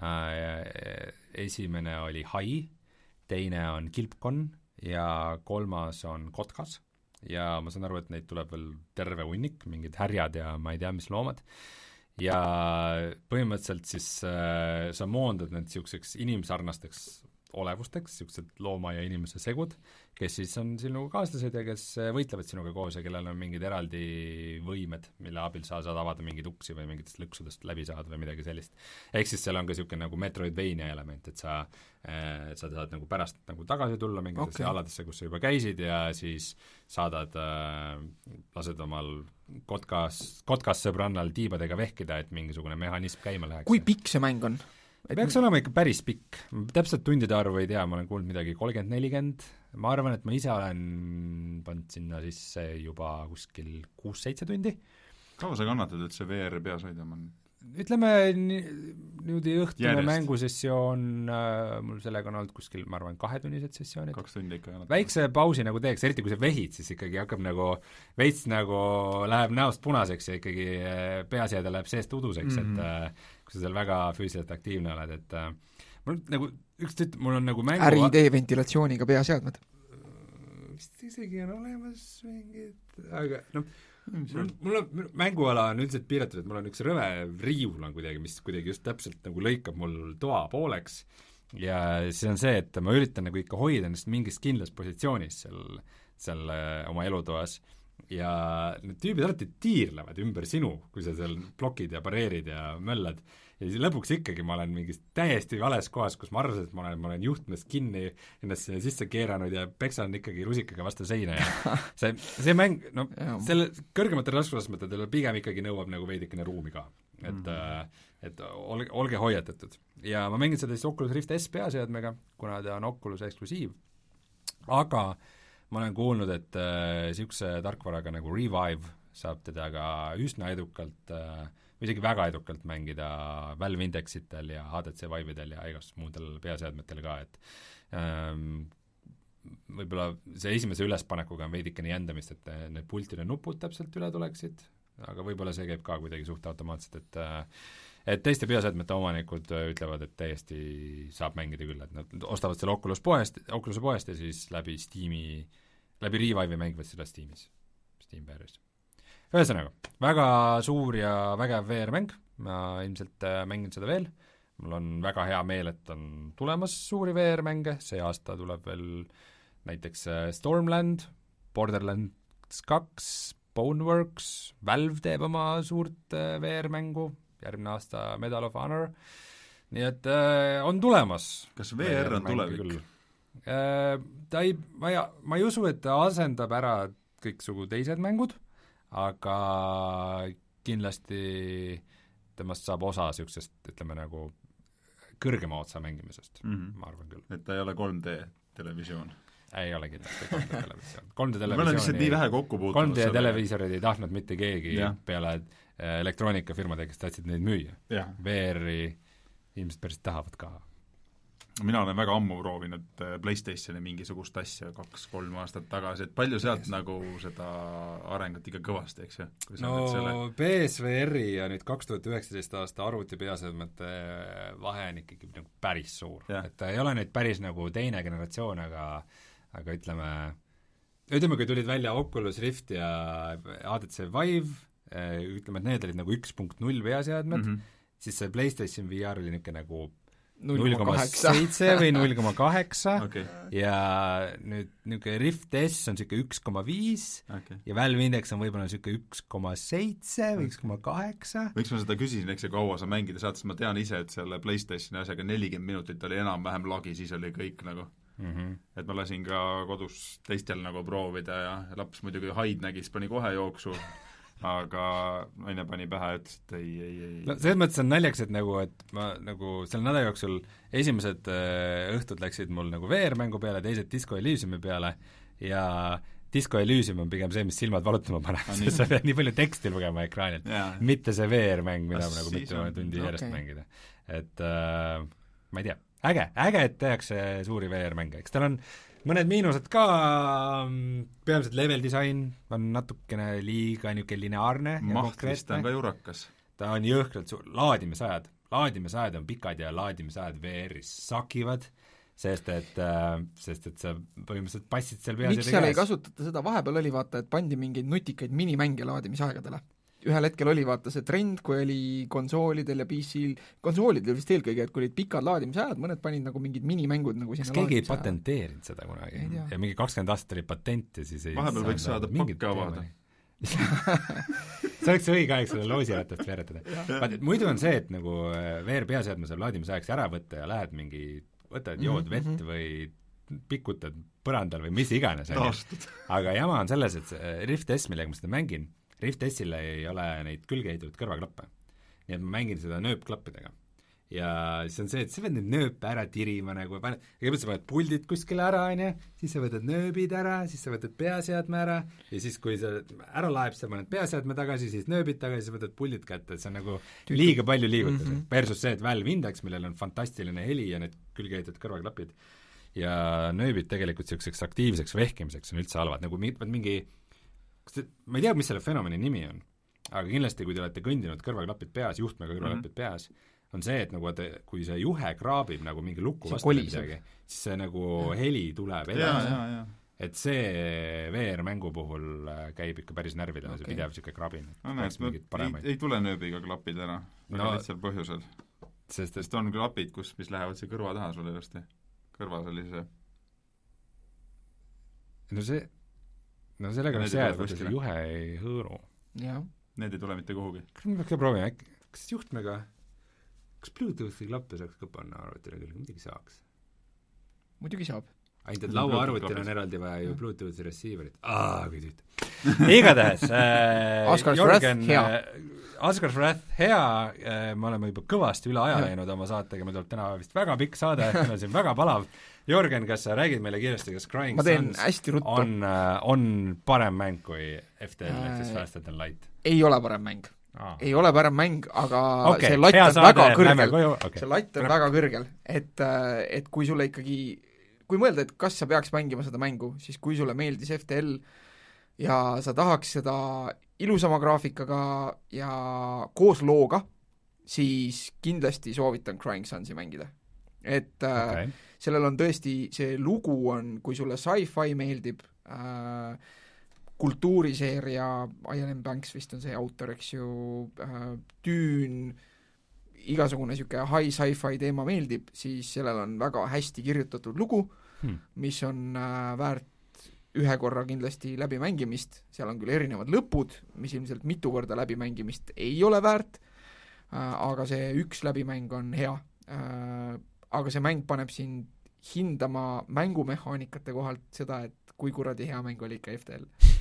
Äh, esimene oli hai, teine on kilpkonn ja kolmas on kotkas ja ma saan aru, et neid tuleb veel terve hunnik, mingid härjad ja ma ei tea, mis loomad. Ja põhimõtteliselt siis äh, sa moondad need niisuguseks inimsarnasteks olevusteks, niisugused looma ja inimese segud, kes siis on sinu kaaslased ja kes võitlevad sinuga koos ja kellel on mingid eraldi võimed, mille abil sa saad avada mingeid uksi või mingitest lõksudest läbi saada või midagi sellist. Ehk siis seal on ka niisugune nagu Metroidvania element, et sa, äh, sa saad nagu pärast nagu tagasi tulla mingitesse okay. aladesse, kus sa juba käisid ja siis saadad äh,, lased omal kotkas, kotkas sõbrannal tiibadega vehkida, et mingisugune mehhanism käima läheks. Kui pikk see mäng on? Et peaks olema ikka päris pikk, täpselt tundide arvu ei tea, ma olen kuulnud midagi kolmkümmend nelikümmend, ma arvan, et ma ise olen pannud sinna sisse juba kuskil kuus-seitse tundi. kaua sa kannatad, et see V R peas hoidama on? ütleme niimoodi õhtune Järjest. mängusessioon äh, mul sellega on olnud kuskil, ma arvan, kahetunnised sessioonid. kaks tundi ikka. Väikse pausi nagu teeks, eriti kui sa vehid, siis ikkagi hakkab nagu, veits nagu läheb näost punaseks ja ikkagi peaseade läheb seest uduseks mm, -hmm. et äh, kui sa seal väga füüsiliselt aktiivne oled, et äh, mul nagu, üks tüt-, mul on nagu mängu äriidee ventilatsiooniga peaseadmed. vist isegi on olemas mingid, aga noh, mul, mul on, mänguala on üldiselt piiratud, et mul on üks rõve riiul on kuidagi, mis kuidagi just täpselt nagu lõikab mul toa pooleks ja see on see, et ma üritan nagu ikka hoida ennast mingis kindlas positsioonis seal, seal oma elutoas ja need tüübid alati tiirlevad ümber sinu, kui sa seal blokid ja pareerid ja möllad ja siis lõpuks ikkagi ma olen mingis täiesti vales kohas, kus ma arvasin, et ma olen, ma olen juhtmest kinni ennast sinna sisse keeranud ja peksan ikkagi rusikaga vastu seina ja see, see mäng, no selle kõrgematel raskusastmetel pigem ikkagi nõuab nagu veidikene ruumi ka, et mm -hmm. et olge, olge hoiatatud. Ja ma mängin seda siis Oculus Rift S peaseadmega, kuna ta on Oculus eksklusiiv, aga ma olen kuulnud, et niisuguse äh, tarkvaraga nagu Revive saab teda ka üsna edukalt äh, või isegi väga edukalt mängida Valve Indexitel ja H T C Vive'idel ja igasugustel muudel peaseadmetel ka, et ähm, võib-olla see esimese ülespanekuga on veidikene jändamist, et need pultide nupud täpselt üle tuleksid, aga võib-olla see käib ka kuidagi suht automaatselt, et äh, et teiste peaseadmete omanikud ütlevad, et täiesti saab mängida küll, et nad ostavad selle Oculus poest, Oculus'e poest ja siis läbi Steam'i, läbi Revive'i mängivad seda Steamis, Steam Bearis. Ühesõnaga, väga suur ja vägev V R-mäng, ma ilmselt mängin seda veel, mul on väga hea meel, et on tulemas suuri V R-mänge, see aasta tuleb veel näiteks Stormland, Borderlands kaks, Boneworks, Valve teeb oma suurt V R-mängu, järgmine aasta Medal of Honor, nii et äh, on tulemas. Kas V R on tulevik? Äh, ta ei, ma ei, ma ei usu, et ta asendab ära kõiksugu teised mängud, aga kindlasti temast saab osa niisugusest, ütleme nagu kõrgema otsa mängimisest mm, -hmm. ma arvan küll. Et ta ei ole kolm D televisioon? Ei ole kindlasti kolm D televisioon. kolm D televisiooni, ma olen lihtsalt nii vähe kokku puutunud. kolm D televiisorid ei tahtnud mitte keegi ja. peale elektroonikafirmade, kes tahtsid neid müüa. V R-i ilmselt päris tahavad ka. Mina olen väga ammu proovinud PlayStationi mingisugust asja kaks-kolm aastat tagasi, et palju sealt yes. nagu seda arengut ikka kõvasti, eks ju? No selle... P S V R-i ja nüüd kaks tuhat üheksateist aasta arvuti peaseadmete vahe on ikkagi nagu päris suur. Et ei ole nüüd päris nagu teine generatsioon, aga aga ütleme, ütleme, kui tulid välja Oculus Rift ja H T C Vive, ütleme, et need olid nagu üks punkt null peaseadmed, mm -hmm. siis see PlayStation V R oli niisugune nagu null koma seitse või null koma kaheksa okay. ja nüüd niisugune Rift S on niisugune üks koma viis okay. ja Valve Index on võib-olla niisugune üks koma seitse või üks koma kaheksa. Miks ma seda küsisin, eks see kaua sa mängida saad, sest ma tean ise, et selle PlayStationi asjaga nelikümmend minutit oli enam-vähem lagi, siis oli kõik nagu mm -hmm. et ma lasin ka kodus teistel nagu proovida ja laps muidugi haid nägis, pani kohe jooksu aga naine pani pähe, ütles, et ei, ei, ei no selles mõttes on naljaks, et nagu, et ma nagu selle nädala jooksul esimesed äh, õhtud läksid mul nagu V R-mängu peale, teised Disco Elysiumi peale ja Disco Elysium on pigem see, mis silmad valutama paneb, sest sa pead nii palju teksti lugema ekraanilt, mitte see V R-mäng, mida ma nagu mitu tundi järjest okay. mängida. Et äh, ma ei tea, äge, äge, et tehakse suuri V R-mänge, eks tal on mõned miinused ka, peamiselt level disain on natukene liiga niisugune lineaarne mahtrist on ka jurakas. Ta on jõhkralt suur, laadimisajad, laadimisajad on pikad ja laadimisajad V R-is sakivad, sest et, sest et sa põhimõtteliselt passid seal peas miks seal käes. Ei kasutata seda, vahepeal oli vaata, et pandi mingeid nutikaid minimänge laadimisaegadele. Ühel hetkel oli vaata see trend, kui oli konsoolidel ja P C-l, konsoolidel vist eelkõige, et kui olid pikad laadimisajad, mõned panid nagu mingid minimängud nagu sinna kas keegi ei patenteerinud seda kunagi? Ja mingi kakskümmend aastat oli patent ja siis ei vahepeal võiks saada pakke avada. see oleks õige aeg selle loosiratast veeretada. vaata, muidu on see, et nagu V R-peaseadme saab laadimisajaks ära võtta ja lähed mingi, võtad jood vett mm -hmm. või pikutad põrandal või mis iganes. aga jama on selles, et Rift S, millega ma seda mängin, Rift S-ile ei ole neid külge heidunud kõrvaklappe. Nii et ma mängin seda nööpklappidega. ja siis on see, et sa pead neid nööpe ära tirima nagu, kõigepealt sa paned puldid kuskile ära, on ju, siis sa võtad nööbid ära, siis sa võtad peaseadme ära ja siis, kui sa ära laeb, sa paned peaseadme tagasi, siis nööbid tagasi, sa võtad puldid kätte, et see on nagu Tüütu. liiga palju liigutada mm. -hmm. versus see, et Valve Index, millel on fantastiline heli ja need külgeehitud kõrvaklapid ja nööbid tegelikult niisuguseks aktiivseks vehkimiseks on üldse halvad, nagu mingi, ma ei tea, mis selle fenomeni nimi on, aga kindlasti, kui te olete kõndinud kõrvaklapid peas, juhtmega kõrvaklapid mm -hmm. peas, on see, et nagu te, kui see juhe kraabib nagu mingi lukku vastu midagi, siis see nagu ja. heli tuleb edasi. Et see V R-mängu puhul käib ikka päris närvidele okay., see pidev niisugune krabin. No näeks, ei, ei tule nööbiga klapid ära, väga no, lihtsal põhjusel. Sest, sest on klapid, kus, mis lähevad see kõrva taha sulle ilusti. Kõrva sellise no see no sellega on see, et võtta see juhe ei hõõru. Jah. Need ei tule mitte kuhugi. Kas me peaks ka proovima, kas juhtmega kas Bluetoothi klappe saaks ka panna arvutile küll, muidugi saaks? Muidugi saab. Ainult, et laua arvutil on eraldi vaja ju Bluetoothi receiverit. Aa, kui tüüt. Igatahes äh, Asgard's Wrath, hea. Asgard's Wrath, hea, äh, me oleme juba kõvasti üle aja läinud oma saatega, me tuleb täna vist väga pikk saade, meil on siin väga palav. Jorgen, kas sa räägid meile kiiresti, kas Crying Suns on, on parem mäng kui F T L äh, ehk siis Faster Than Light? Ei ole parem mäng. Ah. Ei ole parem mäng, aga okay, see latt on saade, väga kõrgel, okay. see latt on Kõrv. väga kõrgel, et, et kui sulle ikkagi, kui mõelda, et kas sa peaks mängima seda mängu, siis kui sulle meeldis F T L ja sa tahaks seda ilusama graafikaga ja koos looga, siis kindlasti soovitan Crying Sunsi mängida. Et okay. sellel on tõesti, see lugu on, kui sulle sci-fi meeldib, äh, kultuuriseeria, Ian M. Banks vist on see autor, eks ju, äh, Dune, igasugune niisugune high sci-fi teema meeldib, siis sellel on väga hästi kirjutatud lugu, hmm. mis on äh, väärt ühe korra kindlasti läbimängimist, seal on küll erinevad lõpud, mis ilmselt mitu korda läbimängimist ei ole väärt, äh, aga see üks läbimäng on hea. Äh, aga see mäng paneb sind hindama mängumehaanikate kohalt seda, et kui kuradi hea mäng oli ikka F T L.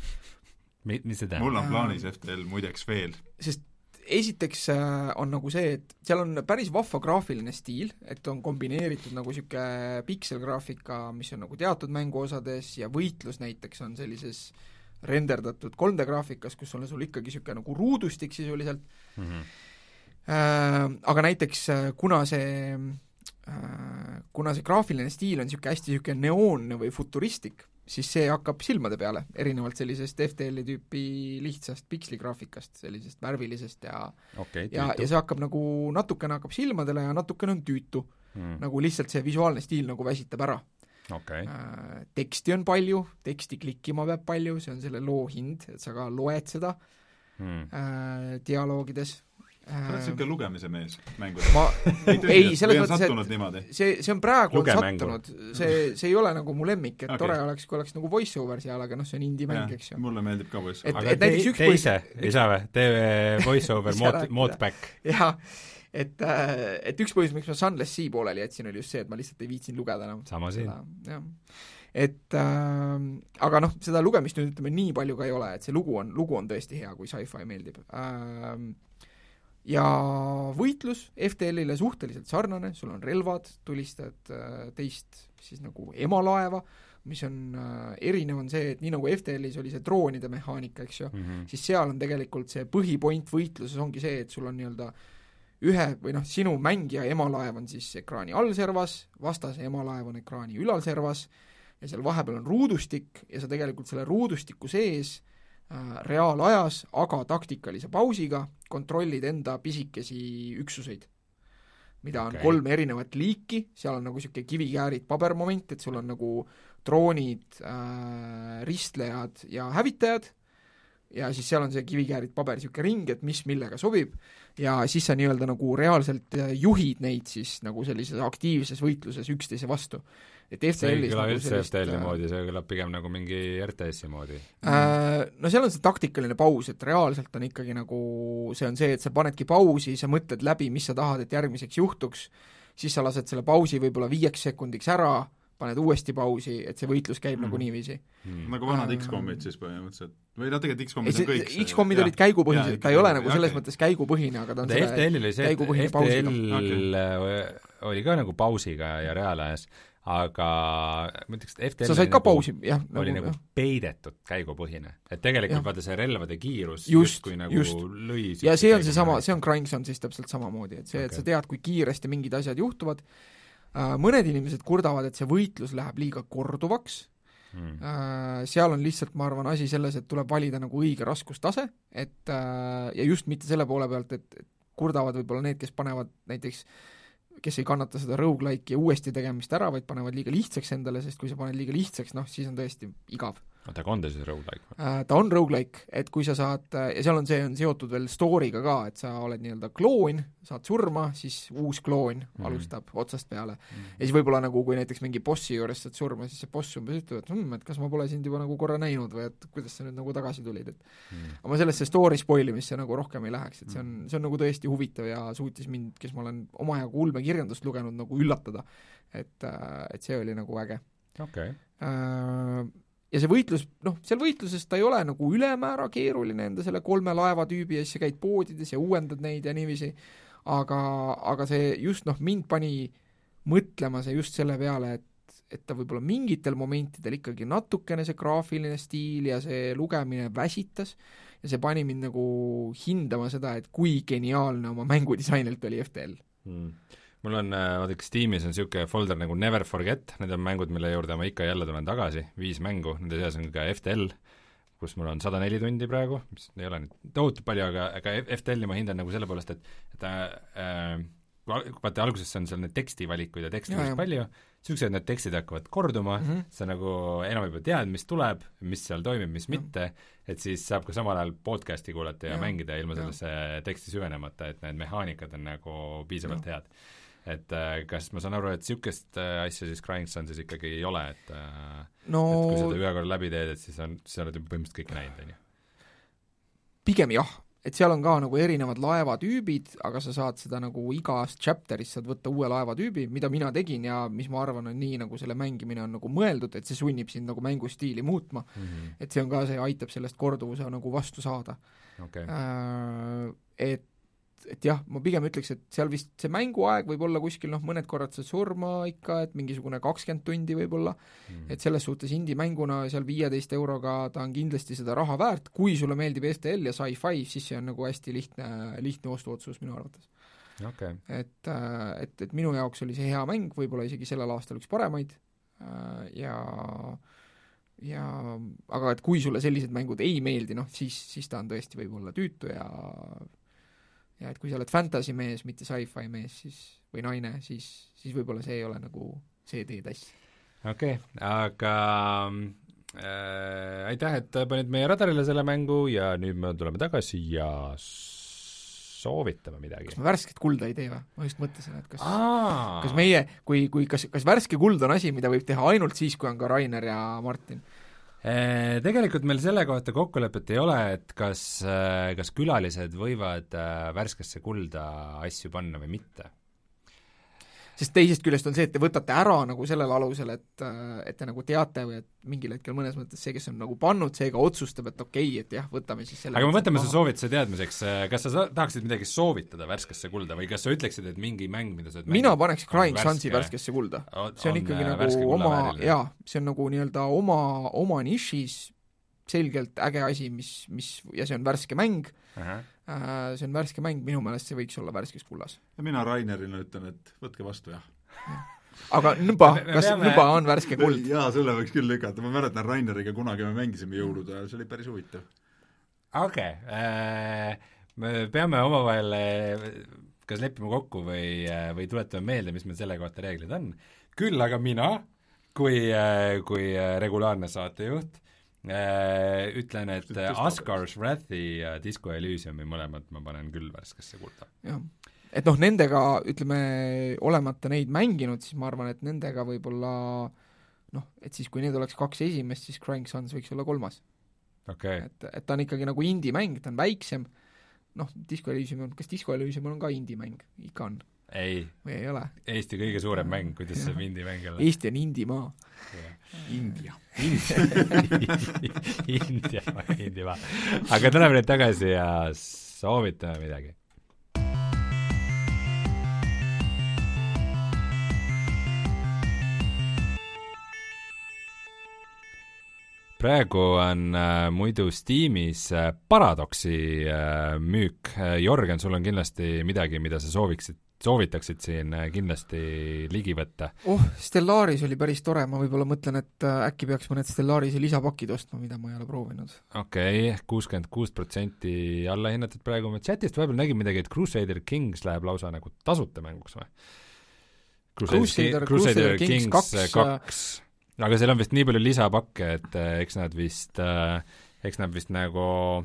Mis see tähendab? Mul on plaanis F T L muideks veel. Sest esiteks on nagu see, et seal on päris vahva graafiline stiil, et on kombineeritud nagu siuke pikselgraafika, mis on nagu teatud mänguosades ja võitlus näiteks on sellises renderdatud kolm D graafikas, kus on sul ikkagi siuke nagu ruudustik sisuliselt. Mm-hmm. Äh, aga näiteks kuna see äh, kuna see graafiline stiil on siuke hästi siuke neoonne või futuristik, siis see hakkab silmade peale, erinevalt sellisest F T L-i tüüpi lihtsast piksligraafikast, sellisest värvilisest ja okay, ja, ja see hakkab nagu natukene hakkab silmadele ja natukene on tüütu hmm.. nagu lihtsalt see visuaalne stiil nagu väsitab ära. Okay. Äh, teksti on palju, teksti klikkima peab palju, see on selle loo hind, et sa ka loed seda hmm. äh, dialoogides. Sa oled niisugune lugemise mees mängudes? Ma, ei, selles mõttes, et see, see on praegu on sattunud, see, see ei ole nagu mu lemmik, et okay. tore oleks, kui oleks nagu voice-over seal, aga noh, see on indie-mäng, eks ju. Mulle meeldib ka voice-over. aga te, te ise ei saa või? Tee voice-over modback. jah, et, et üks põhjus, miks ma Sunless Sea pooleli jätsin, oli just see, et ma lihtsalt ei viitsin lugeda enam. Sama siin. et äh, aga noh, seda lugemist nüüd ütleme nii palju ka ei ole, et see lugu on, lugu on tõesti hea, kui sci-fi meeldib. Äh, ja võitlus F T L-ile suhteliselt sarnane, sul on relvad, tulistad teist siis nagu emalaeva, mis on äh, erinev on see, et nii nagu F T L-is oli see droonide mehaanika, eks ju, mm-hmm. siis seal on tegelikult see põhipoint võitluses ongi see, et sul on nii-öelda ühe või noh, sinu mängija emalaev on siis ekraani allservas, vastase emalaev on ekraani ülalservas ja seal vahepeal on ruudustik ja sa tegelikult selle ruudustiku sees äh, reaalajas, aga taktikalise pausiga kontrollid enda pisikesi üksuseid, mida on okay. kolm erinevat liiki, seal on nagu niisugune kivikäärid pabermoment, et sul on nagu droonid, äh, ristlejad ja hävitajad ja siis seal on see kivikäärid paber niisugune ring, et mis millega sobib ja siis sa nii-öelda nagu reaalselt juhid neid siis nagu sellises aktiivses võitluses üksteise vastu. Et F T L-is see ei kõla nagu üldse sellist, F T L-i moodi, see kõlab pigem nagu mingi R T S-i moodi. Äh, no seal on see taktikaline paus, et reaalselt on ikkagi nagu, see on see, et sa panedki pausi, sa mõtled läbi, mis sa tahad, et järgmiseks juhtuks, siis sa lased selle pausi võib-olla viieks sekundiks ära, paned uuesti pausi, et see võitlus käib mm. nagu niiviisi mm.. nagu vanad äh, X-komid siis põhimõtteliselt. või noh, tegelikult X-komid on kõik X-komid olid käigupõhised, ta ei ole nagu selles okay. mõttes käigupõhine, aga ta on F T L-il oli see, et F T L okay. oli ka nagu pausiga ja reaalajas, aga ma ütleks, et F T L sa said ka nagu, pausi, jah. oli nagu, nagu peidetud käigupõhine. Et tegelikult vaata see relvade kiirus just, kui nagu just. lõi ja see on see sama, see on Cranks on siis täpselt samamoodi, et see okay., et sa tead, kui kiiresti mingid asjad juhtuvad. Mõned inimesed kurdavad, et see võitlus läheb liiga korduvaks, hmm. seal on lihtsalt, ma arvan, asi selles, et tuleb valida nagu õige raskustase, et ja just mitte selle poole pealt, et kurdavad võib-olla need, kes panevad näiteks, kes ei kannata seda roguelike'i uuesti tegemist ära, vaid panevad liiga lihtsaks endale, sest kui sa paned liiga lihtsaks, noh, siis on tõesti igav. Oota, aga on ta siis roguelike? Ta on roguelike, et kui sa saad, ja seal on see on seotud veel story'ga ka, et sa oled nii-öelda kloon, saad surma, siis uus kloon mm. alustab otsast peale. Mm. Ja siis võib-olla nagu, kui näiteks mingi bossi juures saad surma, siis see boss umbes ütleb, et hmm, et kas ma pole sind juba nagu korra näinud või et kuidas sa nüüd nagu tagasi tulid, et mm. aga ma sellesse story spoilimisse nagu rohkem ei läheks, et see on, see on nagu tõesti huvitav ja suutis mind, kes ma olen omajagu ulmekirjandust lugenud, nagu üllatada, et, et see oli nagu äge. Okay. Äh, ja see võitlus, noh, seal võitluses ta ei ole nagu ülemäära keeruline enda selle kolme laevatüübi ja siis sa käid poodides ja uuendad neid ja niiviisi, aga, aga see just, noh, mind pani mõtlema see just selle peale, et, et ta võib-olla mingitel momentidel ikkagi natukene see graafiline stiil ja see lugemine väsitas ja see pani mind nagu hindama seda, et kui geniaalne oma mängudisainilt oli F T L. Hmm. Mul on, vaadake, Steamis on niisugune folder nagu Never Forget, need on mängud, mille juurde ma ikka jälle tulen tagasi, viis mängu, nende seas on ka F T L, kus mul on sada neli tundi praegu, mis ei ole nüüd tohutult palju, aga, aga F T L-i ma hindan nagu selle poolest, et, et äh, vaata, alguses on seal need tekstivalikuid ja teksti ja, ja. palju, niisugused need tekstid hakkavad korduma mm, -hmm. sa nagu enam juba tead, mis tuleb, mis seal toimib, mis ja. mitte, et siis saab ka samal ajal podcasti kuulata ja, ja mängida ilma sellesse ja. teksti süvenemata, et need mehaanikad on nagu piisavalt ja. head. Et äh, kas ma saan aru, et niisugust äh, asja siis Cranks on siis ikkagi ei ole, et, äh, no, et kui seda ühe korra läbi teed, et siis on, siis oled juba põhimõtteliselt kõike näinud, on ju? Pigem jah, et seal on ka nagu erinevad laevatüübid, aga sa saad seda nagu igas chapteris saad võtta uue laevatüübi, mida mina tegin ja mis ma arvan, on nii, nagu selle mängimine on nagu mõeldud, et see sunnib sind nagu mängustiili muutma mm. -hmm. et see on ka, see aitab sellest korduvuse nagu vastu saada okay.. Äh, et et jah, ma pigem ütleks, et seal vist see mänguaeg võib olla kuskil, noh, mõned korrad saad surma ikka, et mingisugune kakskümmend tundi võib-olla mm., et selles suhtes indie-mänguna seal viieteist euroga ta on kindlasti seda raha väärt, kui sulle meeldib F T L ja sci-fi, siis see on nagu hästi lihtne, lihtne ostuotsus minu arvates okay.. et, et, et minu jaoks oli see hea mäng, võib-olla isegi sellel aastal üks paremaid ja ja aga et kui sulle sellised mängud ei meeldi, noh, siis, siis ta on tõesti võib-olla tüütu ja ja et kui sa oled fantasy mees, mitte sci-fi mees, siis, või naine, siis, siis võib-olla see ei ole nagu see teetass. okei okay,, aga äh, aitäh, et panid meie radarile selle mängu ja nüüd me tuleme tagasi ja soovitame midagi. Kas me värsket kulda ei tee või? Ma just mõtlesin, et kas, kas meie, kui, kui kas, kas värske kuld on asi, mida võib teha ainult siis, kui on ka Rainer ja Martin? Tegelikult meil selle kohta kokkulepet ei ole, et kas, kas külalised võivad värskesse kulda asju panna või mitte. Sest teisest küljest on see, et te võtate ära nagu sellel alusel, et, et te nagu teate või et mingil hetkel mõnes mõttes see, kes on nagu pannud, seega otsustab, et okei okay,, et jah, võtame siis selle aga me võtame su soovituse teadmiseks, kas sa tahaksid midagi soovitada värskesse kulda või kas sa ütleksid, et mingi mäng, mida sa mina paneks Crying Sunsi värskesse kulda. See on, on ikkagi nagu oma, jaa, see on nagu nii-öelda oma, oma nišis selgelt äge asi, mis, mis ja see on värske mäng, uh-huh. see on värske mäng, minu meelest see võiks olla värskes kullas. Ja mina Rainerina ütlen, et võtke vastu, jah. aga nõba, kas peame... nõba on värske kuld? Jaa, selle võiks küll lükata, ma mäletan Raineriga kunagi me mängisime jõulud ja see oli päris huvitav. Okei okay. äh,, me peame omavahel kas leppima kokku või, või tuletame meelde, mis meil selle kohta reeglid on. Küll aga mina, kui, kui regulaarne saatejuht, Äh, ütlen, et Asgard's Wrathi ja Disco Elysiumi mõlemad ma panen küll värskesse kulda. jah, et noh, nendega, ütleme, olemata neid mänginud, siis ma arvan, et nendega võib-olla noh, et siis kui need oleks kaks esimest, siis Crying Suns võiks olla kolmas okay.. et, et ta on ikkagi nagu indie-mäng, ta on väiksem, noh, Disco Elysium on, kas Disco Elysium on ka indie-mäng? Ikka on. ei, või ei ole? Eesti kõige suurem mäng, kuidas see indie-mäng olla? Eesti on indimaa. India. India, India. Aga tuleme nüüd tagasi ja soovitame midagi. Praegu on äh, muidu Steamis äh, Paradoxi äh, müük. Jorgen, sul on kindlasti midagi, mida sa sooviksid, soovitaksid siin äh, kindlasti ligi võtta. Oh, Stellaris oli päris tore, ma võib-olla mõtlen, et äh, äkki peaks mõned Stellarise lisapakid ostma, mida ma ei ole proovinud. Okei, okay, kuuskümmend kuus protsenti allahinnatud praegu. Ma chatist vahepeal nägin midagi, et Crusader Kings läheb lausa nagu tasuta mänguks või? Crusader, Crusader, Crusader Kings Kings kaks, kaks. Aga seal on vist nii palju lisapakke, et eks nad vist, eks nad vist nagu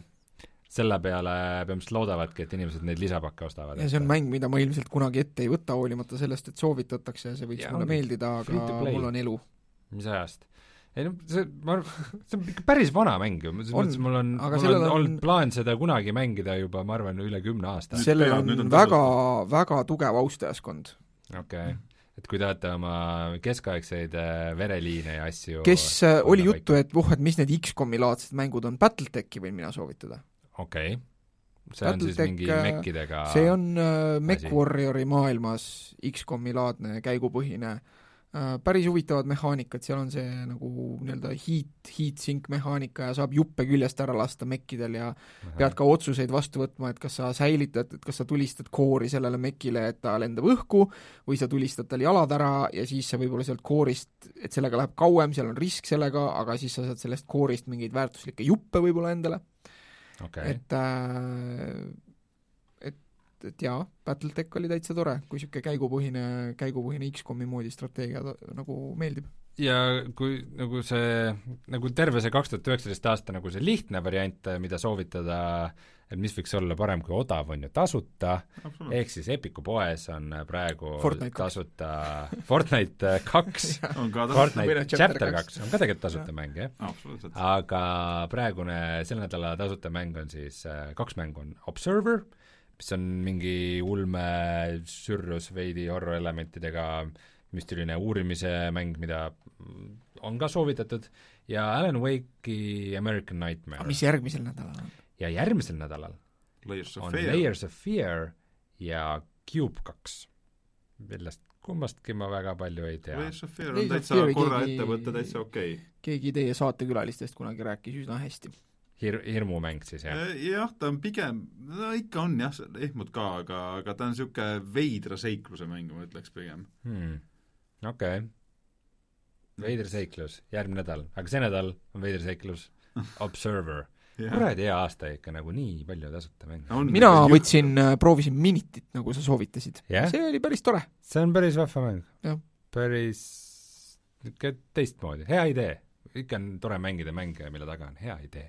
selle peale peamiselt loodavadki, et inimesed neid lisapakke ostavad. Ja see on mäng, mida ma ilmselt kunagi ette ei võta, hoolimata sellest, et soovitatakse ja see võiks ja, mulle meeldida, aga mul on elu. Mis ajast? Ei no see, ma arvan, see on ikka päris vana mäng ju, on, mul on, mul on, on olnud plaan seda kunagi mängida juba, ma arvan, üle kümne aasta. Sellel on, on väga, väga tugev austajaskond. Okei okay. Et kui tahate oma keskaegseid vereliine ja asju kes oli juttu, et voh, et mis need X-komi laadsed mängud on, Battletech'i võin mina soovitada. Okei okay. See Battletech, on siis mingi mekkidega see on uh, MechWarriori maailmas X-komi laadne käigupõhine uh, päris huvitavad mehaanikad, seal on see nagu nii-öelda heat, heat sink mehaanika ja saab juppe küljest ära lasta mekkidel ja Aha. pead ka otsuseid vastu võtma, et kas sa säilitad, et kas sa tulistad koori sellele mekile, et ta lendab õhku või sa tulistad tal jalad ära ja siis sa võib-olla sealt koorist, et sellega läheb kauem, seal on risk sellega, aga siis sa saad sellest koorist mingeid väärtuslikke juppe võib-olla endale. Okay. Et, äh, et, et jaa, Battletech oli täitsa tore, kui siuke käigupõhine, käigupõhine X-komi moodi strateegia nagu meeldib. Ja kui nagu see, nagu terve see kaks tuhat üheksateist aasta nagu see lihtne variant, mida soovitada, et mis võiks olla parem kui odav, on ju tasuta, ehk siis Epiku poes on praegu Fortnite tasuta Fortnite kaks Fortnite Chapter kaks on ka tegelikult tasuta mäng, jah? Aga praegune selle nädala tasuta mäng on siis, kaks mängu on Observer, mis on mingi ulme sürrus veidi horror elementidega müstiline uurimise mäng, mida on ka soovitatud, ja Alan Wake'i American Nightmare. Mis järgmisel nädalal on? Ja järgmisel nädalal Layers on Fear. Layers of Fear ja Cube kaks. Millest kummastki ma väga palju ei tea. Layers of Fear on Layers täitsa korra keegi, ette võtta täitsa okei okay.. Keegi teie saatekülalistest kunagi rääkis üsna hästi. Hir-, hirmumäng siis, jah? Jah, ta on pigem, no ikka on jah, ehmud ka, aga, aga ta on niisugune veidra seikluse mäng, ma ütleks pigem hmm.. Okei okay. Veider seiklus, järgmine nädal, aga see nädal on veider seiklus Observer. Kuradi hea aasta ikka nagu nii palju tasuta mäng. Mina võtsin, proovisin Minitit, nagu sa soovitasid yeah?. See oli päris tore. See on päris vahva mäng. Ja. Päris teistmoodi, hea idee. Ikka on tore mängida mänge, mille taga on hea idee.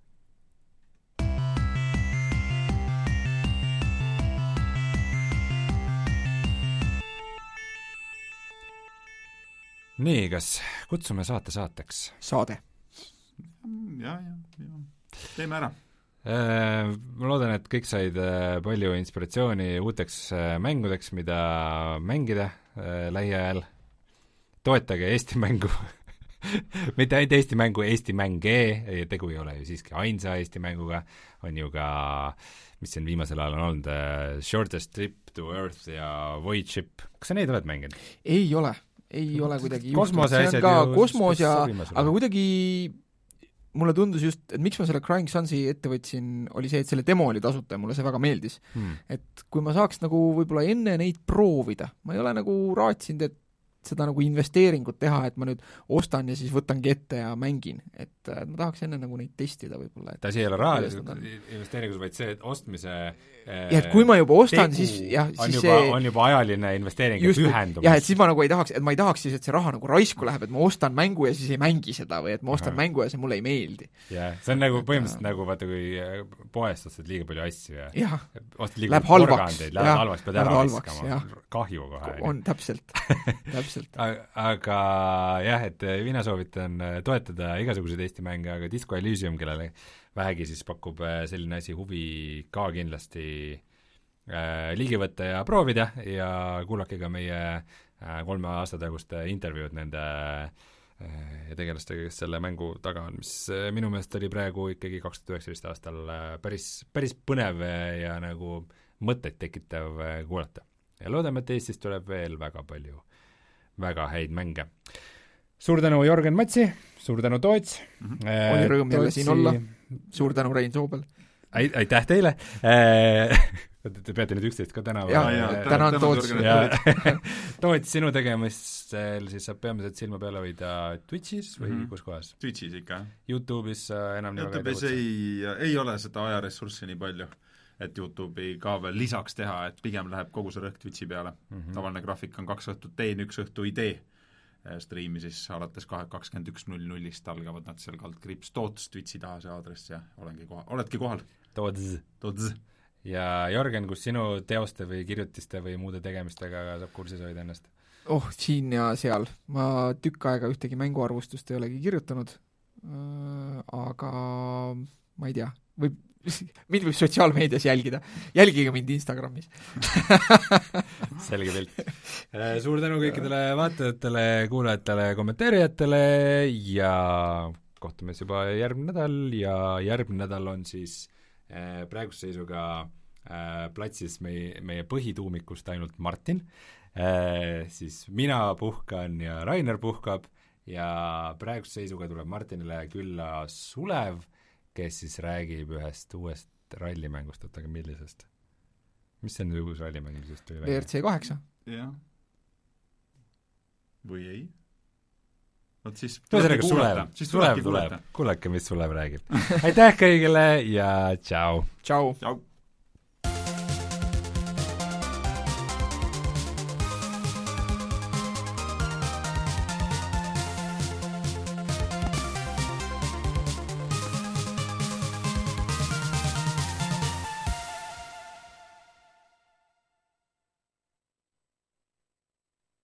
Nii, kas kutsume saate saateks? Saade. Ja, ja, ja. Teeme ära. Ma loodan, et kõik said palju inspiratsiooni uuteks mängudeks, mida mängida lähiajal. Toetage Eesti mängu. Mitte ainult Eesti mängu, Eesti mänge. Tegu ei ole ju siiski ainsa Eesti mänguga. On ju ka, mis siin viimasel ajal on olnud, Shortest Trip to Earth ja Void Ship. Kas sa neid oled mänginud? Ei ole. Ei ole kuidagi kosmose see on ka kosmos ja, aga kuidagi mulle tundus just, et miks ma selle Crying Sunsi ette võtsin, oli see, et selle demo oli tasuta ja mulle see väga meeldis hmm.. et kui ma saaks nagu võib-olla enne neid proovida, ma ei ole nagu raatsinud, et seda nagu investeeringut teha, et ma nüüd ostan ja siis võtangi ette ja mängin, et ma tahaks enne nagu neid testida võib-olla. et asi ei ole raha investeeringus, vaid see, et ostmise ja et kui ma juba ostan, siis jah, on siis juba, see on juba ajaline investeering ja pühendumus. jah, et siis ma nagu ei tahaks, et ma ei tahaks siis, et see raha nagu raisku läheb, et ma ostan mängu ja siis ei mängi seda või et ma ostan Aha. mängu ja see mulle ei meeldi. jah, see on nagu põhimõtteliselt nagu vaata, kui poest ostad liiga palju asju ja jah, ostad liiga palju porgandeid, läheb halvaks, pead ära viskama, kahju kohe. on, täpselt, täpselt. Aga jah, et mina soovitan toetada igasuguseid Eesti mänge, aga Disco Elysium, kellele vähegi siis pakub selline asi huvi ka kindlasti äh, ligi võtta ja proovida ja kuulake ka meie äh, kolme aasta taguste intervjuud nende äh, ja tegelastega, kes selle mängu taga on, mis äh, minu meelest oli praegu ikkagi kaks tuhat üheksateist aastal äh, päris, päris põnev ja nagu mõtteid tekitav äh, kuulata. Ja loodame, et Eestis tuleb veel väga palju väga häid mänge. Suur tänu, Jörgen Matsi, suur tänu, Toots mm. -hmm. Äh, oli rõõm jälle siin olla, suur tänu, Rein Soobel. Aitäh teile äh, te peate nüüd üksteist ka täna jaa, jaa, tänan Toots. Toots, sinu tegemistel siis saab peamiselt silma peale hoida Twitchis või mm -hmm. kus kohas? Twitchis ikka. YouTube'is enam nii väga YouTube'is ei, ei ole seda ajaressurssi nii palju, et YouTube'i ka veel lisaks teha, et pigem läheb kogu see rõhk Twitchi peale mm. -hmm. Tavaline graafik on kaks õhtut teen, üks õhtu ei tee. Striimi siis alates kakskümmend üks null nullist algavad nad seal kaldkriips Toots Twitchi taha see aadress ja olengi kohal, oledki kohal. Toots. Toots. Ja Jörgen, kus sinu teoste või kirjutiste või muude tegemistega saab kursis hoida ennast? Oh, siin ja seal. Ma tükk aega ühtegi mänguarvustust ei olegi kirjutanud, aga ma ei tea, võib mind võib sotsiaalmeedias jälgida. Jälgige mind Instagramis. Selge pilt. Suur tänu kõikidele vaatajatele, kuulajatele, kommenteerijatele ja kohtume juba järgmine nädal ja järgmine nädal on siis äh, praeguse seisuga äh, platsis meie, meie põhituumikust ainult Martin, äh, siis mina puhkan ja Rainer puhkab ja praeguse seisuga tuleb Martinile külla Sulev, kes siis räägib ühest uuest rallimängust, oota, aga millisest? Mis see nüüd uus rallimäng, mis just tuli V R C kaheksa? Jah. Või ei? Vot siis tulebki kuulata. Siis Sulev tuleb, kuulake, mis Sulev räägib. Aitäh kõigile ja tšau! Tšau! Tšau!